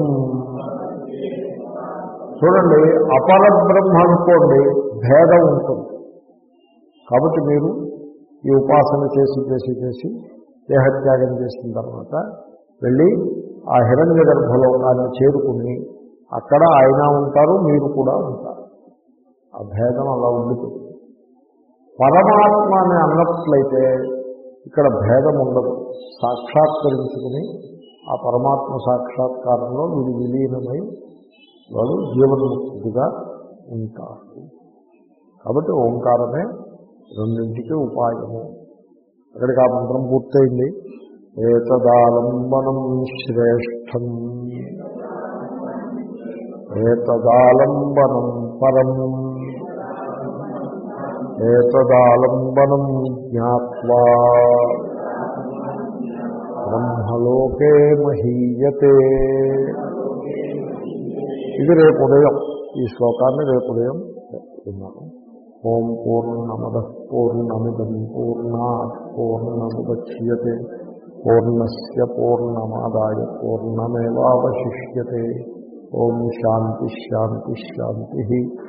చూడండి, అపర బ్రహ్మ అనుకోండి, భేదం ఉంటుంది. కాబట్టి మీరు ఈ ఉపాసన చేసి చేసి చేసి దేహత్యాగం చేసిన తర్వాత వెళ్ళి ఆ హిరణ్య గర్భలోకాన్ని చేరుకుని అక్కడ ఆయన ఉంటారు, మీరు కూడా ఉంటారు. ఆ భేదం అలా ఉండిపోతుంది. పరమాత్మ అని అన్నట్లయితే ఇక్కడ భేదం ఉండదు. సాక్షాత్కరించుకుని ఆ పరమాత్మ సాక్షాత్కారంలో వీడు విలీనమై వాడు జీవన్ముక్తుడిగా ఉంటారు. కాబట్టి ఓంకారమే రెండింటికి ఉపాయము. అక్కడికి ఆ మంత్రం పూర్తయింది. ఏతదాలంబనం శ్రేష్టం ఏతదాలంబనం పరం ఏతదాలంబనం జ్ఞాత్వా బ్రహ్మలోకే మహీయతే. ఇది రేపు ఉదయం, ఈ శ్లోకాన్ని రేపు ఉదయం చెప్తున్నాను. ఓం పూర్ణమదః పూర్ణమిదం పూర్ణాత్ పూర్ణముదచ్యతే పూర్ణస్య పూర్ణమాదాయ పూర్ణమేవావశిష్యతే. ఓం శాంతి శాంతి శాంతి.